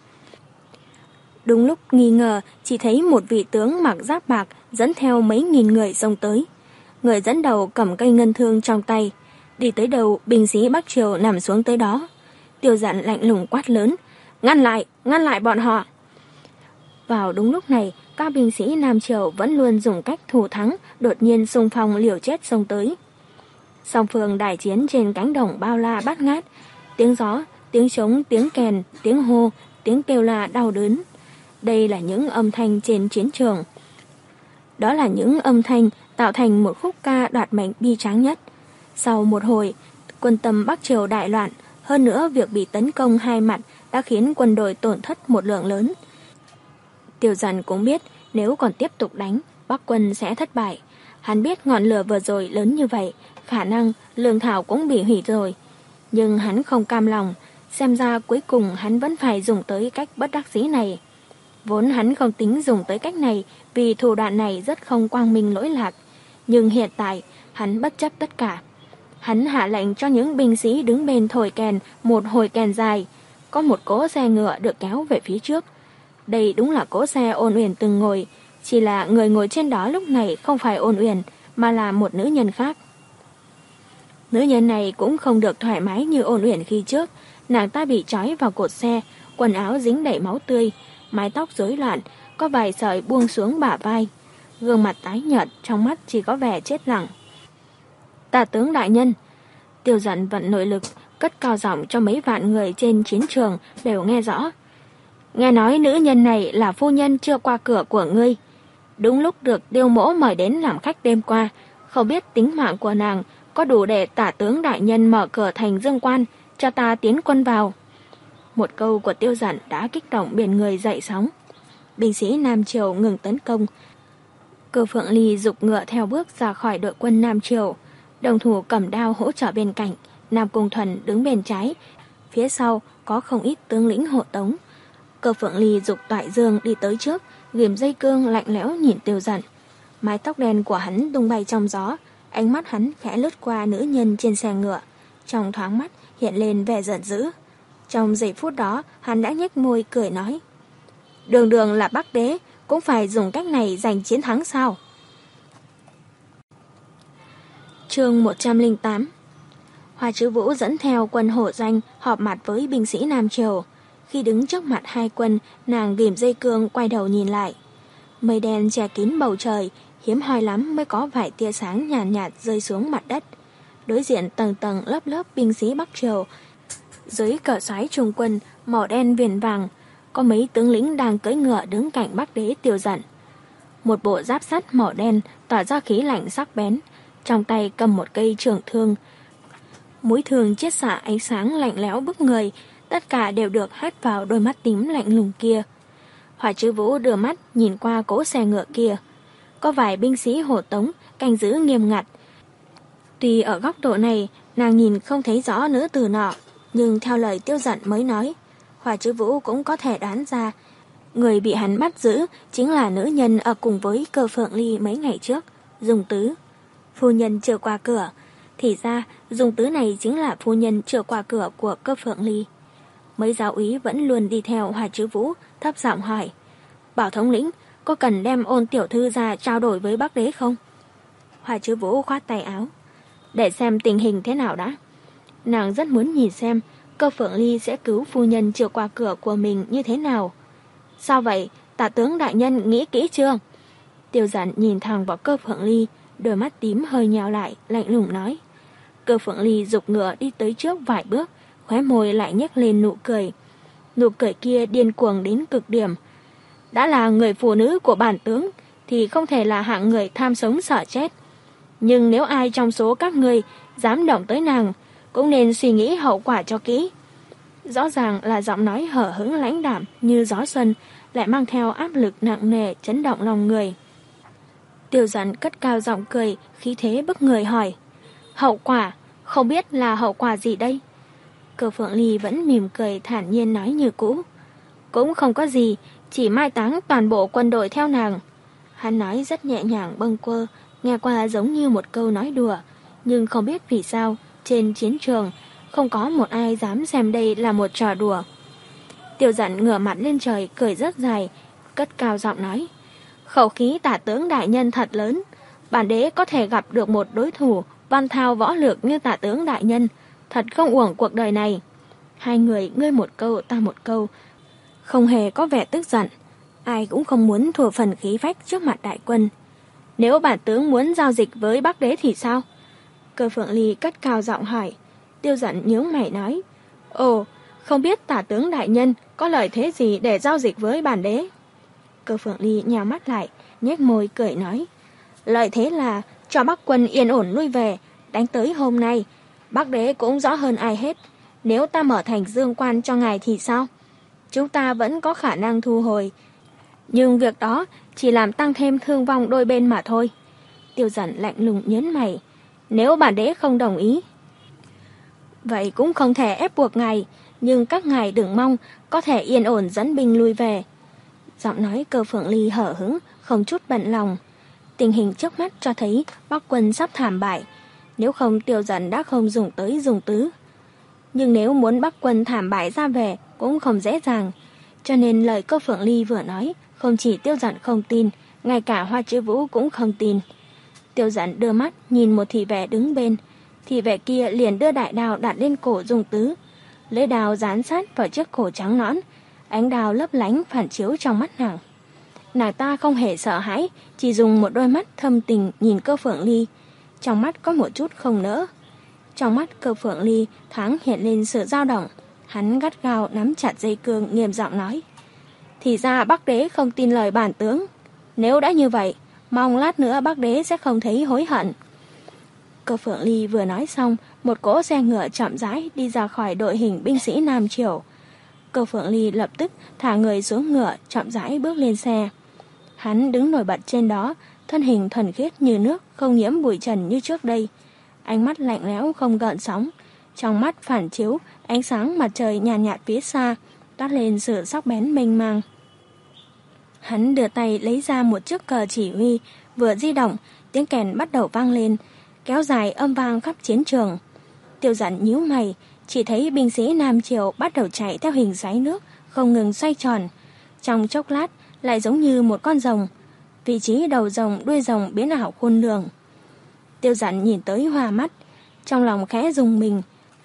[SPEAKER 1] Đúng lúc nghi ngờ, chỉ thấy một vị tướng mặc giáp bạc dẫn theo mấy nghìn người xông tới. Người dẫn đầu cầm cây ngân thương trong tay, đi tới đầu binh sĩ Bắc Triều nằm xuống tới đó. Tiêu Dặn lạnh lùng quát lớn, ngăn lại, ngăn lại bọn họ. Vào đúng lúc này, các binh sĩ Nam Triều vẫn luôn dùng cách thủ thắng, đột nhiên xung phong liều chết xông tới. Song phương đại chiến trên cánh đồng bao la bát ngát, tiếng gió, tiếng trống, tiếng kèn, tiếng hô, tiếng kêu la đau đớn. Đây là những âm thanh trên chiến trường. Đó là những âm thanh tạo thành một khúc ca đoạt mệnh bi tráng nhất. Sau một hồi, quân tâm Bắc Triều đại loạn, hơn nữa việc bị tấn công hai mặt đã khiến quân đội tổn thất một lượng lớn. Tiêu Dặn cũng biết nếu còn tiếp tục đánh, Bắc quân sẽ thất bại. Hắn biết ngọn lửa vừa rồi lớn như vậy, khả năng lương thảo cũng bị hủy rồi. Nhưng hắn không cam lòng, xem ra cuối cùng hắn vẫn phải dùng tới cách bất đắc dĩ này. Vốn hắn không tính dùng tới cách này vì thủ đoạn này rất không quang minh lỗi lạc. Nhưng hiện tại, hắn bất chấp tất cả. Hắn hạ lệnh cho những binh sĩ đứng bên thổi kèn một hồi kèn dài. Có một cỗ xe ngựa được kéo về phía trước. Đây đúng là cỗ xe Ôn Uyển từng ngồi, chỉ là người ngồi trên đó lúc này không phải Ôn Uyển, mà là một nữ nhân khác. Nữ nhân này cũng không được thoải mái như Ôn Uyển khi trước. Nàng ta bị trói vào cột xe, quần áo dính đầy máu tươi, mái tóc rối loạn, có vài sợi buông xuống bả vai. Gương mặt tái nhợt, trong mắt chỉ có vẻ chết lặng. Tả tướng đại nhân! Tiêu Dặn vận nội lực, cất cao giọng cho mấy vạn người trên chiến trường đều nghe rõ. Nghe nói nữ nhân này là phu nhân chưa qua cửa của ngươi. Đúng lúc được Tiêu mỗ mời đến làm khách đêm qua, không biết tính mạng của nàng có đủ để tả tướng đại nhân mở cửa thành Dương Quan cho ta tiến quân vào. Một câu của Tiêu Dặn đã kích động biển người dậy sóng. Binh sĩ Nam Triều ngừng tấn công. Cơ Phượng Ly giục ngựa theo bước ra khỏi đội quân Nam Triều. Đồng thủ cầm đao hỗ trợ bên cạnh, Nam Cung Thuần đứng bên trái, phía sau có không ít tướng lĩnh hộ tống. Cơ Phượng Ly giục Toại Dương đi tới trước, ghim dây cương lạnh lẽo nhìn Tiêu Dận. Mái tóc đen của hắn tung bay trong gió, ánh mắt hắn khẽ lướt qua nữ nhân trên xe ngựa, trong thoáng mắt hiện lên vẻ giận dữ. Trong giây phút đó, hắn đã nhếch môi cười nói: Đường đường là Bắc Đế, cũng phải dùng cách này giành chiến thắng sao? Chương một trăm lẻ tám. Hoa Trữ Vũ dẫn theo quân hổ danh họp mặt với binh sĩ Nam Triều. Khi đứng trước mặt hai quân, nàng ghim dây cương quay đầu nhìn lại. Mây đen che kín bầu trời, hiếm hoi lắm mới có vài tia sáng nhàn nhạt, nhạt rơi xuống mặt đất. Đối diện tầng tầng lớp lớp binh sĩ Bắc Triều. Dưới cờ xoáy trung quân màu đen viền vàng, có mấy tướng lĩnh đang cưỡi ngựa đứng cạnh Bắc Đế Tiêu Dận. Một bộ giáp sắt màu đen tỏa ra khí lạnh sắc bén, trong tay cầm một cây trường thương. Mũi thương chiết xạ ánh sáng lạnh lẽo bức người, tất cả đều được hắt vào đôi mắt tím lạnh lùng kia. Hoa Trữ Vũ đưa mắt nhìn qua cỗ xe ngựa kia. Có vài binh sĩ hộ tống canh giữ nghiêm ngặt. Tuy ở góc độ này nàng nhìn không thấy rõ nữ tử nọ, nhưng theo lời Tiêu Dận mới nói, Hoa Trữ Vũ cũng có thể đoán ra người bị hắn bắt giữ chính là nữ nhân ở cùng với Cơ Phượng Ly mấy ngày trước, Dung Tứ. Phu nhân chưa qua cửa, thì ra Dung Tứ này chính là phu nhân chưa qua cửa của Cơ Phượng Ly. Mấy giáo úy vẫn luôn đi theo Hoa Trữ Vũ, thấp giọng hỏi: Bảo thống lĩnh, có cần đem Ôn tiểu thư ra trao đổi với Bắc Đế không? Hoa Trữ Vũ khoát tay áo: Để xem tình hình thế nào đã. Nàng rất muốn nhìn xem Cơ Phượng Ly sẽ cứu phu nhân chưa qua cửa của mình như thế nào. Sao vậy, tả tướng đại nhân nghĩ kỹ chưa? Tiêu Dận nhìn thẳng vào Cơ Phượng Ly, đôi mắt tím hơi nhào lại, lạnh lùng nói. Cơ Phượng Ly giục ngựa đi tới trước vài bước, khóe môi lại nhếch lên nụ cười. Nụ cười kia điên cuồng đến cực điểm. Đã là người phụ nữ của bản tướng thì không thể là hạng người tham sống sợ chết. Nhưng nếu ai trong số các người dám động tới nàng, cũng nên suy nghĩ hậu quả cho kỹ. Rõ ràng là giọng nói hở hững lãnh đạm như gió xuân, lại mang theo áp lực nặng nề chấn động lòng người. Tiêu Dận cất cao giọng cười, khí thế bức người hỏi: Hậu quả? Không biết là hậu quả gì đây? Cơ Phượng Ly vẫn mỉm cười thản nhiên nói như cũ: Cũng không có gì, chỉ mai táng toàn bộ quân đội theo nàng. Hắn nói rất nhẹ nhàng bâng quơ, nghe qua giống như một câu nói đùa, nhưng không biết vì sao trên chiến trường không có một ai dám xem đây là một trò đùa. Tiêu Dận ngửa mặt lên trời cười rất dài, cất cao giọng nói: Khẩu khí tả tướng đại nhân thật lớn, bản đế có thể gặp được một đối thủ văn thao võ lược như tả tướng đại nhân, thật không uổng cuộc đời này. Hai người ngươi một câu ta một câu, không hề có vẻ tức giận, ai cũng không muốn thua phần khí phách trước mặt đại quân. Nếu bản tướng muốn giao dịch với Bắc Đế thì sao? Cơ Phượng Ly cất cao giọng hỏi. Tiêu Dận nhướng mày nói: Ồ, không biết tả tướng đại nhân có lợi thế gì để giao dịch với bản đế? Cơ Phượng Ly nhào mắt lại, nhếch môi cười nói: Lợi thế là cho Bắc quân yên ổn lui về, đánh tới hôm nay, Bắc Đế cũng rõ hơn ai hết. Nếu ta mở thành Dương Quan cho ngài thì sao? Chúng ta vẫn có khả năng thu hồi, nhưng việc đó chỉ làm tăng thêm thương vong đôi bên mà thôi. Tiêu Dận lạnh lùng nhớn mày: Nếu bản đế không đồng ý, vậy cũng không thể ép buộc ngài, nhưng các ngài đừng mong có thể yên ổn dẫn binh lui về. Giọng nói Cơ Phượng Ly hở hững, không chút bận lòng. Tình hình trước mắt cho thấy Bắc quân sắp thảm bại, nếu không Tiêu Dận đã không dùng tới Dung Tứ. Nhưng nếu muốn Bắc quân thảm bại ra về cũng không dễ dàng, cho nên lời Cơ Phượng Ly vừa nói không chỉ Tiêu Dận không tin, ngay cả Hoa Trữ Vũ cũng không tin. Tiêu Dận đưa mắt nhìn một thị vệ đứng bên, thị vệ kia liền đưa đại đao đặt lên cổ Dung Tứ, lưỡi đao dán sát vào chiếc cổ trắng nõn, ánh đao lấp lánh phản chiếu trong mắt nàng. Nàng ta không hề sợ hãi, chỉ dùng một đôi mắt thâm tình nhìn Cơ Phượng Ly, trong mắt có một chút không nỡ. Trong mắt Cơ Phượng Ly thoáng hiện lên sự dao động, hắn gắt gao nắm chặt dây cương, nghiêm giọng nói: Thì ra Bắc Đế không tin lời bản tướng. Nếu đã như vậy, mong lát nữa Bắc Đế sẽ không thấy hối hận. Cơ Phượng Ly vừa nói xong, một cỗ xe ngựa chậm rãi đi ra khỏi đội hình binh sĩ Nam Triều. Cơ Phượng Ly lập tức thả người xuống ngựa, chậm rãi bước lên xe. Hắn đứng nổi bật trên đó, thân hình thuần khiết như nước, không nhiễm bụi trần như trước đây. Ánh mắt lạnh lẽo không gợn sóng, trong mắt phản chiếu ánh sáng mặt trời nhàn nhạt, nhạt phía xa, toát lên sự sắc bén mênh mang. Hắn đưa tay lấy ra một chiếc cờ chỉ huy, vừa di động, tiếng kèn bắt đầu vang lên, kéo dài âm vang khắp chiến trường. Tiêu Dặn nhíu mày, chỉ thấy binh sĩ Nam Triều bắt đầu chạy theo hình xoáy nước, không ngừng xoay tròn. Trong chốc lát lại giống như một con rồng, vị trí đầu rồng đuôi rồng biến ảo khôn lường. Tiêu Dặn nhìn tới hoa mắt, trong lòng khẽ rùng mình.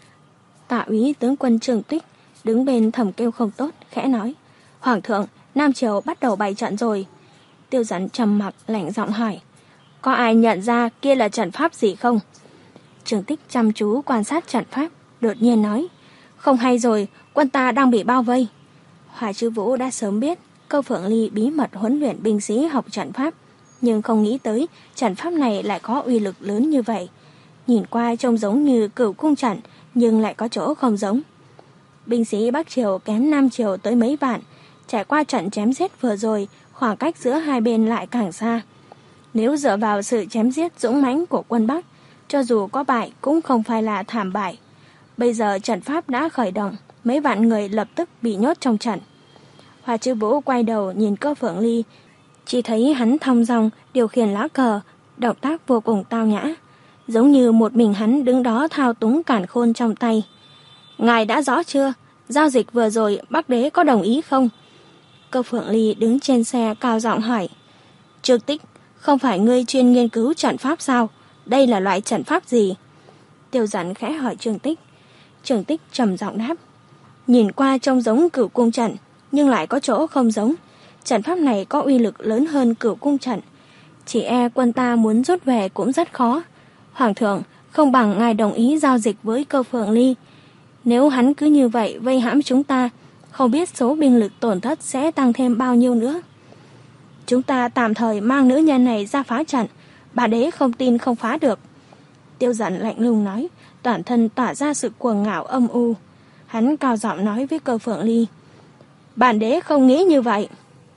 [SPEAKER 1] Tạ úy tướng quân Trương Tích đứng bên thầm kêu không tốt, khẽ nói: Hoàng thượng, Nam Triều bắt đầu bày trận rồi. Tiêu Dặn trầm mặc lạnh giọng hỏi: Có ai nhận ra kia là trận pháp gì không? Trương Tích chăm chú quan sát trận pháp, đột nhiên nói: Không hay rồi, quân ta đang bị bao vây. Hoa Chư Vũ đã sớm biết Câu Phượng Ly bí mật huấn luyện binh sĩ học trận pháp, nhưng không nghĩ tới trận pháp này lại có uy lực lớn như vậy. Nhìn qua trông giống như Cửu cung trận, nhưng lại có chỗ không giống. Binh sĩ Bắc Triều kém Nam Triều tới mấy vạn, trải qua trận chém giết vừa rồi, khoảng cách giữa hai bên lại càng xa. Nếu dựa vào sự chém giết dũng mãnh của quân Bắc, cho dù có bại cũng không phải là thảm bại. Bây giờ trận pháp đã khởi động, mấy vạn người lập tức bị nhốt trong trận. Hoa Chư Vũ quay đầu nhìn Câu Phượng Ly, chỉ thấy hắn thong dong điều khiển lá cờ, động tác vô cùng tao nhã, giống như một mình hắn đứng đó thao túng càn khôn trong tay. Ngài đã rõ chưa? Giao dịch vừa rồi Bắc Đế có đồng ý không? Câu Phượng Ly đứng trên xe cao giọng hỏi. Trương Tích, không phải ngươi chuyên nghiên cứu trận pháp sao? Đây là loại trận pháp gì? Tiêu Dặn khẽ hỏi Trương Tích. Trương Tích trầm giọng đáp. Nhìn qua trông giống Cửu cung trận, nhưng lại có chỗ không giống. Trận pháp này có uy lực lớn hơn Cửu cung trận. Chỉ e quân ta muốn rút về cũng rất khó. Hoàng thượng, không bằng ngài đồng ý giao dịch với Câu Phượng Ly. Nếu hắn cứ như vậy vây hãm chúng ta, không biết số binh lực tổn thất sẽ tăng thêm bao nhiêu nữa. Chúng ta tạm thời mang nữ nhân này ra phá trận, bà đế không tin không phá được. Tiêu Dặn lạnh lùng nói, toàn thân tỏa ra sự cuồng ngạo âm u. Hắn cao giọng nói với Câu Phượng Ly. Bản đế không nghĩ như vậy.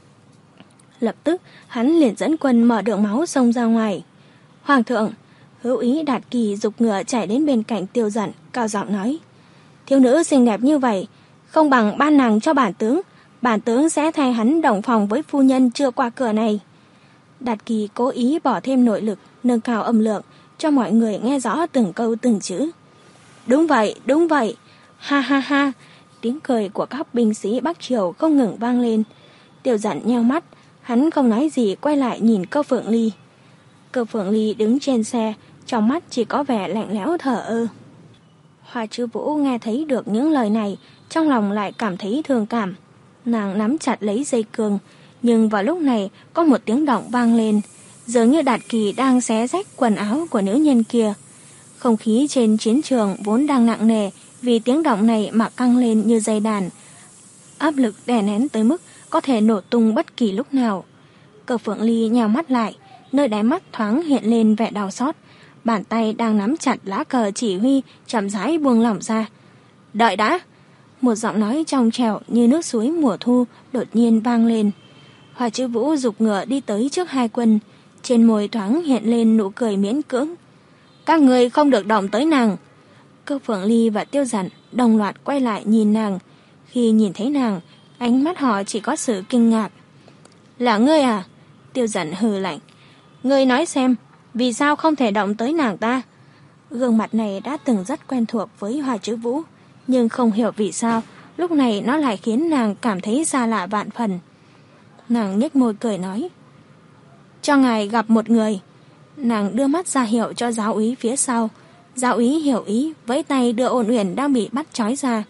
[SPEAKER 1] Lập tức hắn liền dẫn quân mở đường máu xông ra ngoài. Hoàng thượng, Hữu Ý Đạt Kỳ giục ngựa chạy đến bên cạnh Tiêu Dặn, cao giọng nói. Thiếu nữ xinh đẹp như vậy, không bằng ban nàng cho bản tướng, bản tướng sẽ thay hắn đồng phòng với phu nhân chưa qua cửa này. Đạt Kỳ cố ý bỏ thêm nội lực, nâng cao âm lượng, cho mọi người nghe rõ từng câu từng chữ. Đúng vậy, đúng vậy, ha ha ha, tiếng cười của các binh sĩ Bắc Triều không ngừng vang lên. Tiêu Dặn nheo mắt, hắn không nói gì quay lại nhìn Câu Phượng Ly. Câu Phượng Ly đứng trên xe, trong mắt chỉ có vẻ lạnh lẽo thờ ơ. Hoa Chư Vũ nghe thấy được những lời này, trong lòng lại cảm thấy thương cảm. Nàng nắm chặt lấy dây cương, nhưng vào lúc này có một tiếng động vang lên, dường như Đạt Kỳ đang xé rách quần áo của nữ nhân kia. Không khí trên chiến trường vốn đang nặng nề vì tiếng động này mà căng lên như dây đàn. Áp lực đè nén tới mức có thể nổ tung bất kỳ lúc nào. Câu Phượng Ly nhào mắt lại, nơi đáy mắt thoáng hiện lên vẻ đau xót. Bàn tay đang nắm chặt lá cờ chỉ huy chậm rãi buông lỏng ra. Đợi đã! Một giọng nói trong trẻo như nước suối mùa thu đột nhiên vang lên. Hoa Chư Vũ giục ngựa đi tới trước hai quân, trên môi thoáng hiện lên nụ cười miễn cưỡng. Các người không được động tới nàng. Câu Phượng Ly và Tiêu Dặn đồng loạt quay lại nhìn nàng. Khi nhìn thấy nàng, ánh mắt họ chỉ có sự kinh ngạc. Là ngươi à? Tiêu Dặn hừ lạnh. Ngươi nói xem, vì sao không thể động tới nàng ta? Gương mặt này đã từng rất quen thuộc với Hoa Chư Vũ, nhưng không hiểu vì sao lúc này nó lại khiến nàng cảm thấy xa lạ vạn phần. Nàng nhếch môi cười nói. Cho ngài gặp một người. Nàng đưa mắt ra hiệu cho giáo úy phía sau. Giáo úy hiểu ý, với tay đưa Ôn Uyển đang bị bắt trói ra.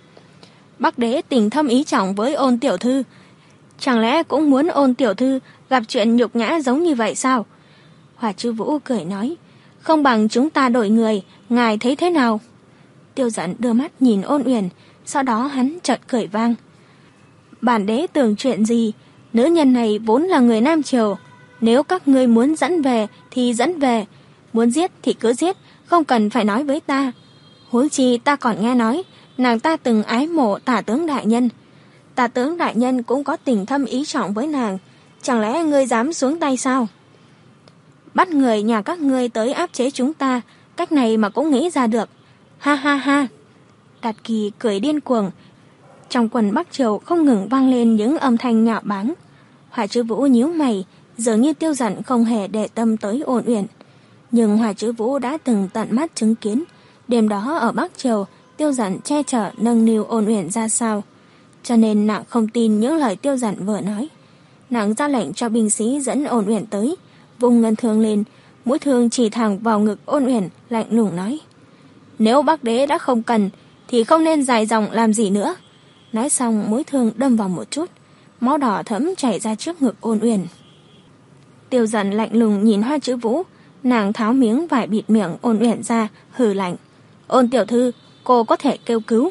[SPEAKER 1] Bắc đế tình thâm ý trọng với Ôn tiểu thư, chẳng lẽ cũng muốn Ôn tiểu thư gặp chuyện nhục nhã giống như vậy sao? Hoa Chư Vũ cười nói. Không bằng chúng ta đổi người, ngài thấy thế nào? Tiêu Dặn đưa mắt nhìn Ôn Uyển, sau đó hắn chợt cười vang. Bản đế tưởng chuyện gì? Nữ nhân này vốn là người Nam Triều, nếu các ngươi muốn dẫn về thì dẫn về, muốn giết thì cứ giết, không cần phải nói với ta. Huống chi ta còn nghe nói nàng ta từng ái mộ Tả tướng đại nhân. Tả tướng đại nhân cũng có tình thâm ý trọng với nàng, chẳng lẽ ngươi dám xuống tay sao? Bắt người nhà các ngươi tới áp chế chúng ta, cách này mà cũng nghĩ ra được. Ha ha ha. Đạt Kỳ cười điên cuồng, Trong quần Bắc Triều không ngừng vang lên những âm thanh nhạo báng. Hỏa Trư Vũ nhíu mày, dường như Tiêu Dận không hề để tâm tới Ôn Uyển. Nhưng Hỏa Trư Vũ đã từng tận mắt chứng kiến, đêm đó ở Bắc Triều, Tiêu Dận che chở nâng niu Ôn Uyển ra sao. Cho nên nàng không tin những lời Tiêu Dận vừa nói. Nàng ra lệnh cho binh sĩ dẫn Ôn Uyển tới, vùng ngân thương lên, mũi thương chỉ thẳng vào ngực Ôn Uyển, lạnh lùng nói: "Nếu Bắc đế đã không cần, thì không nên dài dòng làm gì nữa." Nói xong mũi thương đâm vào một chút, máu đỏ thẫm chảy ra trước ngực Ôn Uyển. Tiêu Dận lạnh lùng nhìn Hoa Trữ Vũ, nàng tháo miếng vải bịt miệng Ôn Uyển ra, hừ lạnh: "Ôn tiểu thư, cô có thể kêu cứu."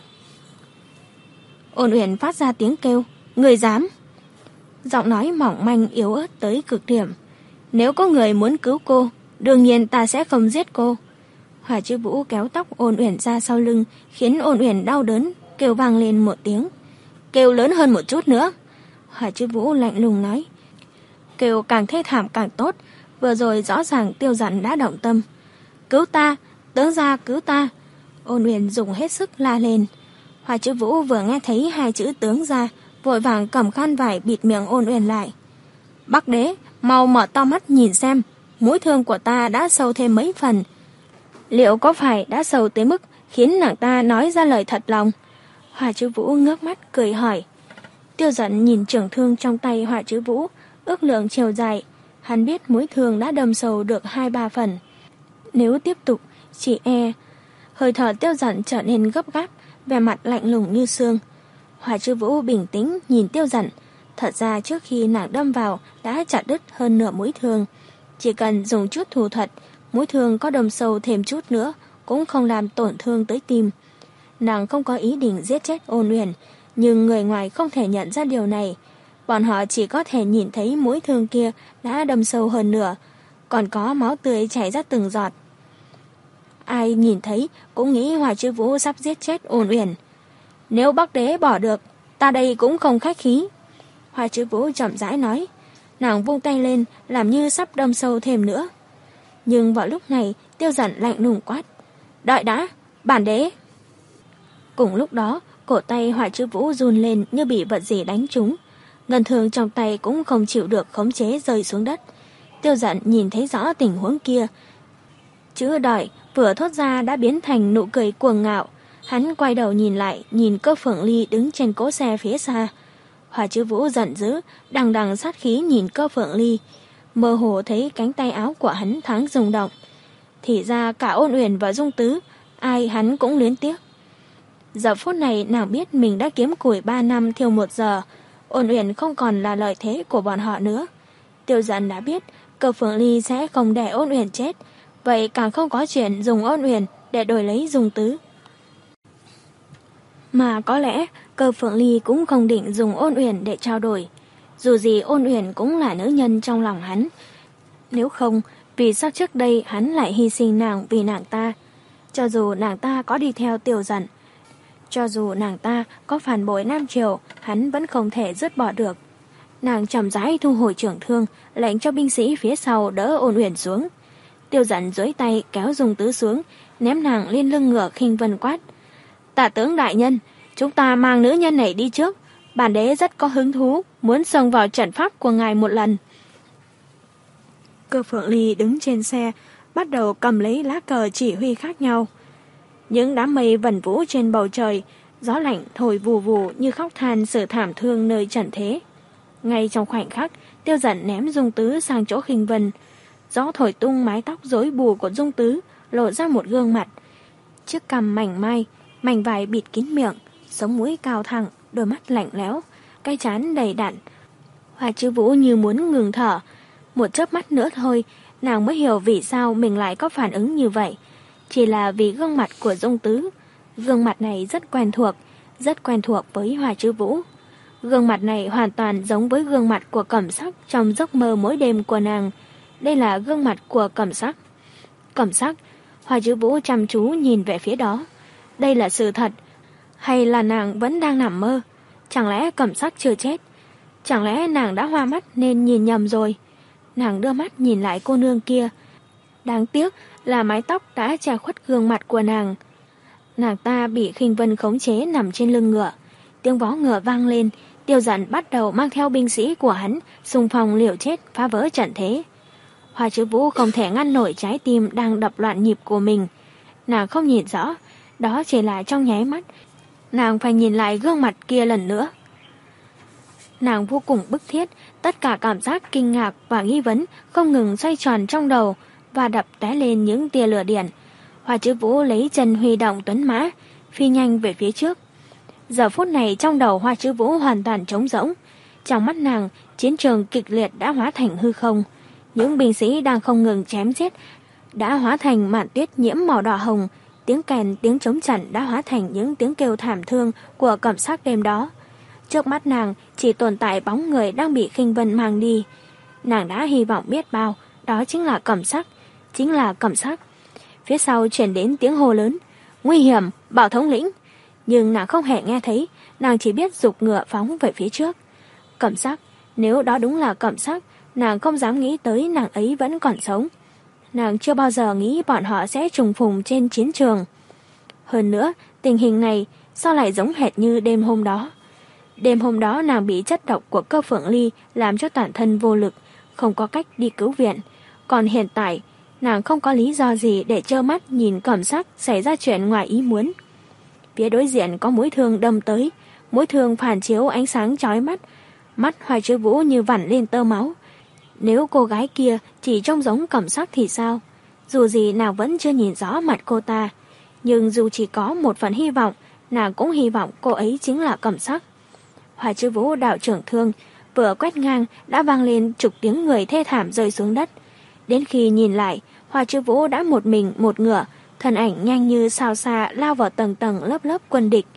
[SPEAKER 1] Ôn Uyển phát ra tiếng kêu: "Người dám?" Giọng nói mỏng manh yếu ớt tới cực điểm: "Nếu có người muốn cứu cô, đương nhiên ta sẽ không giết cô." Hỏa Trư Vũ kéo tóc Ôn Uyển ra sau lưng, khiến Ôn Uyển đau đớn, kêu vang lên một tiếng: "Kêu lớn hơn một chút nữa." Hỏa Trư Vũ lạnh lùng nói: "Kêu càng thê thảm càng tốt, vừa rồi rõ ràng Tiêu Dận đã động tâm." "Cứu ta, tướng gia cứu ta!" Ôn Uyển dùng hết sức la lên. Hỏa Trư Vũ vừa nghe thấy hai chữ tướng gia, vội vàng cầm khăn vải bịt miệng Ôn Uyển lại. "Bắc đế, mau mở to mắt nhìn xem, mũi thương của ta đã sâu thêm mấy phần. Liệu có phải đã sâu tới mức khiến nàng ta nói ra lời thật lòng?" Hỏa Trư Vũ ngước mắt cười hỏi. Tiêu Dận nhìn trường thương trong tay Hỏa Trư Vũ, ước lượng chiều dài, hắn biết mũi thương đã đâm sâu được hai ba phần. Nếu tiếp tục, chỉ e. Hơi thở Tiêu Dận trở nên gấp gáp, vẻ mặt lạnh lùng như xương. Hỏa Trư Vũ bình tĩnh nhìn Tiêu Dận, thật ra trước khi nàng đâm vào đã chặt đứt hơn nửa mũi thương. Chỉ cần dùng chút thủ thuật, mũi thương có đâm sâu thêm chút nữa cũng không làm tổn thương tới tim. Nàng không có ý định giết chết Ôn Uyển, nhưng người ngoài không thể nhận ra điều này. Bọn họ chỉ có thể nhìn thấy mũi thương kia đã đâm sâu hơn nửa, còn có máu tươi chảy ra từng giọt. Ai nhìn thấy cũng nghĩ Hỏa Trư Vũ sắp giết chết Ôn Uyển. "Nếu Bắc đế bỏ được, ta đây cũng không khách khí." Hỏa Trư Vũ chậm rãi nói. Nàng vung tay lên làm như sắp đâm sâu thêm nữa. Nhưng vào lúc này Tiêu Dận lạnh lùng quát: "Đợi đã, bản đế!" Cùng lúc đó, cổ tay Hỏa Trư Vũ run lên như bị vật gì đánh trúng. Ngân thương trong tay cũng không chịu được khống chế rơi xuống đất. Tiêu Dận nhìn thấy rõ tình huống kia. Chữ đợi vừa thốt ra đã biến thành nụ cười cuồng ngạo. Hắn quay đầu nhìn lại, nhìn Cơ Phượng Ly đứng trên cỗ xe phía xa. Hỏa Trư Vũ giận dữ, đằng đằng sát khí nhìn Cơ Phượng Ly. Mơ hồ thấy cánh tay áo của hắn thoáng rung động. Thì ra cả Ôn Uyển và Dung Tứ, ai hắn cũng luyến tiếc. Giờ phút này nàng biết mình đã kiếm củi ba năm thiêu một giờ. Ôn Uyển không còn là lợi thế của bọn họ nữa. Tiêu Dận đã biết Cơ Phượng Ly sẽ không để Ôn Uyển chết, vậy càng không có chuyện dùng Ôn Uyển để đổi lấy Dung Tứ. Mà có lẽ Cơ Phượng Ly cũng không định dùng Ôn Uyển để trao đổi. Dù gì Ôn Uyển cũng là nữ nhân trong lòng hắn. Nếu không, vì sao trước đây hắn lại hy sinh nàng vì nàng ta? Cho dù nàng ta có đi theo Tiêu Dận, cho dù nàng ta có phản bội Nam Triều, hắn vẫn không thể dứt bỏ được. Nàng chậm rãi thu hồi trưởng thương, lệnh cho binh sĩ phía sau đỡ Ôn Uyển xuống. Tiêu Dận duỗi tay kéo Dung Tứ xuống, ném nàng lên lưng ngựa khinh vân quát: "Tả tướng đại nhân, chúng ta mang nữ nhân này đi trước. Bản đế rất có hứng thú, muốn xông vào trận pháp của ngài một lần." Cơ Phượng Ly đứng trên xe, bắt đầu cầm lấy lá cờ chỉ huy khác nhau. Những đám mây vần vũ trên bầu trời, gió lạnh thổi vù vù như khóc than sự thảm thương nơi trận thế. Ngay trong khoảnh khắc, Tiêu Dận ném Dung Tứ sang chỗ khinh vân. Gió thổi tung mái tóc rối bù của Dung Tứ, lộ ra một gương mặt. Chiếc cằm mảnh mai, mảnh vải bịt kín miệng, sống mũi cao thẳng, đôi mắt lạnh lẽo, cái trán đầy đặn. Hỏa Trư Vũ như muốn ngừng thở. Một chớp mắt nữa thôi, nàng mới hiểu vì sao mình lại có phản ứng như vậy. Chỉ là vì gương mặt của Dung Tứ. Gương mặt này rất quen thuộc, rất quen thuộc với Hỏa Trư Vũ. Gương mặt này hoàn toàn giống với gương mặt của Cẩm Sắc trong giấc mơ mỗi đêm của nàng. Đây là gương mặt của Cẩm Sắc. Cẩm Sắc, Hỏa Trư Vũ chăm chú nhìn về phía đó. Đây là sự thật, hay là nàng vẫn đang nằm mơ? Chẳng lẽ Cẩm Sắc chưa chết? Chẳng lẽ nàng đã hoa mắt nên nhìn nhầm rồi? Nàng đưa mắt nhìn lại cô nương kia. Đáng tiếc là mái tóc đã che khuất gương mặt của nàng. Nàng ta bị khinh vân khống chế nằm trên lưng ngựa. tiếng vó ngựa vang lên, Tiêu Dận bắt đầu mang theo binh sĩ của hắn xung phong liều chết phá vỡ trận thế. Hoa Chứ Vũ không thể ngăn nổi trái tim đang đập loạn nhịp của mình. Nàng không nhìn rõ, đó chỉ là trong nháy mắt. Nàng phải nhìn lại gương mặt kia lần nữa. Nàng vô cùng bức thiết, tất cả cảm giác kinh ngạc và nghi vấn không ngừng xoay tròn trong đầu và đập tóe lên những tia lửa điện. Hoa Chứ Vũ lấy chân huy động tuấn mã, phi nhanh về phía trước. Giờ phút này trong đầu Hoa Chứ Vũ hoàn toàn trống rỗng. Trong mắt nàng, chiến trường kịch liệt đã hóa thành hư không. Những binh sĩ đang không ngừng chém giết đã hóa thành màn tuyết nhiễm màu đỏ hồng. Tiếng kèn, tiếng trống trận đã hóa thành những tiếng kêu thảm thương của Cẩm Sắc đêm đó. Trước mắt nàng chỉ tồn tại bóng người đang bị Khinh Vân mang đi. Nàng đã hy vọng biết bao, đó chính là Cẩm Sắc, chính là Cẩm Sắc. Phía sau truyền đến tiếng hô lớn, nguy hiểm, Bảo thống lĩnh. Nhưng nàng không hề nghe thấy, nàng chỉ biết giục ngựa phóng về phía trước. Cẩm Sắc, nếu đó đúng là Cẩm Sắc, nàng không dám nghĩ tới nàng ấy vẫn còn sống. Nàng chưa bao giờ nghĩ bọn họ sẽ trùng phùng trên chiến trường. Hơn nữa, tình hình này sao lại giống hệt như đêm hôm đó. Đêm hôm đó nàng bị chất độc của Cơ Phượng Ly làm cho toàn thân vô lực, không có cách đi cứu viện. Còn hiện tại, nàng không có lý do gì để trơ mắt nhìn Cẩm Sắc xảy ra chuyện ngoài ý muốn. Phía đối diện có mũi thương đâm tới, mũi thương phản chiếu ánh sáng chói mắt, mắt Hoa Chứ Vũ như vằn lên tơ máu. Nếu cô gái kia chỉ trông giống Cẩm Sắc thì sao? Dù gì nàng vẫn chưa nhìn rõ mặt cô ta, nhưng dù chỉ có một phần hy vọng, nàng cũng hy vọng cô ấy chính là Cẩm Sắc. Hoa Chứ Vũ đạo trưởng thương, vừa quét ngang đã vang lên chục tiếng người thê thảm rơi xuống đất. Đến khi nhìn lại, Hoa Chứ Vũ đã một mình một ngựa, thân ảnh nhanh như sao xa lao vào tầng tầng lớp lớp quân địch.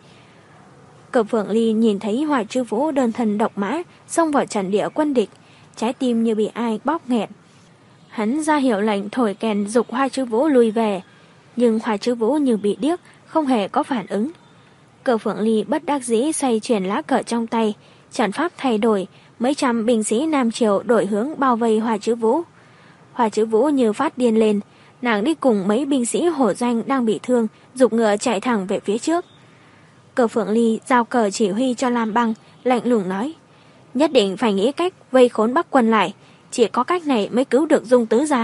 [SPEAKER 1] Cẩm Phượng Ly nhìn thấy Hoa Chứ Vũ đơn thân độc mã xông vào trận địa quân địch, trái tim như bị ai bóp nghẹt. Hắn ra hiệu lệnh thổi kèn giục Hoa Chứ Vũ lùi về, nhưng Hoa Chứ Vũ như bị điếc, không hề có phản ứng. Cẩm Phượng Ly bất đắc dĩ xoay chuyển lá cờ trong tay, trận pháp thay đổi, mấy trăm binh sĩ Nam Triều đổi hướng bao vây Hoa Chứ Vũ. Hoa Chứ Vũ như phát điên lên, nàng đi cùng mấy binh sĩ hổ danh đang bị thương, giục ngựa chạy thẳng về phía trước. Cẩm Phượng Ly giao cờ chỉ huy cho Lam Băng, lạnh lùng nói, nhất định phải nghĩ cách vây khốn Bắc quân lại, chỉ có cách này mới cứu được Dung tứ gia.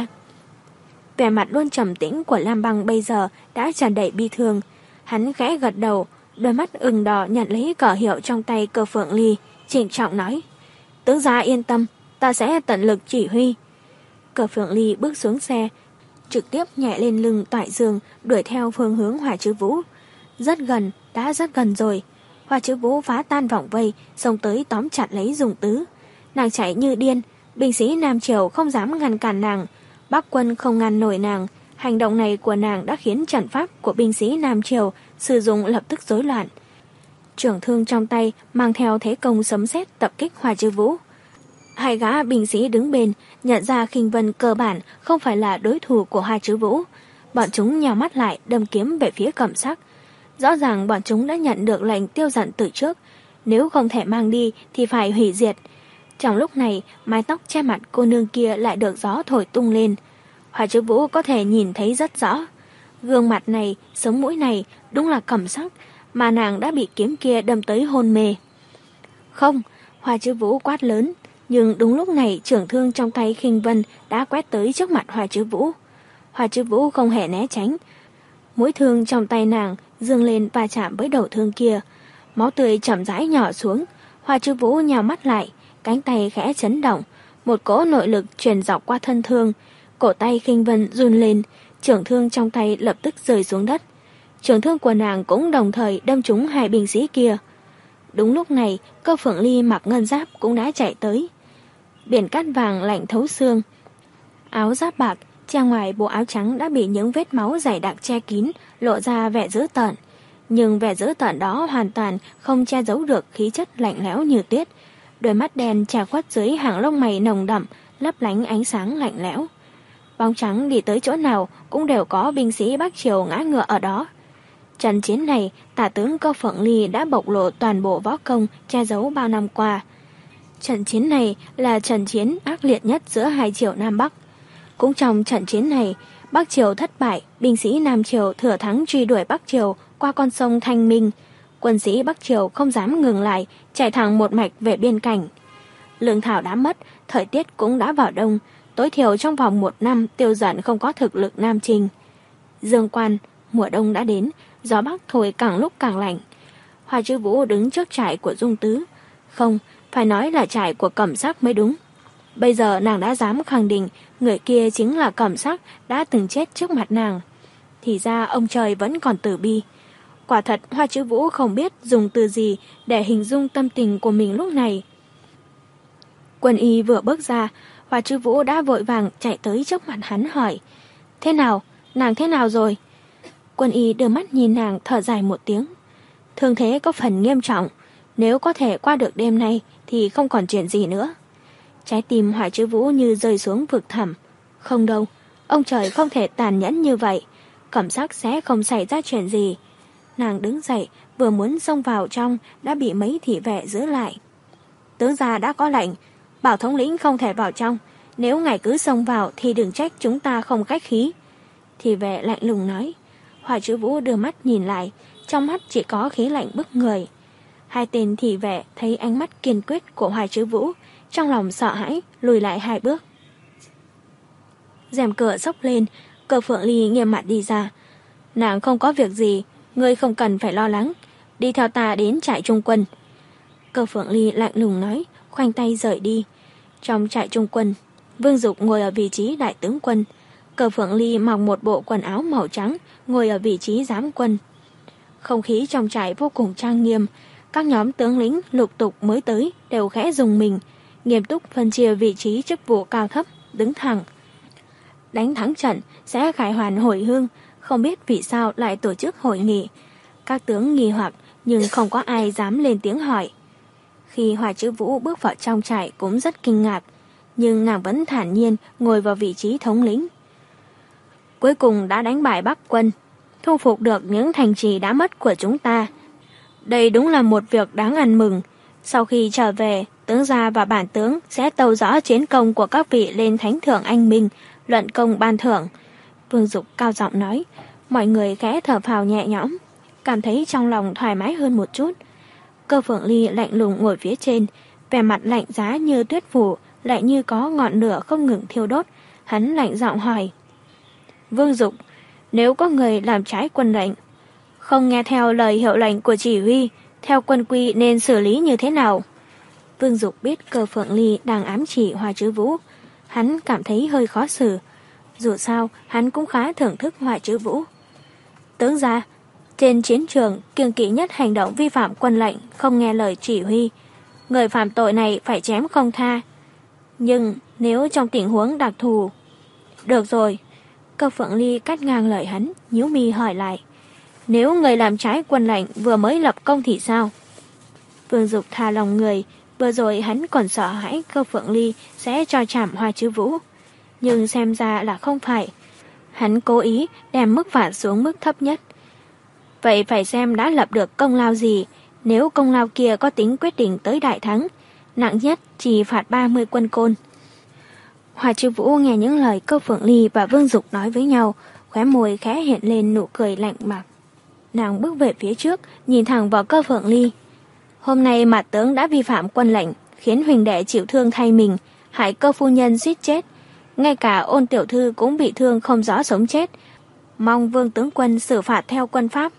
[SPEAKER 1] Vẻ mặt luôn trầm tĩnh của Lam Băng bây giờ đã tràn đầy bi thương, hắn khẽ gật đầu, đôi mắt ửng đỏ nhận lấy cờ hiệu trong tay Cẩm Phượng Ly, trịnh trọng nói, tướng gia yên tâm, ta sẽ tận lực chỉ huy. Cẩm Phượng Ly bước xuống xe, trực tiếp nhảy lên lưng Toại Dương, đuổi theo phương hướng Hoa Chứ Vũ. Rất gần, đã rất gần rồi. Hoa Chứ Vũ phá tan vòng vây, xông tới tóm chặt lấy Dung tứ. Nàng chạy như điên, binh sĩ Nam Triều không dám ngăn cản nàng, Bắc quân không ngăn nổi nàng. Hành động này của nàng đã khiến trận pháp của binh sĩ Nam Triều sử dụng lập tức rối loạn. Trưởng thương trong tay mang theo thế công sấm sét tập kích Hoa Chứ Vũ. Hai gã binh sĩ đứng bên nhận ra Khinh Vân cơ bản không phải là đối thủ của Hoa Chứ Vũ. Bọn chúng nhào mắt lại đâm kiếm về phía Cẩm Sắc. Rõ ràng bọn chúng đã nhận được lệnh tiêu diệt từ trước, nếu không thể mang đi thì phải hủy diệt. Trong lúc này, mái tóc che mặt cô nương kia lại được gió thổi tung lên. Hoa Chứ Vũ có thể nhìn thấy rất rõ. Gương mặt này, sống mũi này đúng là Cẩm Sắc, mà nàng đã bị kiếm kia đâm tới hôn mê. Không, Hoa Chứ Vũ quát lớn, nhưng đúng lúc này trưởng thương trong tay Khinh Vân đã quét tới trước mặt Hoa Chứ Vũ. Hoa Chứ Vũ không hề né tránh. Mũi thương trong tay nàng dương lên va chạm với đầu thương kia. Máu tươi chậm rãi nhỏ xuống. Hoa Chứ Vũ nhào mắt lại, cánh tay khẽ chấn động. Một cỗ nội lực truyền dọc qua thân thương. Cổ tay Khinh Vân run lên, trưởng thương trong tay lập tức rơi xuống đất. Trưởng thương của nàng cũng đồng thời đâm trúng hai binh sĩ kia. Đúng lúc này, Cơ Phượng Ly mặc ngân giáp cũng đã chạy tới. Biển cát vàng lạnh thấu xương. Áo giáp bạc, che ngoài bộ áo trắng đã bị những vết máu dày đặc che kín, lộ ra vẻ dữ tợn. Nhưng vẻ dữ tợn đó hoàn toàn không che giấu được khí chất lạnh lẽo như tuyết. Đôi mắt đen che khuất dưới hàng lông mày nồng đậm, lấp lánh ánh sáng lạnh lẽo. Bóng trắng đi tới chỗ nào cũng đều có binh sĩ Bắc Triều ngã ngựa ở đó. Trận chiến này, tả tướng Cơ Phượng Ly đã bộc lộ toàn bộ võ công che giấu bao năm qua. Trận chiến này là trận chiến ác liệt nhất giữa hai triều Nam Bắc. Cũng trong trận chiến này, Bắc Triều thất bại, binh sĩ Nam Triều thừa thắng truy đuổi Bắc Triều qua con sông Thanh Minh. Quân sĩ Bắc Triều không dám ngừng lại, chạy thẳng một mạch về biên cảnh. Lương thảo đã mất, thời tiết cũng đã vào đông, tối thiểu trong vòng một năm Tiêu Dận không có thực lực nam chinh. Dương Quan, mùa đông đã đến, gió bắc thổi càng lúc càng lạnh. Hoa Chiêu Vũ đứng trước trại của Dung Tứ. Không, phải nói là trại của Cẩm Sắc mới đúng. Bây giờ nàng đã dám khẳng định người kia chính là Cẩm Sắc đã từng chết trước mặt nàng. Thì ra ông trời vẫn còn từ bi. Quả thật Hoa Chiêu Vũ không biết dùng từ gì để hình dung tâm tình của mình lúc này. Quân y vừa bước ra, Hoa Chiêu Vũ đã vội vàng chạy tới trước mặt hắn hỏi: Thế nào? Nàng thế nào rồi? Quân y đưa mắt nhìn nàng, thở dài một tiếng. Thương thế có phần nghiêm trọng, nếu có thể qua được đêm nay thì không còn chuyện gì nữa. Trái tim Hoa Chiêu Vũ như rơi xuống vực thẳm. Không đâu, ông trời không thể tàn nhẫn như vậy, Cẩm Sắc sẽ không xảy ra chuyện gì. Nàng đứng dậy, vừa muốn xông vào trong đã bị mấy thị vệ giữ lại. Tướng gia đã có lệnh, bảo thống lĩnh không thể vào trong, nếu ngài cứ xông vào thì đừng trách chúng ta không khách khí. Thị vệ lạnh lùng nói. Hoa Chiêu Vũ đưa mắt nhìn lại, trong mắt chỉ có khí lạnh bức người. Hai tên thị vệ thấy ánh mắt kiên quyết của Hoa Chiêu Vũ, trong lòng sợ hãi, lùi lại hai bước. Rèm cửa xốc lên, Cơ Phượng Ly nghiêm mặt đi ra. Nàng không có việc gì, ngươi không cần phải lo lắng, đi theo ta đến trại trung quân. Cơ Phượng Ly lạnh lùng nói, khoanh tay rời đi. Trong trại trung quân, Vương Dục ngồi ở vị trí đại tướng quân. Cơ Phượng Ly mặc một bộ quần áo màu trắng, ngồi ở vị trí giám quân. Không khí trong trại vô cùng trang nghiêm. Các nhóm tướng lĩnh lục tục mới tới đều khẽ dùng mình, nghiêm túc phân chia vị trí chức vụ cao thấp, đứng thẳng. Đánh thắng trận sẽ khải hoàn hồi hương, không biết vì sao lại tổ chức hội nghị. Các tướng nghi hoặc nhưng không có ai dám lên tiếng hỏi. Khi Hoa Chiêu Vũ bước vào trong trại cũng rất kinh ngạc, nhưng nàng vẫn thản nhiên ngồi vào vị trí thống lĩnh. Cuối cùng đã đánh bại Bắc quân, thu phục được những thành trì đã mất của chúng ta. Đây đúng là một việc đáng ăn mừng. Sau khi trở về, tướng gia và bản tướng sẽ tâu rõ chiến công của các vị lên thánh thượng anh minh, luận công ban thưởng. Vương Dục cao giọng nói. Mọi người khẽ thở phào nhẹ nhõm, cảm thấy trong lòng thoải mái hơn một chút. Cơ Phượng Ly lạnh lùng ngồi phía trên, vẻ mặt lạnh giá như tuyết phủ, lại như có ngọn lửa không ngừng thiêu đốt. Hắn lạnh giọng hỏi. Vương Dục, nếu có người làm trái quân lệnh, không nghe theo lời hiệu lệnh của chỉ huy, theo quân quy nên xử lý như thế nào? Vương Dục biết Cơ Phượng Ly đang ám chỉ Hoa Chiêu Vũ. Hắn cảm thấy hơi khó xử. Dù sao, hắn cũng khá thưởng thức Hoa Chiêu Vũ. Tướng gia, trên chiến trường kiêng kỵ nhất hành động vi phạm quân lệnh, không nghe lời chỉ huy. Người phạm tội này phải chém không tha. Nhưng nếu trong tình huống đặc thù... Được rồi. Cơ Phượng Ly cắt ngang lời hắn, nhíu mi hỏi lại. Nếu người làm trái quân lệnh vừa mới lập công thì sao? Vương Dục tha lòng người, vừa rồi hắn còn sợ hãi Cơ Phượng Ly sẽ cho trảm Hoa Chiêu Vũ. Nhưng xem ra là không phải. Hắn cố ý đem mức phạt xuống mức thấp nhất. Vậy phải xem đã lập được công lao gì. Nếu công lao kia có tính quyết định tới đại thắng, nặng nhất chỉ phạt ba mươi quân côn. Hoa Chiêu Vũ nghe những lời Cơ Phượng Ly và Vương Dục nói với nhau, khóe môi khẽ hiện lên nụ cười lạnh bạc. Nàng bước về phía trước, nhìn thẳng vào Cơ Phượng Ly. Hôm nay mặt tướng đã vi phạm quân lệnh, khiến huỳnh đệ chịu thương thay mình, hại Cơ phu nhân suýt chết. Ngay cả Ôn tiểu thư cũng bị thương không rõ sống chết. Mong Vương tướng quân xử phạt theo quân pháp.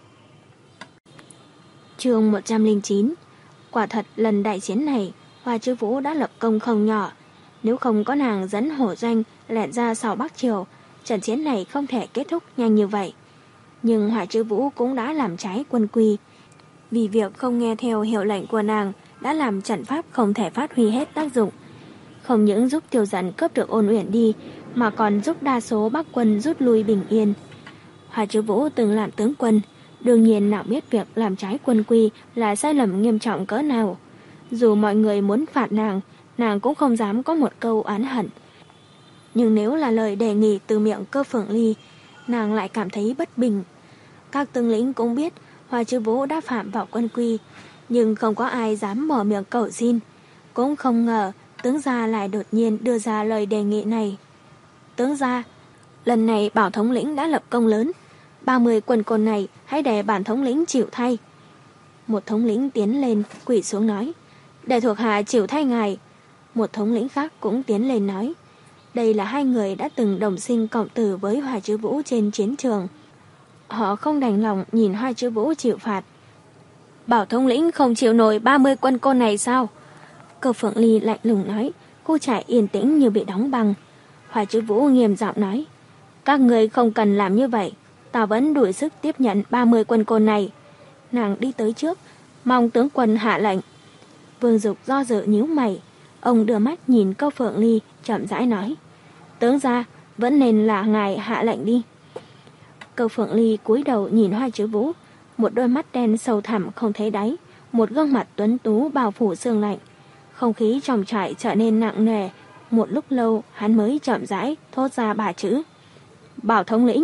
[SPEAKER 1] Chương một trăm lẻ chín. Quả thật lần đại chiến này, Hoa Chiêu Vũ đã lập công không nhỏ. Nếu không có nàng dẫn hổ doanh lẹn ra sau Bắc Triều, trận chiến này không thể kết thúc nhanh như vậy. Nhưng Hoa Chiêu Vũ cũng đã làm trái quân quy. Vì việc không nghe theo hiệu lệnh của nàng đã làm trận pháp không thể phát huy hết tác dụng. Không những giúp Tiêu Dận cướp được Ôn Uyển đi, mà còn giúp đa số Bắc quân rút lui bình yên. Hoa Chiêu Vũ từng làm tướng quân, đương nhiên nào biết việc làm trái quân quy là sai lầm nghiêm trọng cỡ nào. Dù mọi người muốn phạt nàng, nàng cũng không dám có một câu oán hận. Nhưng nếu là lời đề nghị từ miệng Cơ Phượng Ly, nàng lại cảm thấy bất bình. Các tướng lĩnh cũng biết Hoa Chiêu Vũ đã phạm vào quân quy, nhưng không có ai dám mở miệng cầu xin. Cũng không ngờ tướng gia lại đột nhiên đưa ra lời đề nghị này. Tướng gia, lần này bảo thống lĩnh đã lập công lớn, ba mươi quân côn này hãy để bản thống lĩnh chịu thay. Một thống lĩnh tiến lên quỳ xuống nói: "Để thuộc hạ chịu thay ngài." Một thống lĩnh khác cũng tiến lên nói: "Đây là hai người đã từng đồng sinh cộng tử với Hoa Chứ Vũ trên chiến trường." Họ không đành lòng nhìn Hoa Chứ Vũ chịu phạt. "Bảo thống lĩnh không chịu nổi ba mươi quân côn này sao?" Cơ Phượng Ly lạnh lùng nói. Khu trại yên tĩnh như bị đóng băng. Hoa Chứ Vũ nghiêm giọng nói: "Các người không cần làm như vậy, ta vẫn đủ sức tiếp nhận ba mươi quân côn này." Nàng đi tới trước, mong tướng quân hạ lệnh. Vương Dục do dự nhíu mày. Ông đưa mắt nhìn Cơ Phượng Ly, chậm rãi nói: "Tướng gia, vẫn nên là ngài hạ lệnh đi." Cơ Phượng Ly cúi đầu nhìn Hoa Chứ Vũ, một đôi mắt đen sâu thẳm không thấy đáy, một gương mặt tuấn tú bao phủ sương lạnh. Không khí trong trại trở nên nặng nề. Một lúc lâu hắn mới chậm rãi thốt ra ba chữ: "Bảo thống lĩnh."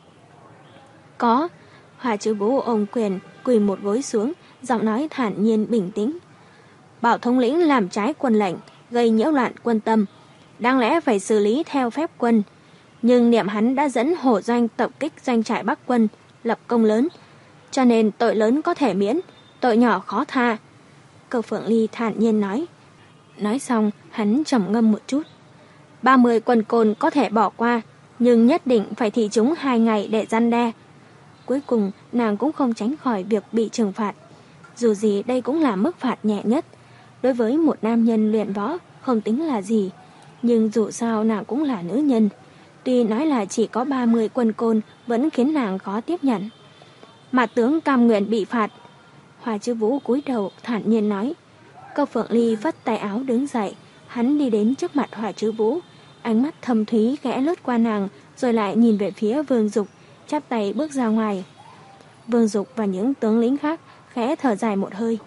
[SPEAKER 1] "Có." Hoa Chứ Vũ ôm quyền quỳ một gối xuống, giọng nói thản nhiên bình tĩnh: "Bảo thống lĩnh làm trái quân lệnh, gây nhiễu loạn quân tâm, đáng lẽ phải xử lý theo phép quân. Nhưng niệm hắn đã dẫn Hổ Doanh tập kích doanh trại Bắc quân, lập công lớn, cho nên tội lớn có thể miễn, tội nhỏ khó tha." Cơ Phượng Ly thản nhiên nói. Nói xong hắn trầm ngâm một chút: ba mươi quân côn có thể bỏ qua, nhưng nhất định phải thị chúng hai ngày để răn đe." Cuối cùng nàng cũng không tránh khỏi việc bị trừng phạt. Dù gì đây cũng là mức phạt nhẹ nhất. Đối với một nam nhân luyện võ không tính là gì, nhưng dù sao nàng cũng là nữ nhân. Tuy nói là chỉ có ba mươi quân côn vẫn khiến nàng khó tiếp nhận. "Mặt tướng cam nguyện bị phạt." Hoa Chứ Vũ cúi đầu thản nhiên nói. Cơ Phượng Ly vắt tay áo đứng dậy. Hắn đi đến trước mặt Hoa Chứ Vũ, ánh mắt thâm thúy khẽ lướt qua nàng, rồi lại nhìn về phía Vương Dục, chắp tay bước ra ngoài. Vương Dục và những tướng lĩnh khác khẽ thở dài một hơi.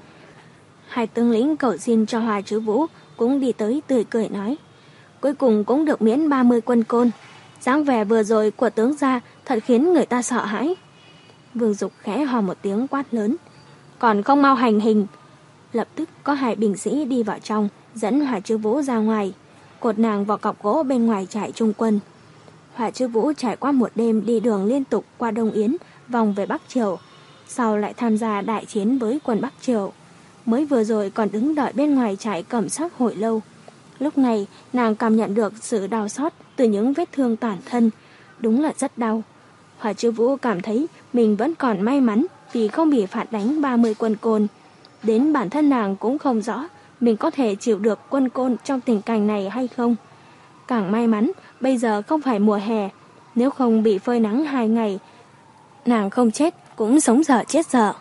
[SPEAKER 1] Hai tướng lĩnh cầu xin cho Hoa Chứ Vũ cũng đi tới tươi cười nói: "Cuối cùng cũng được miễn ba mươi quân côn. Dáng vẻ vừa rồi của tướng gia thật khiến người ta sợ hãi." Vương Dục khẽ hò một tiếng quát lớn: "Còn không mau hành hình!" Lập tức có hai binh sĩ đi vào trong, dẫn Hoa Chứ Vũ ra ngoài, cột nàng vào cọc gỗ bên ngoài trại trung quân. Hoa Chứ Vũ trải qua một đêm đi đường liên tục qua Đông Yến, vòng về Bắc Triều, sau lại tham gia đại chiến với quân Bắc Triều. Mới vừa rồi còn đứng đợi bên ngoài trại Cẩm Sắc hồi lâu. Lúc này nàng cảm nhận được sự đau xót từ những vết thương toàn thân, đúng là rất đau. Hoa Chứ Vũ cảm thấy mình vẫn còn may mắn vì không bị phạt đánh ba mươi quân côn. Đến bản thân nàng cũng không rõ mình có thể chịu được quân côn trong tình cảnh này hay không. Càng may mắn bây giờ không phải mùa hè, nếu không bị phơi nắng hai ngày, nàng không chết cũng sống dở chết dở.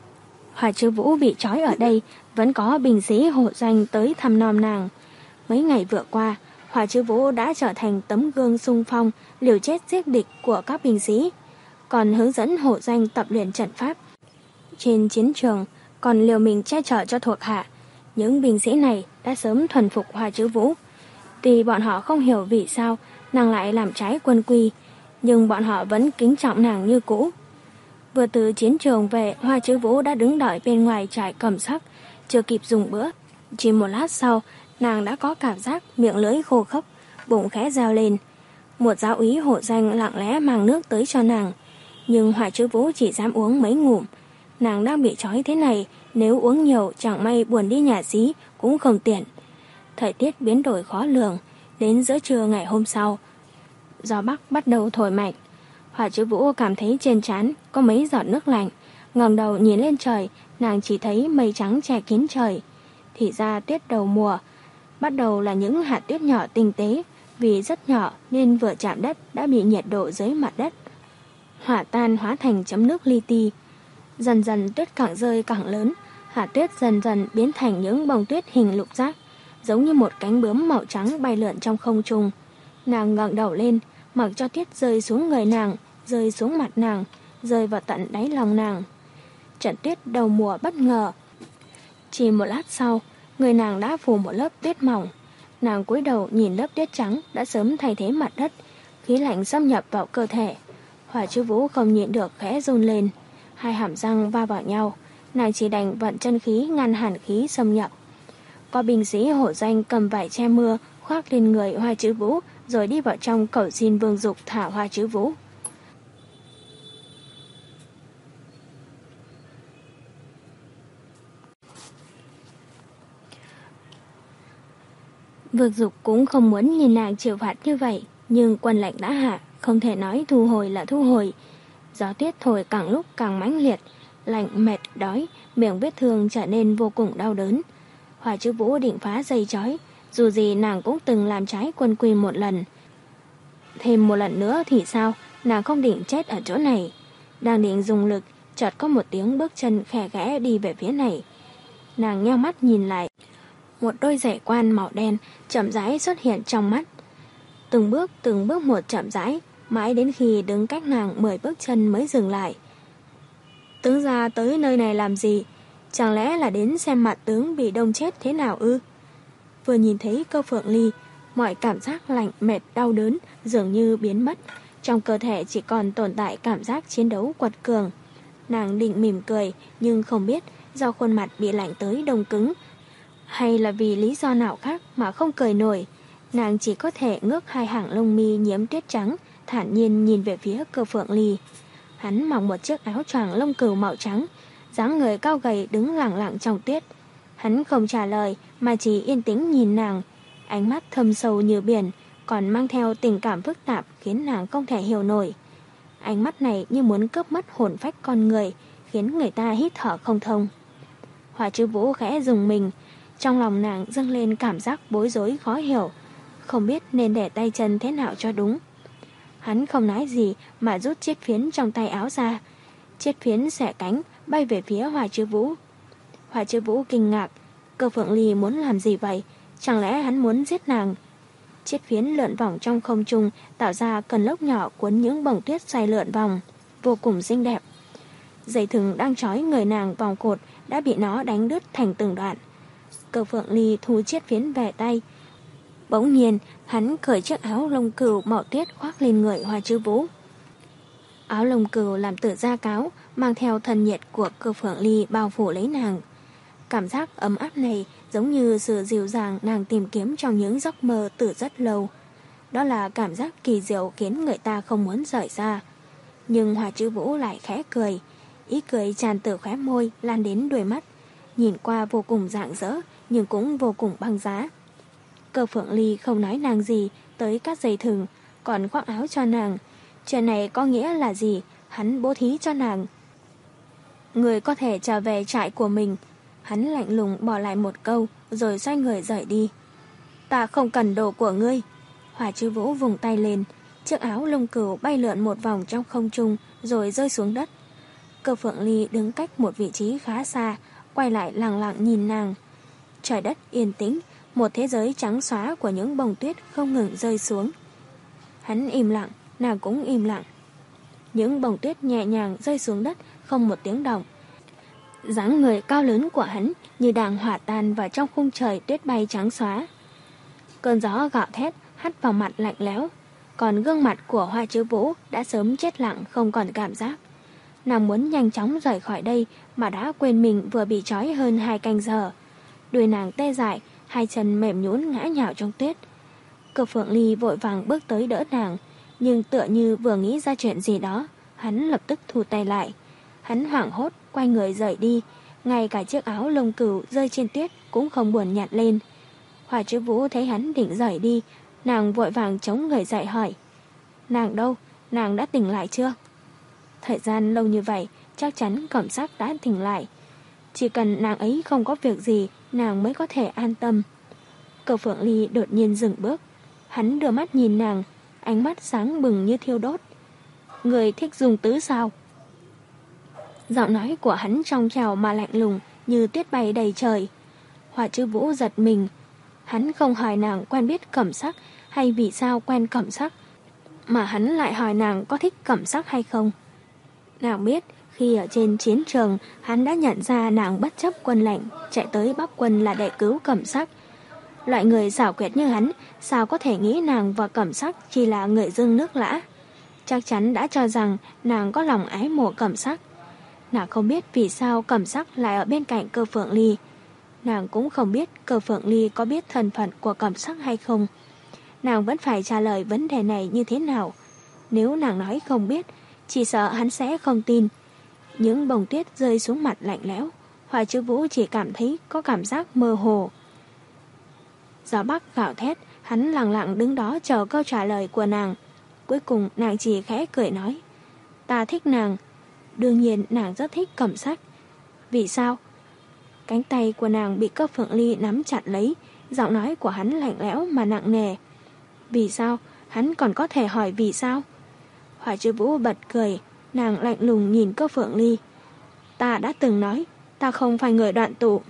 [SPEAKER 1] Hoa Chứ Vũ bị trói ở đây, vẫn có binh sĩ Hổ Doanh tới thăm nom nàng. Mấy ngày vừa qua, Hoa Chứ Vũ đã trở thành tấm gương xung phong liều chết giết địch của các binh sĩ, còn hướng dẫn Hổ Doanh tập luyện trận pháp. Trên chiến trường còn liều mình che chở cho thuộc hạ. Những binh sĩ này đã sớm thuần phục Hoa Chứ Vũ. Tuy bọn họ không hiểu vì sao nàng lại làm trái quân quy, nhưng bọn họ vẫn kính trọng nàng như cũ. Vừa từ chiến trường về, Hoa Chứ Vũ đã đứng đợi bên ngoài trại Cẩm Sắc, chưa kịp dùng bữa. Chỉ một lát sau, nàng đã có cảm giác miệng lưỡi khô khốc, bụng khẽ reo lên. Một giáo úy Hổ Doanh lặng lẽ mang nước tới cho nàng, nhưng Hoa Chứ Vũ chỉ dám uống mấy ngụm. Nàng đang bị trói thế này, nếu uống nhiều chẳng may buồn đi nhà xí cũng không tiện. Thời tiết biến đổi khó lường, đến giữa trưa ngày hôm sau, gió bắc bắt đầu thổi mạnh. Hoa Chứ Vũ cảm thấy trên trán có mấy giọt nước lạnh, ngẩng đầu nhìn lên trời, nàng chỉ thấy mây trắng che kín trời. Thì ra tuyết đầu mùa, bắt đầu là những hạt tuyết nhỏ tinh tế, vì rất nhỏ nên vừa chạm đất đã bị nhiệt độ dưới mặt đất hỏa tan hóa thành chấm nước li ti. Dần dần tuyết càng rơi càng lớn, hạt tuyết dần dần biến thành những bông tuyết hình lục giác, giống như một cánh bướm màu trắng bay lượn trong không trung. Nàng ngẩng đầu lên, mặc cho tuyết rơi xuống người nàng, rơi xuống mặt nàng, rơi vào tận đáy lòng nàng. Trận tuyết đầu mùa bất ngờ. Chỉ một lát sau, người nàng đã phủ một lớp tuyết mỏng. Nàng cúi đầu nhìn lớp tuyết trắng đã sớm thay thế mặt đất, khí lạnh xâm nhập vào cơ thể. Hoa Chứ Vũ không nhịn được khẽ run lên, hai hàm răng va vào nhau, nàng chỉ đành vận chân khí ngăn hàn khí xâm nhập. Có binh sĩ Hổ Doanh cầm vải che mưa khoác lên người Hoa Chứ Vũ, rồi đi vào trong cầu xin Vương Dục thả Hoa Chứ Vũ. Vực Dục cũng không muốn nhìn nàng chịu phạt như vậy, nhưng quân lệnh đã hạ, không thể nói thu hồi là thu hồi. Gió tuyết thổi càng lúc càng mãnh liệt, lạnh mệt đói, miệng vết thương trở nên vô cùng đau đớn. Hỏa Chư Vũ định phá dây trói, dù gì nàng cũng từng làm trái quân quy một lần. Thêm một lần nữa thì sao, nàng không định chết ở chỗ này. Đang định dùng lực, chợt có một tiếng bước chân khẽ khẽ đi về phía này. Nàng nheo mắt nhìn lại, một đôi giày quan màu đen chậm rãi xuất hiện trong mắt. Từng bước từng bước một chậm rãi, mãi đến khi đứng cách nàng mười bước chân mới dừng lại. Tướng gia tới nơi này làm gì? Chẳng lẽ là đến xem mặt tướng bị đông chết thế nào ư? Vừa nhìn thấy Cơ Phượng Ly, mọi cảm giác lạnh mệt đau đớn dường như biến mất, trong cơ thể chỉ còn tồn tại cảm giác chiến đấu quật cường. Nàng định mỉm cười, nhưng không biết do khuôn mặt bị lạnh tới đông cứng, hay là vì lý do nào khác mà không cười nổi. Nàng chỉ có thể ngước hai hàng lông mi nhiễm tuyết trắng, thản nhiên nhìn về phía Cơ Phượng Ly. Hắn mặc một chiếc áo choàng lông cừu màu trắng, dáng người cao gầy đứng lặng lặng trong tuyết. Hắn không trả lời mà chỉ yên tĩnh nhìn nàng, ánh mắt thâm sâu như biển, còn mang theo tình cảm phức tạp khiến nàng không thể hiểu nổi. Ánh mắt này như muốn cướp mất hồn phách con người, khiến người ta hít thở không thông. Hỏa Chư Vũ khẽ rùng mình, trong lòng nàng dâng lên cảm giác bối rối khó hiểu, không biết nên để tay chân thế nào cho đúng. Hắn không nói gì mà rút chiếc phiến trong tay áo ra. Chiếc phiến xẻ cánh bay về phía Hỏa Chư Vũ. Hỏa Chư Vũ kinh ngạc, Cơ Phượng Ly muốn làm gì vậy? Chẳng lẽ hắn muốn giết nàng? Chiếc phiến lượn vòng trong không trung, tạo ra cơn lốc nhỏ cuốn những bông tuyết xoay lượn vòng, vô cùng xinh đẹp. Dây thừng đang trói người nàng vòng cột đã bị nó đánh đứt thành từng đoạn. Cơ Phượng Ly thu chiếc phiến về tay. Bỗng nhiên, hắn cởi chiếc áo lông cừu màu tuyết khoác lên người Hỏa Chư Vũ. Áo lông cừu làm từ da cáo, mang theo thân nhiệt của Cơ Phượng Ly bao phủ lấy nàng. Cảm giác ấm áp này giống như sự dịu dàng nàng tìm kiếm trong những giấc mơ từ rất lâu. Đó là cảm giác kỳ diệu khiến người ta không muốn rời ra. Nhưng Hỏa Chư Vũ lại khẽ cười, ý cười tràn từ khóe môi lan đến đuôi mắt, nhìn qua vô cùng rạng rỡ nhưng cũng vô cùng băng giá. Cơ Phượng Ly không nói nàng gì tới cắt dây thừng, còn khoác áo cho nàng. Chuyện này có nghĩa là gì? Hắn bố thí cho nàng. Người có thể trở về trại của mình. Hắn lạnh lùng bỏ lại một câu rồi xoay người rời đi. Ta không cần đồ của ngươi. Hỏa Chư Vũ vùng tay lên, chiếc áo lông cừu bay lượn một vòng trong không trung rồi rơi xuống đất. Cơ Phượng Ly đứng cách một vị trí khá xa, quay lại lặng lặng nhìn nàng. Trời đất yên tĩnh, một thế giới trắng xóa của những bông tuyết không ngừng rơi xuống. Hắn im lặng, nàng cũng im lặng. Những bông tuyết nhẹ nhàng rơi xuống đất, không một tiếng động. Dáng người cao lớn của hắn như đang hòa tan vào trong khung trời tuyết bay trắng xóa. Cơn gió gào thét hắt vào mặt lạnh lẽo, còn gương mặt của Hỏa Chư Vũ đã sớm chết lặng không còn cảm giác. Nàng muốn nhanh chóng rời khỏi đây mà đã quên mình vừa bị trói hơn hai canh giờ. Đuôi nàng tê dại, hai chân mềm nhũn ngã nhào trong tuyết. Cơ Phượng Ly vội vàng bước tới đỡ nàng, nhưng tựa như vừa nghĩ ra chuyện gì đó, hắn lập tức thu tay lại. Hắn hoảng hốt quay người rời đi, ngay cả chiếc áo lông cừu rơi trên tuyết cũng không buồn nhặt lên. Hỏa Chư Vũ thấy hắn định rời đi, nàng vội vàng chống người dậy hỏi: Nàng đâu? Nàng đã tỉnh lại chưa? Thời gian lâu như vậy, chắc chắn Cẩm Sắc đã tỉnh lại. Chỉ cần nàng ấy không có việc gì, nàng mới có thể an tâm. Cơ Phượng Ly đột nhiên dừng bước. Hắn đưa mắt nhìn nàng, ánh mắt sáng bừng như thiêu đốt. Người thích dùng tứ sao? Giọng nói của hắn trong trèo mà lạnh lùng, như tuyết bay đầy trời. Hỏa Chư Vũ giật mình. Hắn không hỏi nàng quen biết Cẩm Sắc hay vì sao quen Cẩm Sắc, mà hắn lại hỏi nàng có thích Cẩm Sắc hay không. Nàng biết khi ở trên chiến trường, hắn đã nhận ra nàng bất chấp quân lệnh chạy tới Bắc Quân là để cứu Cẩm Sắc. Loại người xảo quyệt như hắn sao có thể nghĩ nàng và Cẩm Sắc chỉ là người dưng nước lã. Chắc chắn đã cho rằng nàng có lòng ái mộ Cẩm Sắc. Nàng không biết vì sao Cẩm Sắc lại ở bên cạnh Cơ Phượng Ly. Nàng cũng không biết Cơ Phượng Ly có biết thân phận của Cẩm Sắc hay không. Nàng vẫn phải trả lời vấn đề này như thế nào. Nếu nàng nói không biết, chỉ sợ hắn sẽ không tin. Những bông tuyết rơi xuống mặt lạnh lẽo, Hỏa Chư Vũ chỉ cảm thấy có cảm giác mơ hồ. Gió bắc gào thét, hắn lặng lặng đứng đó chờ câu trả lời của nàng. Cuối cùng nàng chỉ khẽ cười nói, ta thích nàng. Đương nhiên nàng rất thích Cẩm Sắc. Vì sao? Cánh tay của nàng bị Cơ Phượng Ly nắm chặt lấy, giọng nói của hắn lạnh lẽo mà nặng nề. Vì sao? Hắn còn có thể hỏi vì sao? Hoa Chiêu Vũ bật cười, nàng lạnh lùng nhìn Cơ Phượng Ly. Ta đã từng nói, ta không phải người đoạn tụ.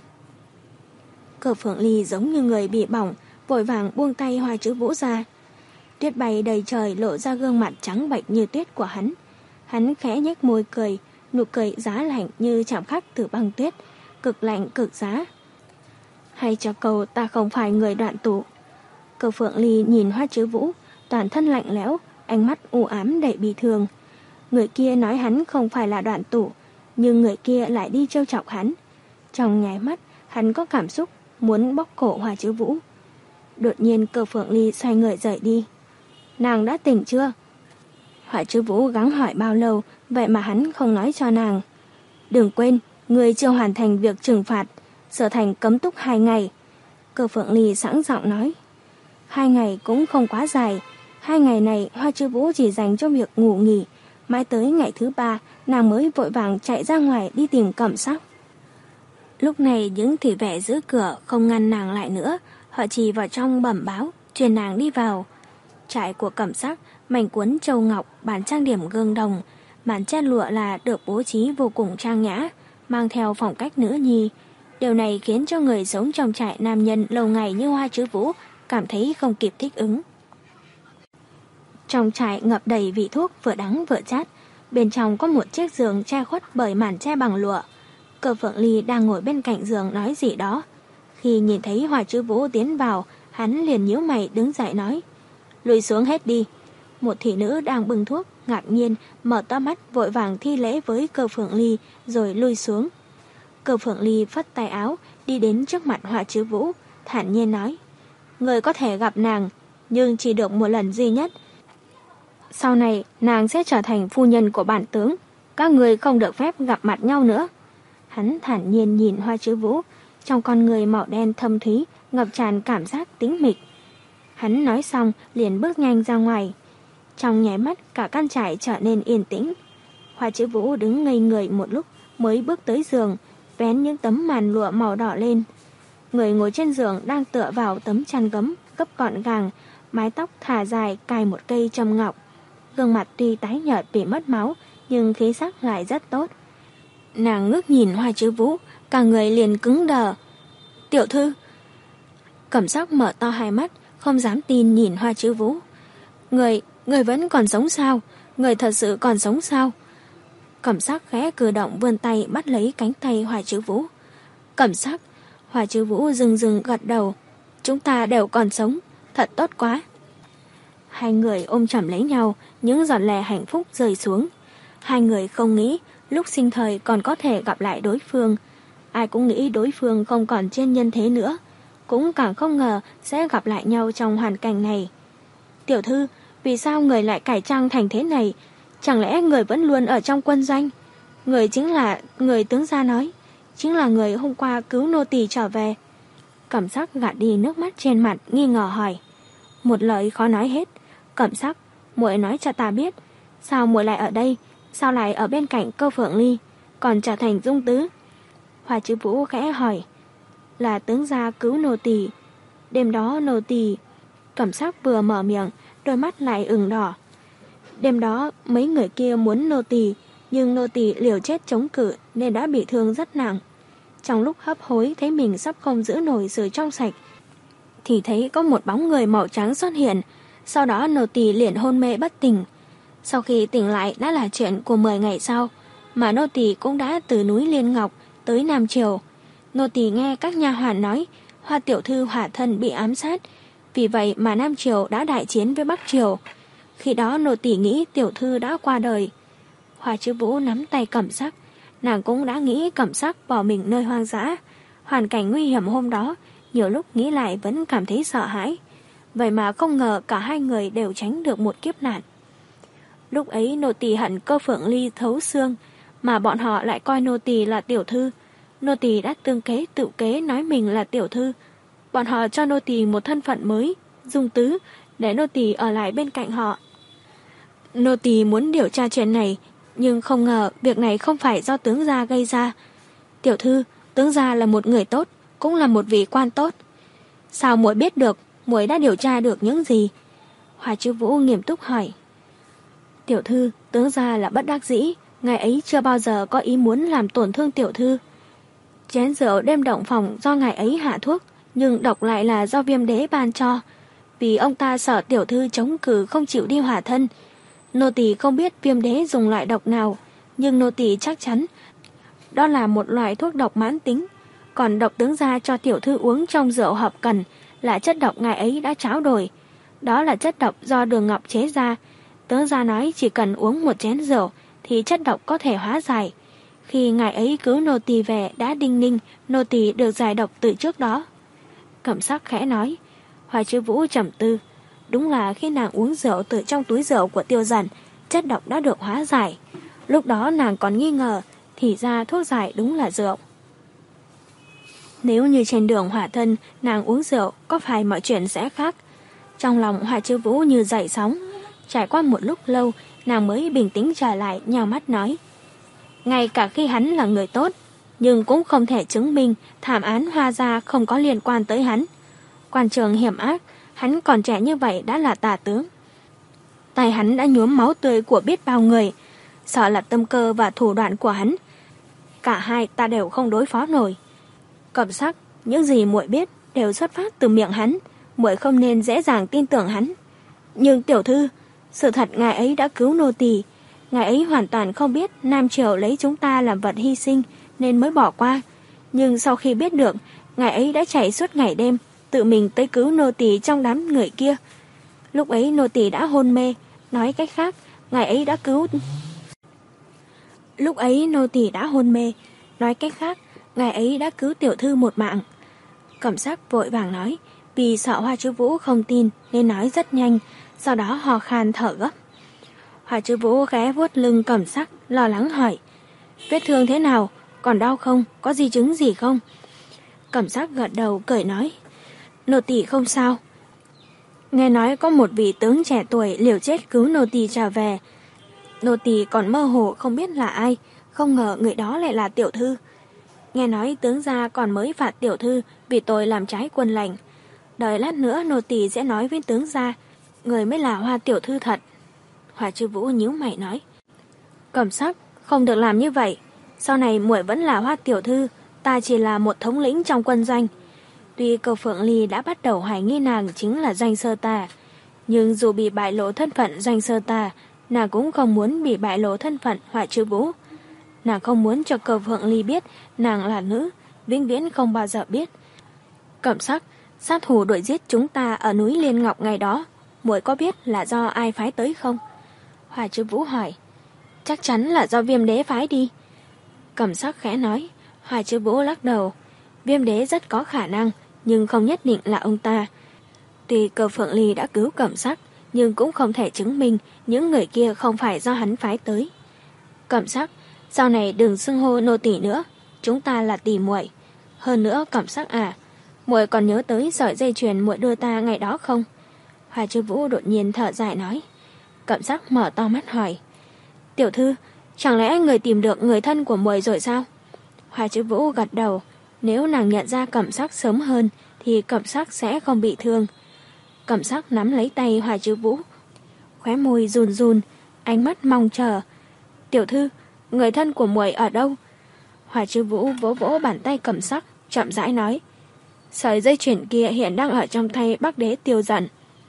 [SPEAKER 1] Cơ Phượng Ly giống như người bị bỏng, vội vàng buông tay Hoa Chiêu Vũ ra. Tuyết bay đầy trời lộ ra gương mặt trắng bệch như tuyết của hắn. Hắn khẽ nhếch môi cười, nụ cười giá lạnh như chạm khắc từ băng tuyết, cực lạnh cực giá. Hay cho câu ta không phải người đoạn tụ. Cơ Phượng Ly nhìn Hoa Chiêu Vũ, toàn thân lạnh lẽo, ánh mắt u ám đầy bi thương. Người kia nói hắn không phải là đoạn tụ, nhưng người kia lại đi trêu chọc hắn. Trong nháy mắt, hắn có cảm xúc muốn bóp cổ Hoa Chiêu Vũ. Đột nhiên Cơ Phượng Ly xoay người rời đi. Nàng đã tỉnh chưa? Hoa Chiêu Vũ gắng hỏi bao lâu, vậy mà hắn không nói cho nàng. Đừng quên, người chưa hoàn thành việc trừng phạt, Sở Thành cấm túc hai ngày. Cơ Phượng Ly sẵn giọng nói. Hai ngày cũng không quá dài. Hai ngày này Hoa Chiêu Vũ chỉ dành cho việc ngủ nghỉ. Mãi tới ngày thứ ba, nàng mới vội vàng chạy ra ngoài đi tìm Cẩm Sắc. Lúc này những thị vệ giữ cửa không ngăn nàng lại nữa. Họ chỉ vào trong bẩm báo, truyền nàng đi vào. Trại của Cẩm Sắc, mảnh cuốn châu ngọc, bàn trang điểm gương đồng, màn che lụa là được bố trí vô cùng trang nhã, mang theo phong cách nữ nhi. Điều này khiến cho người sống trong trại nam nhân lâu ngày như Hoa Chiêu Vũ cảm thấy không kịp thích ứng. Trong trại ngập đầy vị thuốc vừa đắng vừa chát, bên trong có một chiếc giường che khuất bởi màn che bằng lụa. Cơ Phượng Ly đang ngồi bên cạnh giường nói gì đó. Khi nhìn thấy Hoa Chiêu Vũ tiến vào, hắn liền nhíu mày đứng dậy nói, lùi xuống hết đi. Một thị nữ đang bưng thuốc, ngạc nhiên, mở to mắt vội vàng thi lễ với Cơ Phượng Ly rồi lui xuống. Cơ Phượng Ly phất tay áo, đi đến trước mặt Hoa Chiêu Vũ, thản nhiên nói, người có thể gặp nàng, nhưng chỉ được một lần duy nhất. Sau này, nàng sẽ trở thành phu nhân của bản tướng, các người không được phép gặp mặt nhau nữa. Hắn thản nhiên nhìn Hoa Chiêu Vũ, trong con người màu đen thâm thúy, ngập tràn cảm giác tĩnh mịch. Hắn nói xong liền bước nhanh ra ngoài. Trong nháy mắt cả căn trại trở nên yên tĩnh. Hoa Chiêu Vũ đứng ngây người một lúc mới bước tới giường, vén những tấm màn lụa màu đỏ lên. Người ngồi trên giường đang tựa vào tấm chăn gấm gấp gọn gàng, mái tóc thả dài cài một cây châm ngọc. Gương mặt tuy tái nhợt vì mất máu nhưng khí sắc lại rất tốt. Nàng ngước nhìn Hoa Chiêu Vũ, cả người liền cứng đờ. Tiểu thư. Cẩm Sắc mở to hai mắt, không dám tin nhìn Hoa Chiêu Vũ. Người, người vẫn còn sống sao? Người thật sự còn sống sao? Cẩm Sắc khẽ cử động vươn tay bắt lấy cánh tay Hoa Chiêu Vũ. Cẩm Sắc. Hoa Chiêu Vũ rừng rừng gật đầu. Chúng ta đều còn sống, thật tốt quá. Hai người ôm chầm lấy nhau, những giọt lệ hạnh phúc rơi xuống. Hai người không nghĩ lúc sinh thời còn có thể gặp lại đối phương. Ai cũng nghĩ đối phương không còn trên nhân thế nữa, cũng càng không ngờ sẽ gặp lại nhau trong hoàn cảnh này. Tiểu thư, vì sao người lại cải trang thành thế này? Chẳng lẽ người vẫn luôn ở trong quân doanh? Người chính là người tướng gia nói, chính là người hôm qua cứu nô tỳ trở về. Cẩm Sắc gạt đi nước mắt trên mặt, nghi ngờ hỏi. Một lời khó nói hết. Cẩm Sắc, muội nói cho ta biết, sao muội lại ở đây? Sao lại ở bên cạnh Cơ Phượng Ly, còn trở thành dung tứ? Hoa Chiêu Vũ khẽ hỏi. Là tướng gia cứu nô tỳ. Đêm đó nô tỳ. Cẩm Sắc vừa mở miệng, đôi mắt lại ửng đỏ. Đêm đó mấy người kia muốn nô tỳ, nhưng nô tỳ liều chết chống cự nên đã bị thương rất nặng. Trong lúc hấp hối thấy mình sắp không giữ nổi sự trong sạch, thì thấy có một bóng người màu trắng xuất hiện. Sau đó nô tỳ liền hôn mê bất tỉnh. Sau khi tỉnh lại đã là chuyện của mười ngày sau, mà nô tỳ cũng đã từ núi Liên Ngọc tới Nam Triều. Nô tỳ nghe các nha hoàn nói Hoa tiểu thư hỏa thân bị ám sát, vì vậy mà Nam Triều đã đại chiến với Bắc Triều. Khi đó nô tỳ nghĩ tiểu thư đã qua đời. Hoa Chiêu Vũ nắm tay Cẩm Sắc, nàng cũng đã nghĩ Cẩm Sắc bỏ mình nơi hoang dã. Hoàn cảnh nguy hiểm hôm đó, nhiều lúc nghĩ lại vẫn cảm thấy sợ hãi. Vậy mà không ngờ cả hai người đều tránh được một kiếp nạn. Lúc ấy nô tỳ hận Cơ Phượng Ly thấu xương, mà bọn họ lại coi nô tỳ là tiểu thư. Nô tỳ đã tương kế tự kế nói mình là tiểu thư. Bọn họ cho nô tỳ một thân phận mới, Dung Tứ, để nô tỳ ở lại bên cạnh họ. Nô tỳ muốn điều tra chuyện này, nhưng không ngờ việc này không phải do tướng gia gây ra. Tiểu thư, tướng gia là một người tốt, cũng là một vị quan tốt. Sao muội biết được, muội đã điều tra được những gì? Hoa Chiêu Vũ nghiêm túc hỏi. Tiểu thư, tướng gia là bất đắc dĩ, ngài ấy chưa bao giờ có ý muốn làm tổn thương tiểu thư. Chén rượu đêm động phòng do ngài ấy hạ thuốc, nhưng độc lại là do Viêm Đế ban cho. Vì ông ta sợ tiểu thư chống cự không chịu đi hỏa thân. Nô tỳ không biết Viêm Đế dùng loại độc nào, nhưng nô tỳ chắc chắn đó là một loại thuốc độc mãn tính. Còn độc tướng gia cho tiểu thư uống trong rượu hợp cần là chất độc ngài ấy đã tráo đổi. Đó là chất độc do Đường Ngọc chế ra. Tướng gia nói chỉ cần uống một chén rượu thì chất độc có thể hóa giải. Khi ngài ấy cứu nô tỳ về đã đinh ninh nô tỳ được giải độc từ trước đó. Cẩm Sắc khẽ nói. Hoa Chiêu Vũ trầm tư. Đúng là khi nàng uống rượu từ trong túi rượu của Tiêu Dần, chất độc đã được hóa giải. Lúc đó nàng còn nghi ngờ, thì ra thuốc giải đúng là rượu. Nếu như trên đường hỏa thân nàng uống rượu, có phải mọi chuyện sẽ khác? Trong lòng Hoa Chiêu Vũ như dậy sóng. Trải qua một lúc lâu, nàng mới bình tĩnh trở lại, nhào mắt nói. Ngay cả khi hắn là người tốt, nhưng cũng không thể chứng minh thảm án Hoa gia không có liên quan tới hắn. Quan trường hiểm ác, hắn còn trẻ như vậy đã là tà tướng. Tay hắn đã nhuốm máu tươi của biết bao người, sợ là tâm cơ và thủ đoạn của hắn. Cả hai ta đều không đối phó nổi. Cẩm Sắc, những gì muội biết đều xuất phát từ miệng hắn, muội không nên dễ dàng tin tưởng hắn. Nhưng tiểu thư, sự thật ngài ấy đã cứu nô tỳ, ngài ấy hoàn toàn không biết Nam Triều lấy chúng ta làm vật hy sinh nên mới bỏ qua. Nhưng sau khi biết được, ngài ấy đã chạy suốt ngày đêm, tự mình tới cứu nô tỳ trong đám người kia. Lúc ấy nô tỳ đã hôn mê, nói cách khác, ngài ấy đã cứu... Lúc ấy nô tỳ đã hôn mê, nói cách khác, ngài ấy đã cứu tiểu thư một mạng. Cẩm Sắc vội vàng nói, vì sợ Hoa Chiêu Vũ không tin nên nói rất nhanh, sau đó hò khan thở gấp. Hoa Chiêu Vũ ghé vuốt lưng Cẩm Sắc, lo lắng hỏi, vết thương thế nào, còn đau không, có di chứng gì không? Cẩm Sắc gật đầu cười nói, nô tỳ không sao. Nghe nói có một vị tướng trẻ tuổi liều chết cứu nô tỳ trở về. Nô tỳ còn mơ hồ không biết là ai, không ngờ người đó lại là tiểu thư. Nghe nói tướng gia còn mới phạt tiểu thư vì tội làm trái quân lệnh. Đợi lát nữa nô tỳ sẽ nói với tướng gia, người mới là Hoa tiểu thư thật. Hoa Chiêu Vũ nhíu mày nói, Cẩm Sắc, không được làm như vậy. Sau này muội vẫn là Hoa tiểu thư, ta chỉ là một thống lĩnh trong quân doanh. Tuy Cầu Phượng Ly đã bắt đầu hoài nghi nàng chính là Doanh Sơ Tà, nhưng dù bị bại lộ thân phận Doanh Sơ Tà, nàng cũng không muốn bị bại lộ thân phận Hoa Chiêu Vũ. Nàng không muốn cho Cầu Phượng Ly biết nàng là nữ, vĩnh viễn không bao giờ biết. Cẩm Sắc, sát thủ đuổi giết chúng ta ở núi Liên Ngọc ngày đó, muội có biết là do ai phái tới không? Hoa Chiêu Vũ hỏi. Chắc chắn là do Viêm Đế phái đi. Cẩm Sắc khẽ nói. Hoa Chiêu Vũ lắc đầu. Viêm Đế rất có khả năng, nhưng không nhất định là ông ta. Tuy Cơ Phượng Ly đã cứu Cẩm Sắc, nhưng cũng không thể chứng minh những người kia không phải do hắn phái tới. Cẩm Sắc, sau này đừng xưng hô nô tỳ nữa, chúng ta là tỷ muội. Hơn nữa Cẩm Sắc à, muội còn nhớ tới sợi dây chuyền muội đưa ta ngày đó không? Hoa Chiêu Vũ đột nhiên thở dài nói. Cẩm Sắc mở to mắt hỏi. Tiểu thư, chẳng lẽ người tìm được người thân của muội rồi sao? Hoa Chiêu Vũ gật đầu. Nếu nàng nhận ra Cẩm Sắc sớm hơn thì Cẩm Sắc sẽ không bị thương. Cẩm Sắc nắm lấy tay Hoa Chiêu Vũ, khóe môi run run, ánh mắt mong chờ. Tiểu thư, người thân của muội ở đâu? Hoa Chiêu Vũ vỗ vỗ bàn tay Cẩm Sắc, chậm rãi nói. Sợi dây chuyền kia hiện đang ở trong tay Bắc Đế Tiêu Dần.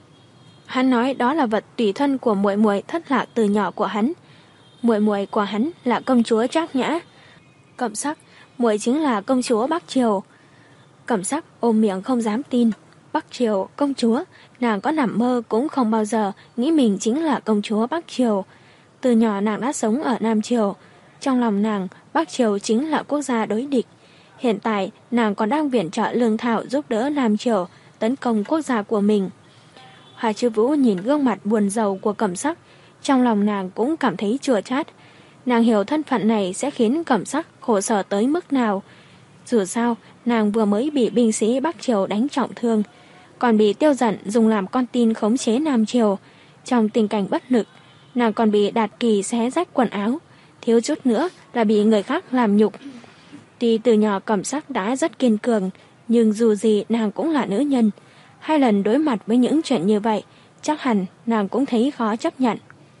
[SPEAKER 1] Hắn nói đó là vật tùy thân của muội muội thất lạc từ nhỏ của hắn. Muội muội của hắn là công chúa Trác Nhã. Cẩm Sắc, muội chính là công chúa Bắc Triều. Cẩm Sắc ôm miệng không dám tin. Bắc Triều, công chúa, nàng có nằm mơ cũng không bao giờ nghĩ mình chính là công chúa Bắc Triều. Từ nhỏ nàng đã sống ở Nam Triều. Trong lòng nàng, Bắc Triều chính là quốc gia đối địch. Hiện tại, nàng còn đang viện trợ lương thảo giúp đỡ Nam Triều tấn công quốc gia của mình. Hoa Chiêu Vũ nhìn gương mặt buồn rầu của Cẩm Sắc, trong lòng nàng cũng cảm thấy chua chát. Nàng hiểu thân phận này sẽ khiến Cẩm Sắc khổ sở tới mức nào. Dù sao, Nàng vừa mới bị binh sĩ Bắc Triều đánh trọng thương, còn bị Tiêu Dận dùng làm con tin khống chế Nam Triều. Trong tình cảnh bất lực, nàng còn bị Đạt Kỳ xé rách quần áo, thiếu chút nữa là bị người khác làm nhục. Tuy từ nhỏ Cẩm Sắc đã rất kiên cường, nhưng dù gì nàng cũng là nữ nhân. Hai lần đối mặt với những chuyện như vậy, chắc hẳn nàng cũng thấy khó chấp nhận.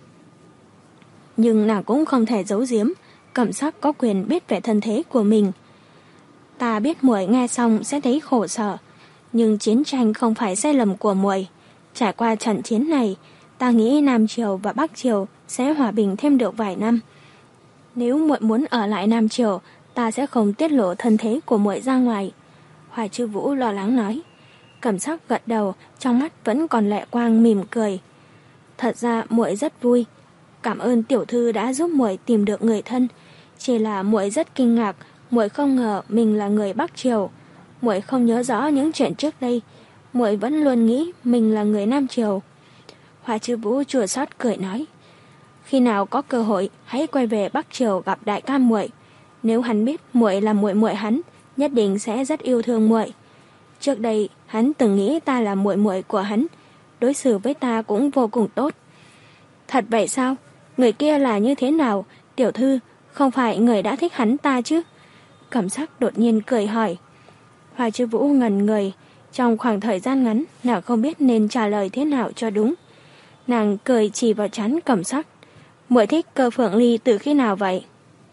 [SPEAKER 1] Nhưng nàng cũng không thể giấu giếm, Cẩm Sắc có quyền biết về thân thế của mình. Ta biết muội nghe xong sẽ thấy khổ sở, nhưng chiến tranh không phải sai lầm của muội. Trải qua trận chiến này, ta nghĩ Nam Triều và Bắc Triều sẽ hòa bình thêm được vài năm. Nếu muội muốn ở lại Nam Triều, ta sẽ không tiết lộ thân thế của muội ra ngoài. Hoài Chư Vũ lo lắng nói. Cẩm Sắc gật đầu, trong mắt vẫn còn lệ quang mỉm cười. Thật ra muội rất vui. Cảm ơn tiểu thư đã giúp muội tìm được người thân. Chỉ là muội rất kinh ngạc, muội không ngờ mình là người Bắc Triều. Muội không nhớ rõ những chuyện trước đây. Muội vẫn luôn nghĩ mình là người Nam Triều. Hoài Chư Vũ chua xót cười nói. Khi nào có cơ hội, hãy quay về Bắc Triều gặp đại ca muội. Nếu hắn biết muội là muội muội hắn, nhất định sẽ rất yêu thương muội. Trước đây, hắn từng nghĩ ta là muội muội của hắn, đối xử với ta cũng vô cùng tốt. Thật vậy sao? Người kia là như thế nào? Tiểu thư, không phải người đã thích hắn ta chứ? Cẩm Sắc đột nhiên cười hỏi. Hoài Chư Vũ ngẩn người, trong khoảng thời gian ngắn, nàng không biết nên trả lời thế nào cho đúng. Nàng cười chỉ vào trán Cẩm Sắc. Muội thích Cơ Phượng Ly từ khi nào vậy?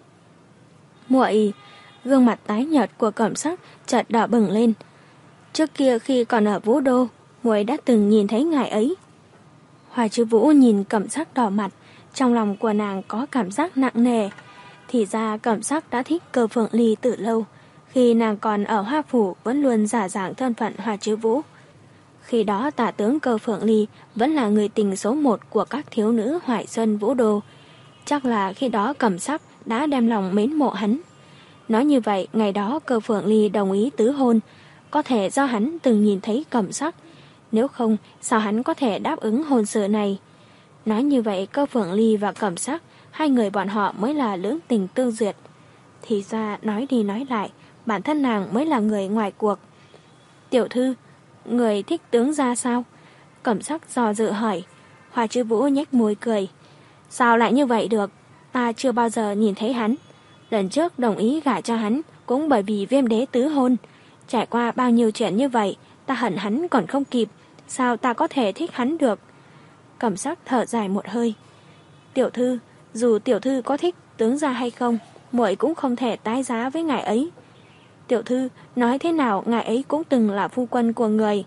[SPEAKER 1] Muội, gương mặt tái nhợt của Cẩm Sắc chợt đỏ bừng lên. Trước kia khi còn ở Vũ Đô, muội đã từng nhìn thấy ngài ấy. Hoài Chư Vũ nhìn Cẩm Sắc đỏ mặt, trong lòng của nàng có cảm giác nặng nề. Thì ra Cẩm Sắc đã thích Cơ Phượng Ly từ lâu, khi nàng còn ở Hoa Phủ vẫn luôn giả dạng thân phận Hoài Chư Vũ. Khi đó tả tướng Cơ Phượng Ly vẫn là người tình số một của các thiếu nữ Hoài Xuân Vũ Đô. Chắc là khi đó Cẩm Sắc đã đem lòng mến mộ hắn. Nói như vậy, ngày đó Cơ Phượng Ly đồng ý tứ hôn, có thể do hắn từng nhìn thấy Cẩm Sắc. Nếu không, sao hắn có thể đáp ứng hôn sự này? Nói như vậy, Cơ Phượng Ly và Cẩm Sắc, hai người bọn họ mới là lưỡng tình tương duyệt. Thì ra, nói đi nói lại, bản thân nàng mới là người ngoài cuộc. Tiểu thư, người thích tướng gia sao? Cẩm Sắc dò dự hỏi. Hoài Chư Vũ nhếch môi cười. Sao lại như vậy được? Ta chưa bao giờ nhìn thấy hắn. Lần trước đồng ý gả cho hắn cũng bởi vì Viêm Đế tứ hôn. Trải qua bao nhiêu chuyện như vậy, ta hận hắn còn không kịp. Sao ta có thể thích hắn được? Cẩm Sắc thở dài một hơi. Tiểu thư, dù tiểu thư có thích tướng gia hay không, muội cũng không thể tái giá với ngài ấy. Tiểu thư, nói thế nào ngài ấy cũng từng là phu quân của người.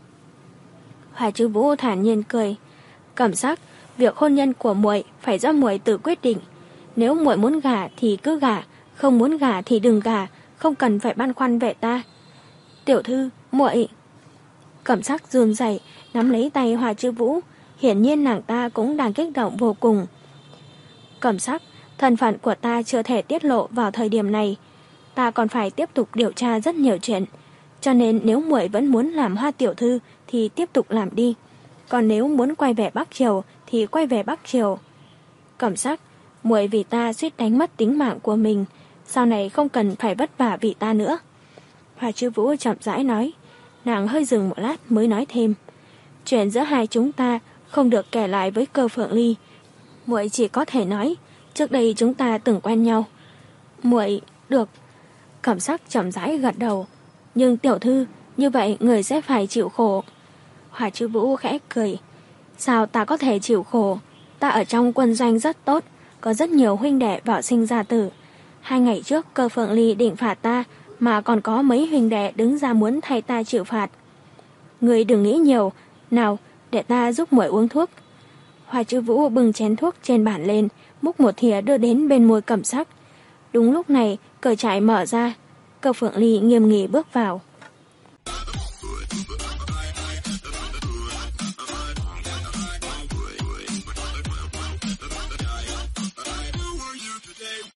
[SPEAKER 1] Hoài Chư Vũ thản nhiên cười. Cẩm Sắc, việc hôn nhân của muội phải do muội tự quyết định. Nếu muội muốn gả thì cứ gả, không muốn gả thì đừng gả, không cần phải băn khoăn về ta. Tiểu thư, muội. Cẩm Sắc run rẩy nắm lấy tay Hoài Chư Vũ, hiển nhiên nàng ta cũng đang kích động vô cùng. Cẩm Sắc, thân phận của ta chưa thể tiết lộ vào thời điểm này, ta còn phải tiếp tục điều tra rất nhiều chuyện, cho nên nếu muội vẫn muốn làm Hoa tiểu thư thì tiếp tục làm đi, còn nếu muốn quay về Bắc Triều thì quay về Bắc Triều. Cẩm Sắc, muội vì ta suýt đánh mất tính mạng của mình, sau này không cần phải vất vả vì ta nữa. Hoài Chư Vũ chậm rãi nói. Nàng hơi dừng một lát mới nói thêm. Chuyện giữa hai chúng ta không được kể lại với Cơ Phượng Ly. Muội chỉ có thể nói, trước đây chúng ta từng quen nhau. Muội, được. Cẩm Sắc chậm rãi gật đầu. Nhưng tiểu thư, như vậy người sẽ phải chịu khổ. Hoài Chư Vũ khẽ cười. Sao ta có thể chịu khổ? Ta ở trong quân doanh rất tốt, có rất nhiều huynh đệ vào sinh ra tử. Hai ngày trước Cơ Phượng Ly định phạt ta, mà còn có mấy huynh đệ đứng ra muốn thay ta chịu phạt. Người đừng nghĩ nhiều, nào, để ta giúp muội uống thuốc. Hoài Chư Vũ bưng chén thuốc trên bàn lên, múc một thìa đưa đến bên môi Cẩm Sắc. Đúng lúc này, cửa trại mở ra, Cơ Phượng Ly nghiêm nghị bước vào.